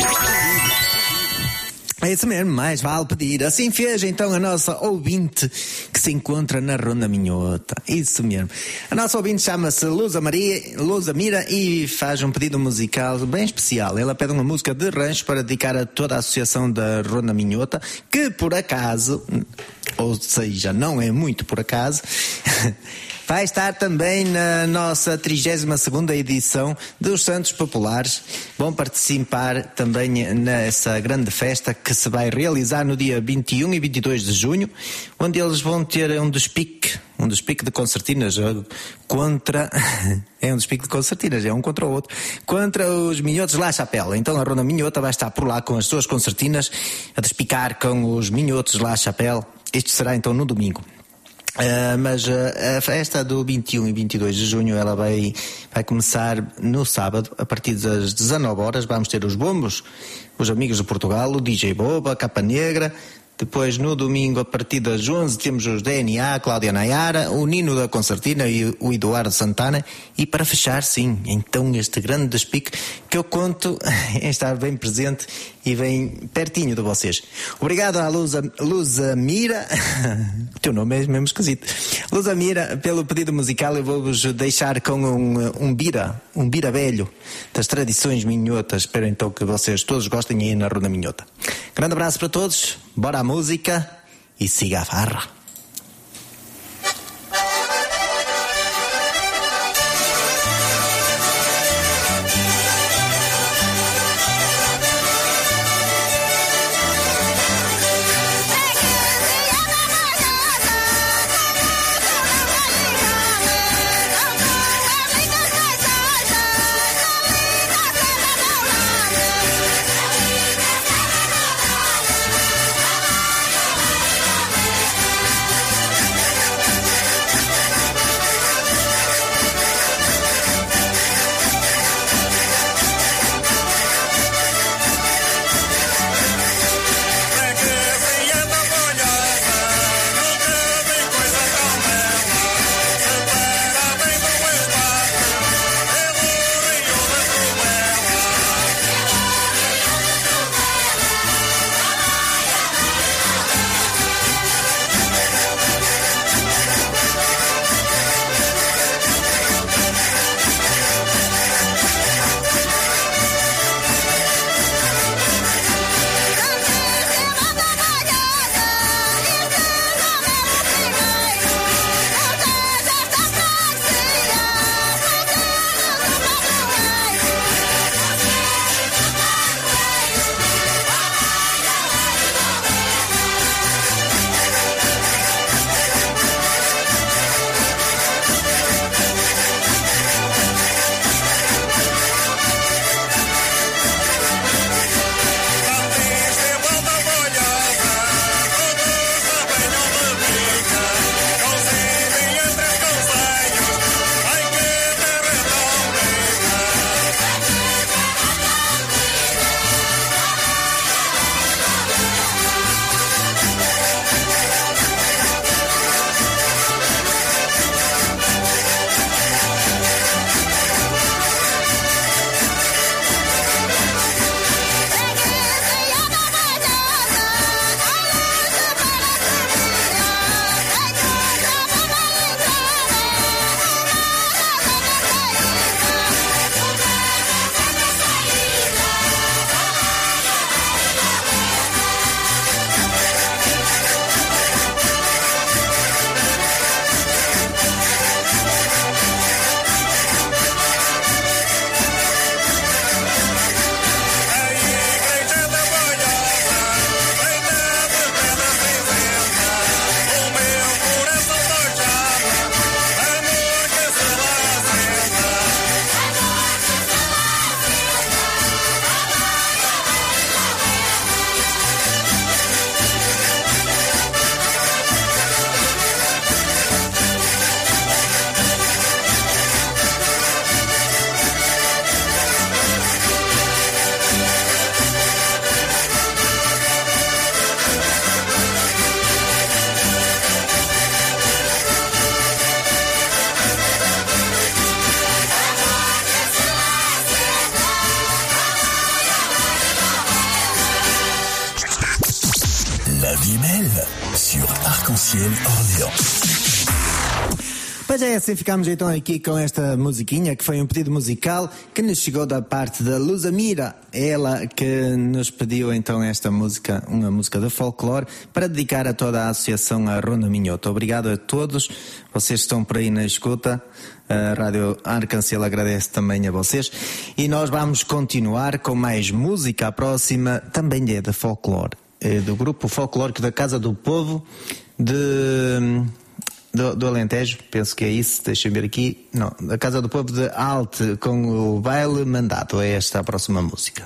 S6: É isso mesmo, mais vale pedir. Assim fez então a nossa ouvinte que se encontra na Ronda Minhota. Isso mesmo. A nossa ouvinte chama-se Lusa Maria, Lusa Mira e faz um pedido musical bem especial. Ela pede uma música de rancho para dedicar a toda a associação da Ronda Minhota, que por acaso, ou seja, não é muito por acaso, vai estar também na nossa trigésima segunda edição dos Santos Populares. Vão participar também nessa grande festa que se vai realizar no dia vinte e um e vinte e dois de junho, onde eles vão ter um despique, um despique de concertinas contra... é um despique de concertinas, é um contra o outro, contra os Minhotos La Chapelle. Então a Ronda Minhota vai estar por lá com as suas concertinas a despicar com os Minhotos La Chapelle. Este será então no domingo. Uh, mas uh, a festa do vinte e um e vinte e dois de junho ela vai, vai começar no sábado a partir das dezanove horas. Vamos ter os bombos, os amigos de Portugal, o D J Boba, Capa Negra, Depois, no domingo, a partir das onze, temos os D N A, Cláudia Nayara, o Nino da Concertina e o Eduardo Santana. E para fechar, sim, então este grande despique que eu conto em estar bem presente e bem pertinho de vocês. Obrigado à Luza, Luza Mira, o teu nome é mesmo esquisito, Luza Mira, pelo pedido musical. Eu vou-vos deixar com um, um bira, um bira velho, das tradições minhotas. Espero então que vocês todos gostem aí na Ronda Minhota. Grande abraço para todos, bora à música e siga a farra.
S8: sur Arc-en-Ciel Orléans.
S6: Pois é, assim ficamos então aqui com esta musiquinha, que foi um pedido musical que nos chegou da parte da Luza Mira, ela que nos pediu então esta música, uma música de folclore, para dedicar a toda a associação a Ronda Minhota. Obrigado a todos, vocês estão por aí na escuta, a Rádio Arc-en-Ciel agradece também a vocês, e nós vamos continuar com mais música. A próxima também é de folclore, é do grupo folclórico da Casa do Povo de... Do, do Alentejo, penso que é isso, deixa eu ver aqui, não, da Casa do Povo de Alte, com o baile mandado. É esta a próxima música.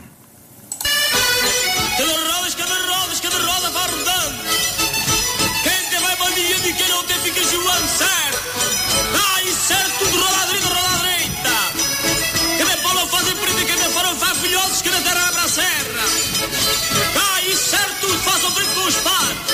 S4: Cada rodas, cada rodas, cada roda vai rodando. Quem te vai bandiando e quem não tem fica joando, certo? Ah, e certo, tudo roda à direita, roda à direita. Cada polo fazem preta, cada fora faz filhosos, cada terra abre a serra. Ah, e certo, tudo faz ao frente com os pares.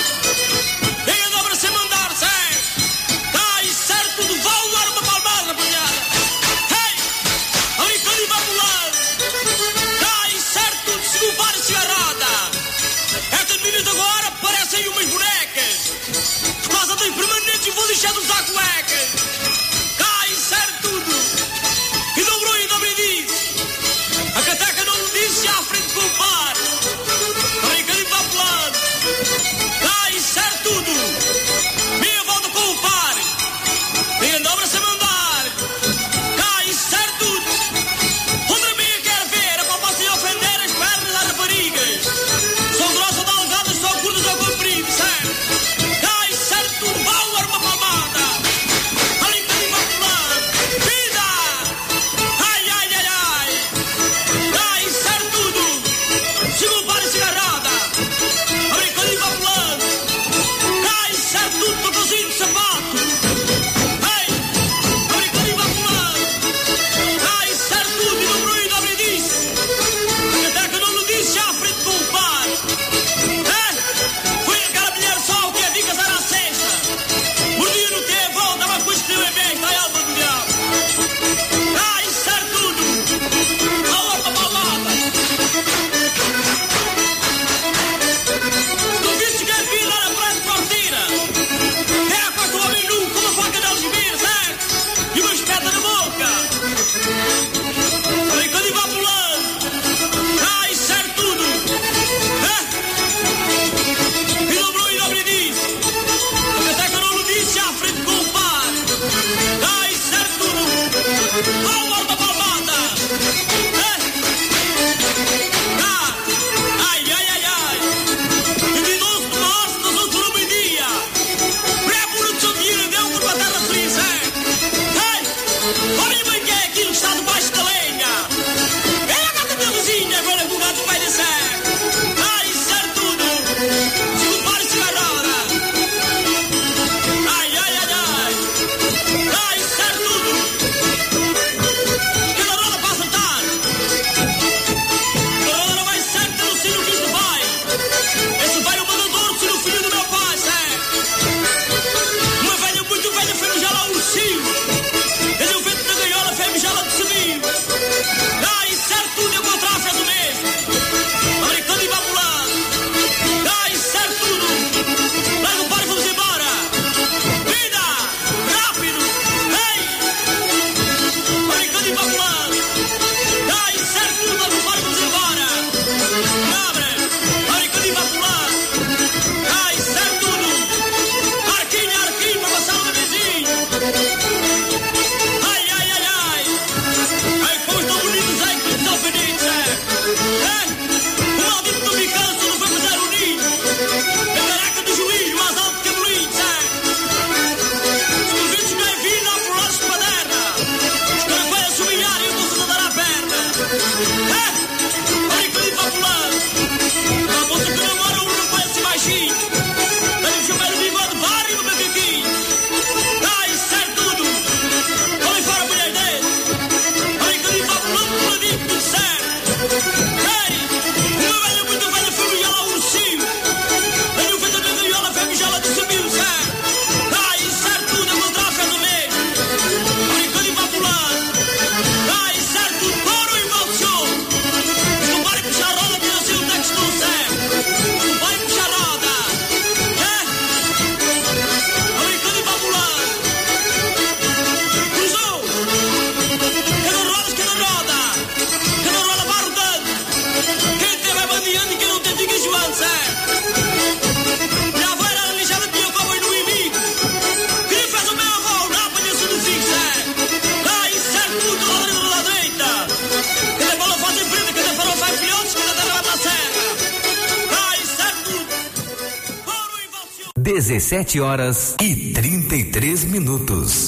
S19: dezessete horas e trinta e três minutos.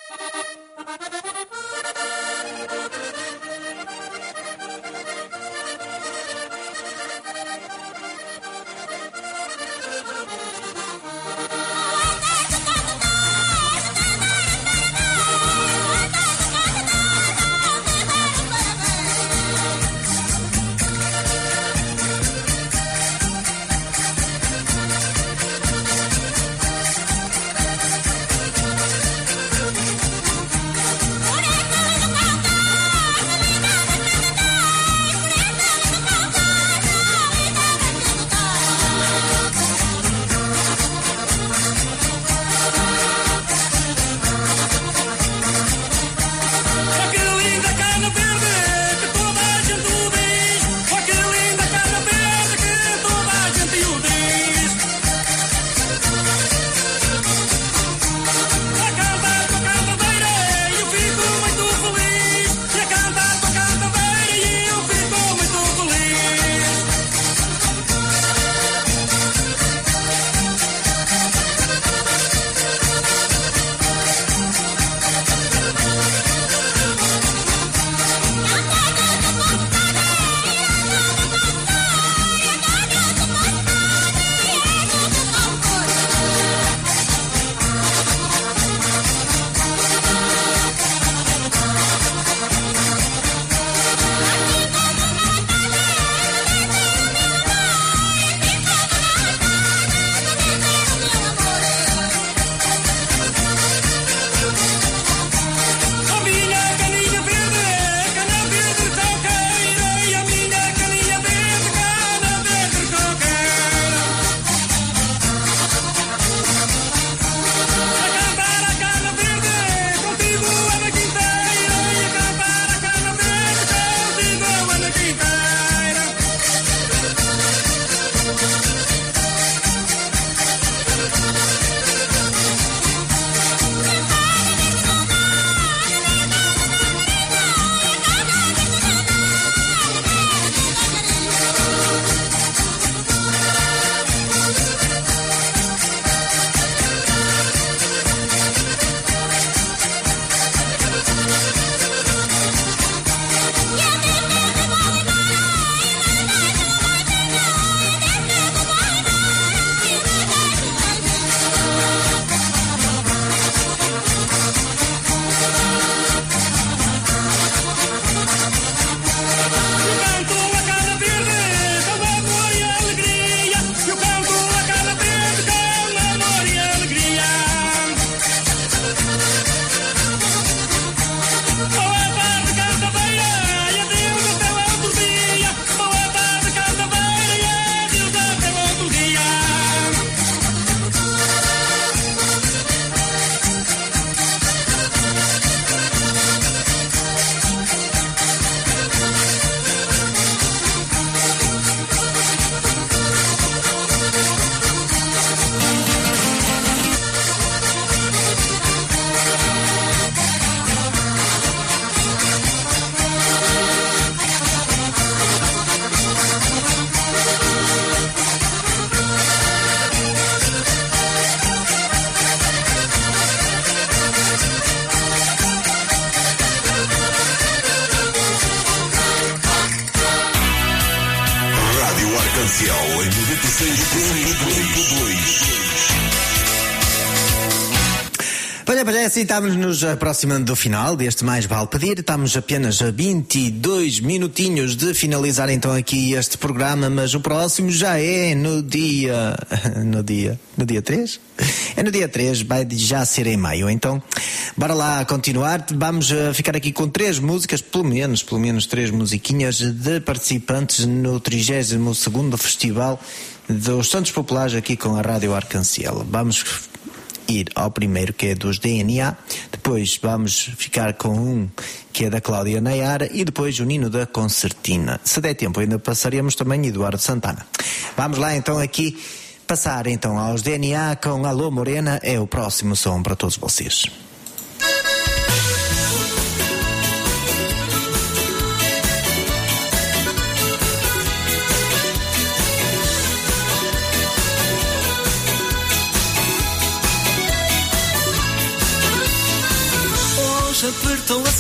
S5: Arcanciel em noventa e seis ponto dois.
S6: Olha, olha, assim estamos nos aproximando do final deste Mais Vale Pedir. Estamos apenas a vinte e dois minutinhos de finalizar então aqui este programa, mas o próximo já é no dia... no dia... no dia três? É no dia três, vai já ser em maio. Então, bora lá continuar. Vamos ficar aqui com três músicas, pelo menos, pelo menos três musiquinhas de participantes no trigésimo segundo Festival dos Santos Populares aqui com a Rádio Arcanciel. Vamos ir ao primeiro, que é dos D N A, depois vamos ficar com um que é da Cláudia Nayara e depois o Nino da Concertina. Se der tempo ainda passaremos também Eduardo Santana. Vamos lá então aqui passar então aos D N A com Alô Morena, é o próximo som para todos vocês.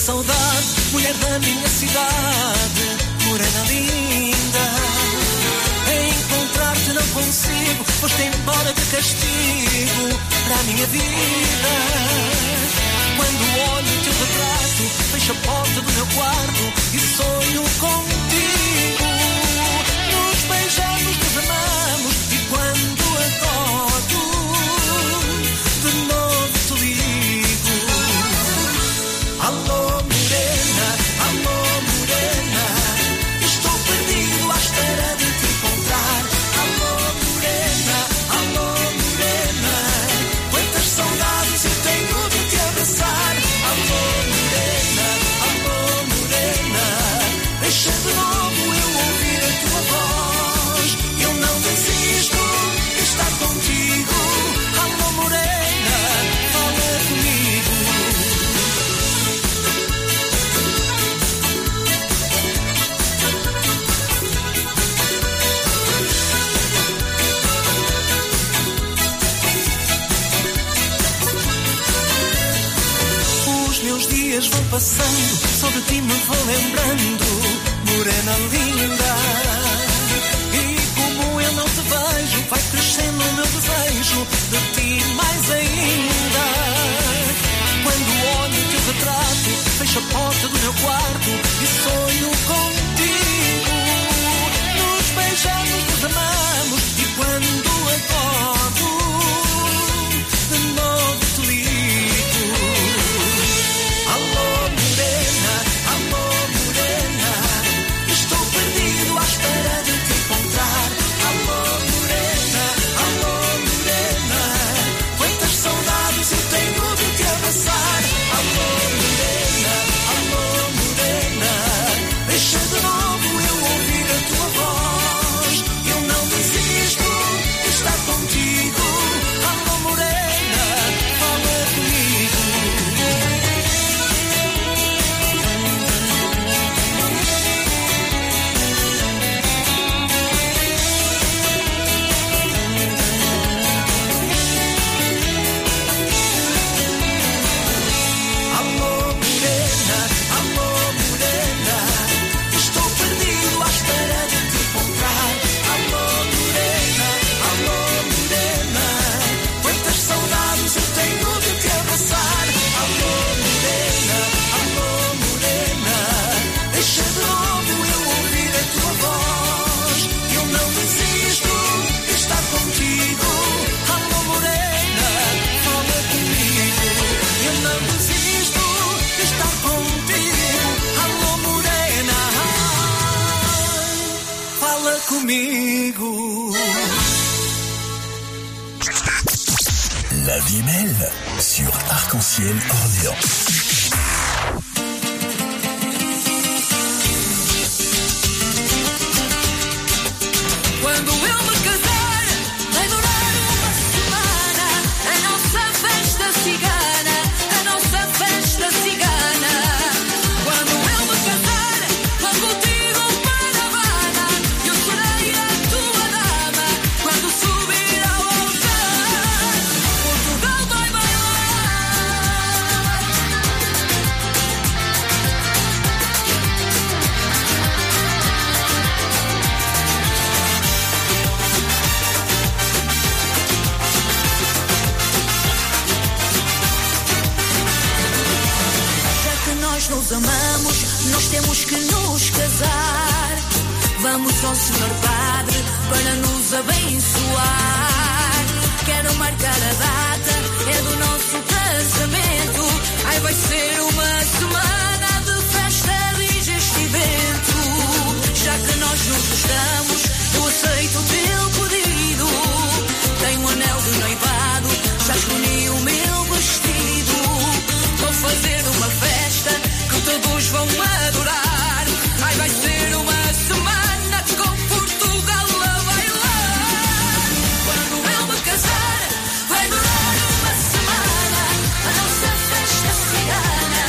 S4: saudade, mulher da minha cidade, morena linda. Encontrar-te não consigo, foste embora de castigo para a minha vida. Quando olho o teu retrato, fecho a porta do meu quarto e sonho contigo. Nos beijamos, nos amamos e quando acordo, de novo te ligo. Alô morena, alô morena, estou perdido à espera de te encontrar. Alô morena, alô morena, quantas saudades eu tenho de te abraçar. Alô morena, alô morena, deixa de novo eu ouvir a tua voz. Eu não desisto de estar contigo. Alô morena, fala comigo. Os meus dias vão passando, só de ti me vou lembrando, morena linda. E como eu não te vejo, vai crescendo o meu desejo de ti mais ainda. Quando olho o teu retrato, fecho a porta do meu quarto e sonho contigo. Nos beijamos, nos amamos e quando acordo, de novo te ligo. Alô morena, alô morena, estou perdido à espera de te encontrar. Alô morena, alô morena, quantas saudades eu tenho de te abraçar. Alô morena, alô morena, deixa de novo eu ouvir a tua voz. Eu não desisto de estar contigo. Alô morena, fala comigo. Alô morena, alô morena, estou perdido à espera de te encontrar. Alô morena, alô morena, quantas saudades eu tenho de te abraçar. Alô morena, alô morena, deixa de novo eu ouvir a tua voz. Eu não desisto de estar contigo. Alô morena, fala comigo. Eu não desisto de estar contigo. Alô morena, fala comigo.
S8: La vie est belle sur Arc-en-Ciel Orléans.
S16: Quando eu me casar, vai durar uma semana. A nossa festa cigana, a nossa festa cigana. Quando eu me casar, vou contigo para a Habana. Eu serei a tua dama quando subir ao altar. Portugal vai bailar. Já que nós nos amamos, nós temos que nos casar. Vamos ao senhor padre para nos abençoar. Quero marcar a data, é do nosso casamento. Ai, vai ser uma semana de festa, diz este evento. Já que nós nos gostamos, eu aceito o teu pedido. Tenho um anel de noivado, já escolhi o meu vestido. Vou fazer uma festa que todos vão adorar. Ai, vai ser uma semana com Portugal a bailar. Quando eu me casar, vai durar uma semana. A nossa festa cigana,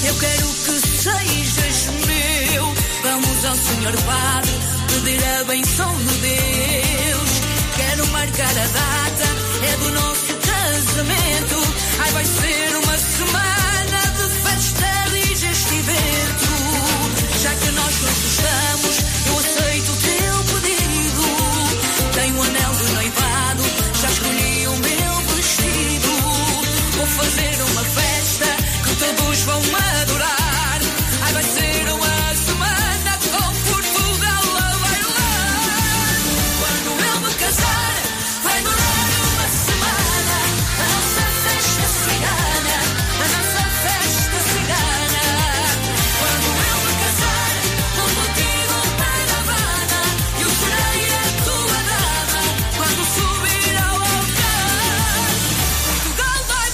S16: Eu quero que sejas meu. Vamos ao Senhor Padre pedir a benção de Deus. Quero marcar a data, é do nosso casamento. Ai, vai ser uma semana de festa, diz este evento. Já que nós nos gostamos, eu aceito o teu pedido. Tenho um anel de noivado, já escolhi o meu vestido. Vou fazer uma festa que todos vão adorar. Ai, vai ser uma semana com Portugal a bailar. Quando eu me casar, vai durar uma semana. A nossa festa cigana, a nossa festa cigana. Quando eu me casar, vou contigo para a Habana. Eu serei a tua dama quando subir ao altar. Portugal vai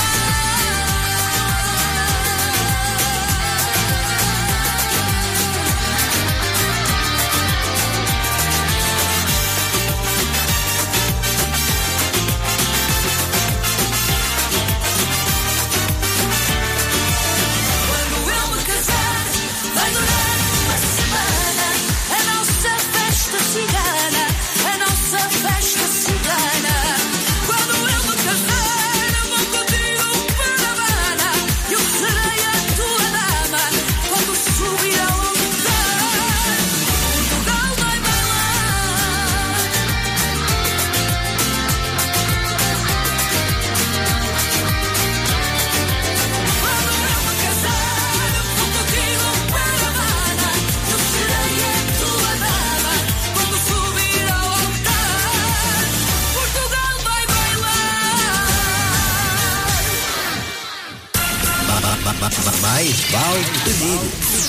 S16: Quando eu me casar, vai durar uma semana. A nossa festa cigana, a nossa festa cigana. Quando eu me casar, vou contigo para a Habana. Eu serei a tua dama quando subir ao altar. Portugal vai bailar. Quando eu me casar, vou contigo para a Habana. Eu serei a tua dama quando subir ao altar. Portugal vai bailar.
S6: Mais vale pedir.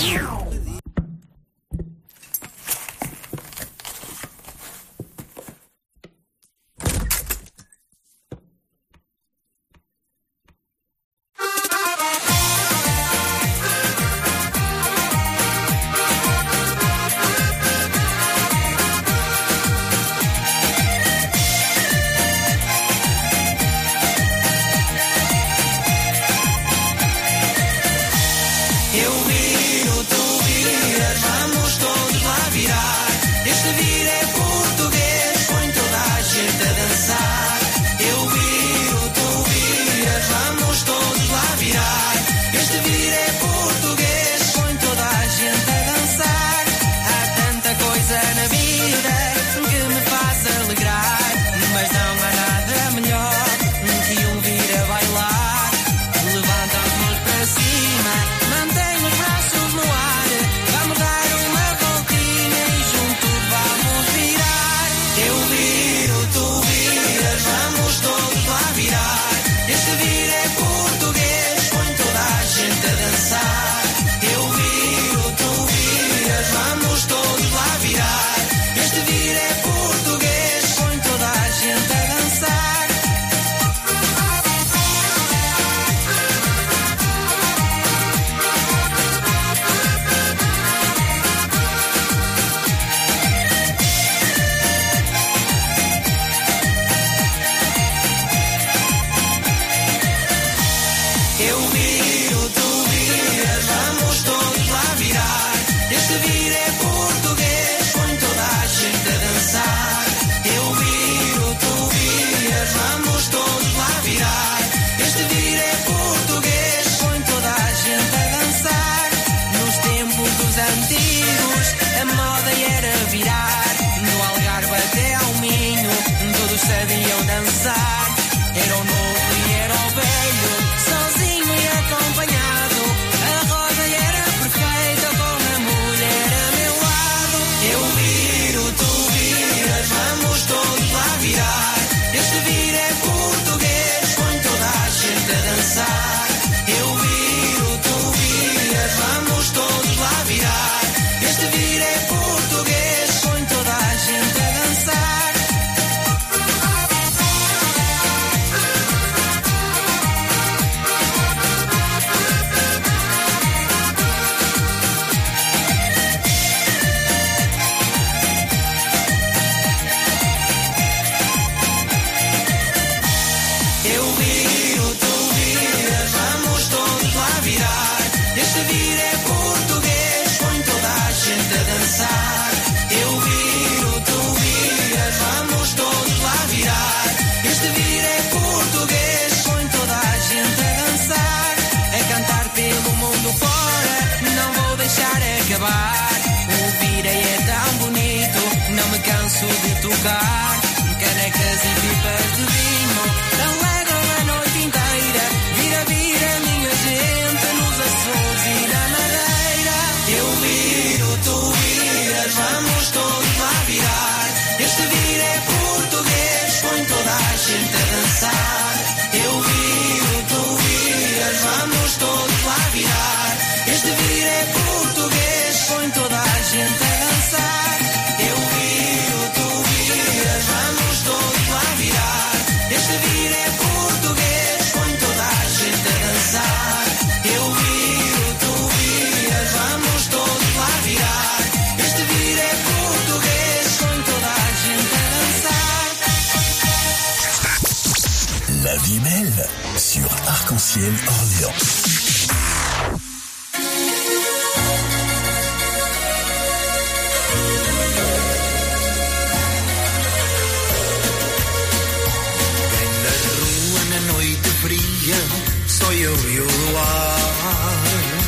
S10: Eu viro, tu viras, vamos todos lá virar. Este vir é português, põe toda a gente a dançar. Eu viro, tu viras, vamos todos lá virar. Este vir é português, põe toda a gente a dançar. Há tanta coisa na vida que me faz alegrar, mas não há nada melhor que um vir a bailar. Levanta as mãos para cima, mantém os braços no ar. Vamos dar uma voltinha e junto vamos virar. Eu viro, tu viras, vamos todos lá virar. Este vir é português, põe toda a gente a dançar. Eu viro, tu viras, vamos todos lá virar. Este vir é português, põe toda a gente a dançar. Eu viro, tu viras, vamos todos lá virar. Este vir é português, põe toda a gente a dançar. Eu viro, tu viras, vamos todos lá virar. Este vir é português, põe toda a gente a dançar. Nos tempos dos antigos, a moda era virar. No Algarve até ao Minho, todos sabiam dançar. Era o novo e era o velho, sozinho e acompanhado. A roda era perfeita com a mulher a meu lado. Eu viro, tu viras, vamos todos lá virar. Este vir é português, põe toda a gente a dançar. Eu viro, tu viras, vamos todos lá virar. Este vir é português, põe toda
S7: acabar. Ouvir é tão bonito, não me canso de tocar. Canecas e pipas de vinho alegram a noite inteira. Vira, vira, minha gente, nos Açores e na Madeira. Eu viro, tu viras, vamos todos lá virar. Este vir é português, põe toda a gente a dançar. Eu viro, tu viras, vamos todos lá virar. Este vir é português, põe toda a gente a dançar. Eu viro, tu viras, vamos todos lá virar. Este vir é português, põe toda a gente a dançar. Eu viro, tu viras, vamos todos lá virar. Este vir é português, põe toda a gente a dançar.
S8: La vie est belle sur Arc-en-Ciel Orléans.
S10: Só eu e o luar.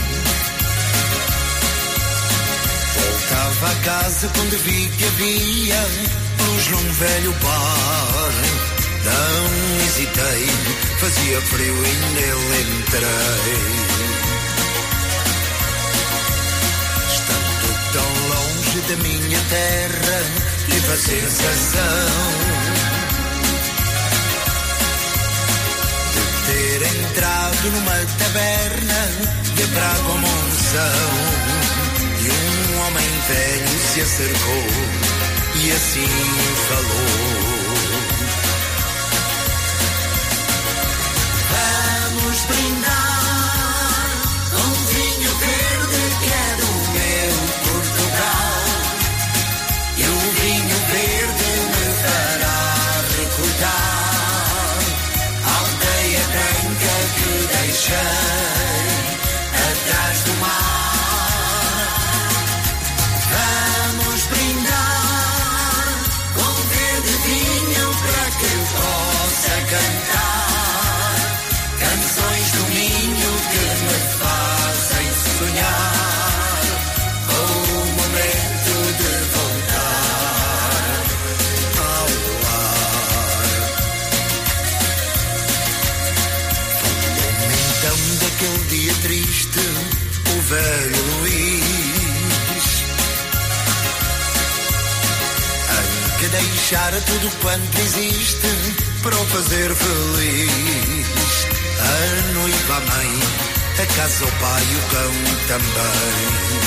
S10: Voltava a casa quando vi que havia luz num velho bar. Não hesitei, fazia frio e nele entrei. Estando tão longe da minha terra, tive a sensação ter entrado numa taberna de braga monção. E um homem velho se acercou e assim falou: vamos brindar com vinho verde que é do meu Portugal. E o vinho verde me fará recordar branca que deixei atrás do mar. Vamos brindar com verde vinho para que possa cantar canções do Minho que me fazem sonhar com o momento de voltar ao lar. Daquele dia triste, o velho Luís, em que deixara tudo quanto existe para o fazer feliz. A noiva, a mãe, a casa, o pai e o cão também.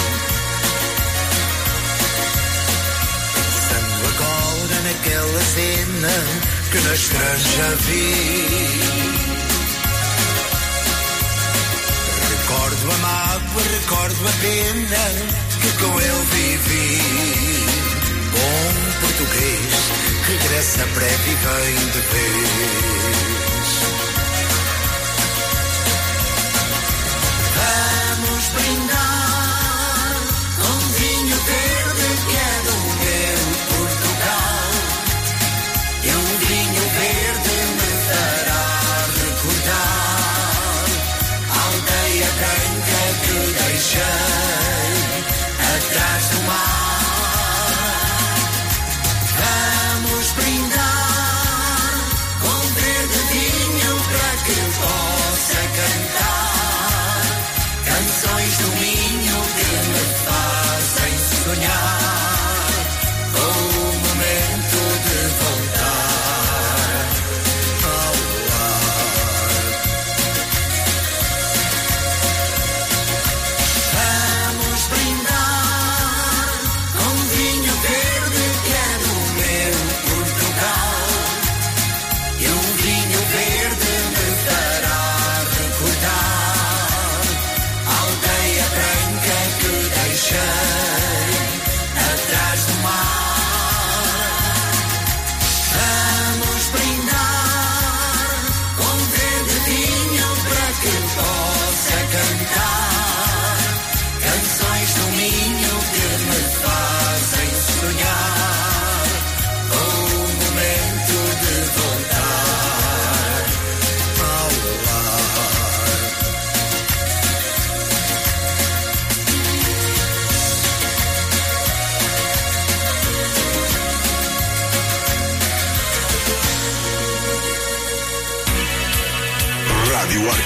S10: Pensando agora naquela cena que na estranja vi, recordo a mágoa, recordo a pena que com ele vivi. Bom português, regressa breve e vem de vez. Vamos brindar com vinho verde que é do meu Portugal. E o vinho verde me fará recordar a aldeia branca que deixei atrás do mar. Vamos brindar com verde vinho para que possa cantar canções do Minho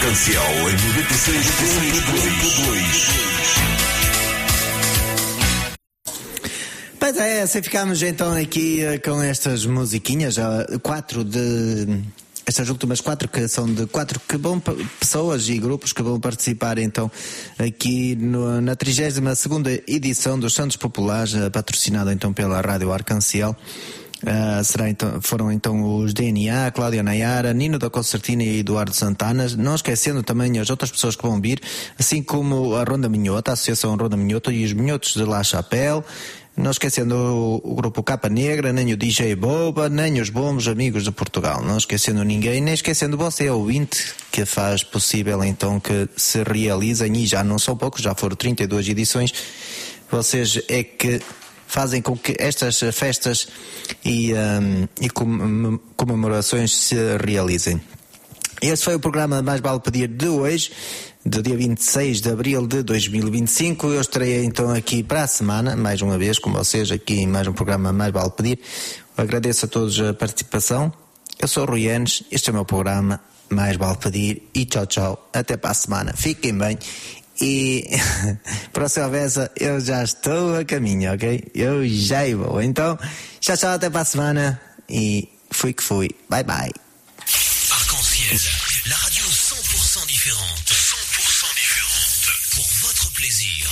S5: Arcanciel em noventa e seis ponto dois.
S6: Pois é, assim ficamos então aqui uh, com estas musiquinhas, já quatro de... Estas últimas quatro que são de quatro que vão, pessoas e grupos que vão participar então aqui no, na trigésima segunda edição dos Santos Populares, uh, patrocinada então pela Rádio Arcanciel. Uh, será então, foram então os D N A, Cláudia Nayara, Nino da Concertina e Eduardo Santana, não esquecendo também as outras pessoas que vão vir, assim como a Ronda Minhota, a Associação Ronda Minhota e os Minhotos de La Chapelle, não esquecendo o, o grupo Capa Negra, nem o D J Boba, nem os bons amigos de Portugal, não esquecendo ninguém, nem esquecendo você, ouvinte, que faz possível então que se realizem, e já não são poucos, já foram trinta e duas edições, vocês é que fazem com que estas festas e, um, e comemorações se realizem. Este foi o programa Mais Vale Pedir de hoje, do dia vinte e seis de abril de dois mil e vinte e cinco. Eu estarei então aqui para a semana, mais uma vez com vocês, aqui em mais um programa Mais Vale Pedir. Eu agradeço a todos a participação. Eu sou o Rui Enes, este é o meu programa Mais Vale Pedir, e tchau tchau, até para a semana, fiquem bem. E próxima vez eu já estou a caminho, ok? Eu já vou. Então, tchau, tchau, até para a semana. E fui que fui. Bye bye.
S4: Arc-en-Ciel, la radio cent pour cent différente. cent pour cent différente. Pour votre plaisir.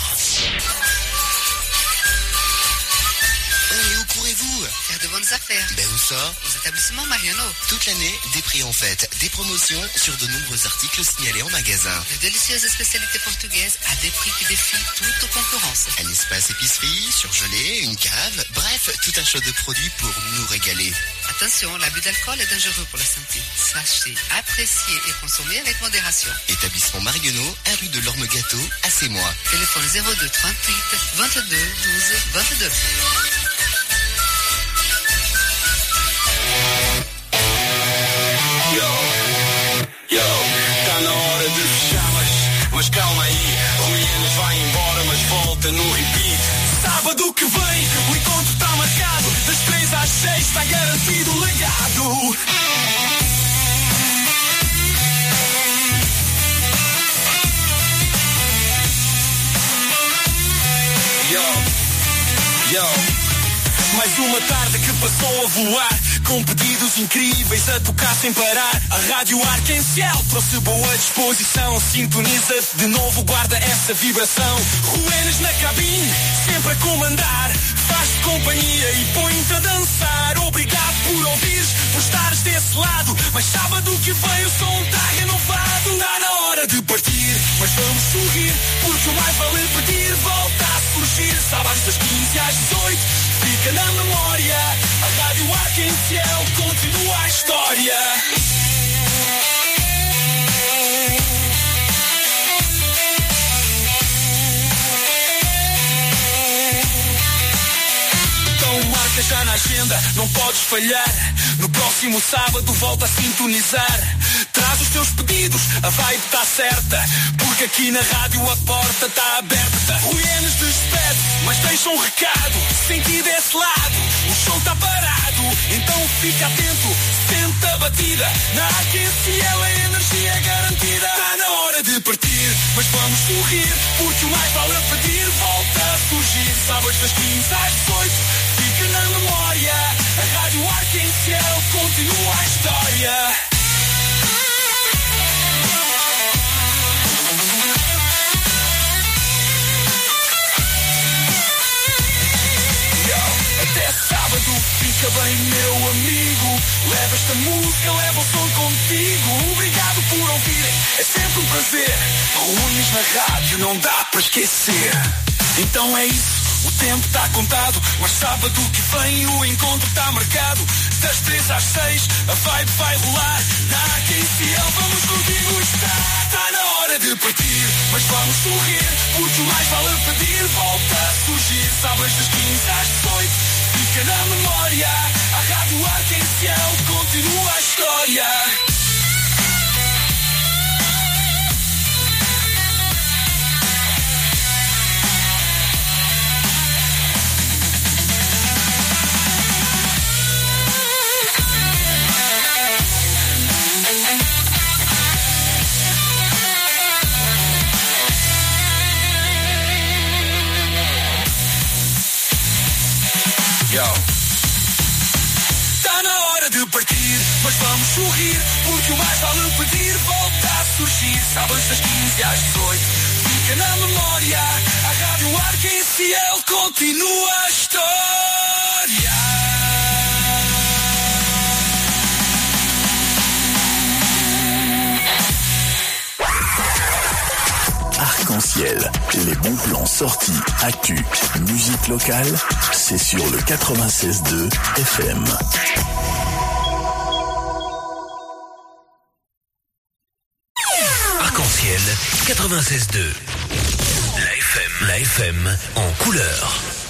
S2: Et où courez-vous?
S1: Faire de bonnes affaires.
S2: Ben où ça?
S1: Aux établissements Mariano.
S2: Toute l'année, des prix en fête, des promotions sur de nombreux articles signalés en magasin.
S1: De délicieuses spécialités portugaises à des prix qui défient toute concurrence.
S2: Un espace épicerie, surgelé, une cave, bref, tout un choix de produits pour nous régaler.
S1: Attention, l'abus d'alcool est dangereux pour la santé. Sachez, apprécier et consommer avec modération.
S2: Établissement Marionneau, un rue de l'Orme Gâteau, à Sémois.
S1: Téléphone zéro deux trente-huit vingt-deux douze vingt-deux.
S4: Yo, yo, tá na hora de fechar, mas, mas calma aí. Rui Enes vai embora, mas volta no repeat. Sábado que vem, o encontro tá marcado. Das três às seis está garantido o legado. Yo, yo. Mais uma tarde que passou a voar, com pedidos incríveis a tocar sem parar. A Rádio Arc-en-Ciel trouxe boa disposição. Sintoniza-te de novo, guarda essa vibração. Rui Enes na cabine, sempre a comandar. Faz-te companhia e põe-te a dançar. Obrigado por ouvires, por estares desse lado. Mas sábado que vem o som está renovado. Está na hora de partir, mas vamos sorrir, porque o mais vale pedir volta a surgir. Sábados das quinze às dezoito, fica na memória. A Rádio Arc-en-Ciel continua a história. Então marca já na agenda, não podes falhar. No próximo sábado volta a sintonizar. Traz os teus pedidos, a vibe está certa, porque aqui na rádio a porta está aberta. Rui Enes despede, mas deixa um recado. Senti desse lado, o show está parado. Então fica atento, sente a batida. Na Arc-en-Ciel a energia é garantida. Está na hora de partir, mas vamos sorrir, porque o mais vale a pedir volta a surgir. Sábados das quinze às dezoito, fica na memória. A Rádio Arc-en-Ciel continua a história. Até sábado, fica bem meu amigo. Leva esta música, leva o som contigo. Obrigado por ouvirem, é sempre um prazer. Ruins na rádio, não dá para esquecer. Então é isso, o tempo está contado. Mas sábado que vem o encontro está marcado. Das três às seis, a vibe vai rolar. Na Arc-en-Ciel vamos contigo estar. Está na hora de partir, mas vamos sorrir, porque o mais vale pedir volta a surgir. Sábados das quinze às dezoito, fica na memória. A Rádio Arc-en-Ciel continua a história. Yo. Tá na hora de partir, mas vamos sorrir, porque o mais vale pedir volta a surgir. Sábados das quinze às dezoito, fica na memória. A Rádio Arconciel continua a história.
S8: Arc-en-ciel, les bons plans sortis, actu, musique locale, c'est sur le quatre-vingt-seize deux F M.
S19: Arc-en-ciel quatre-vingt-seize deux. La F M, la F M en couleur.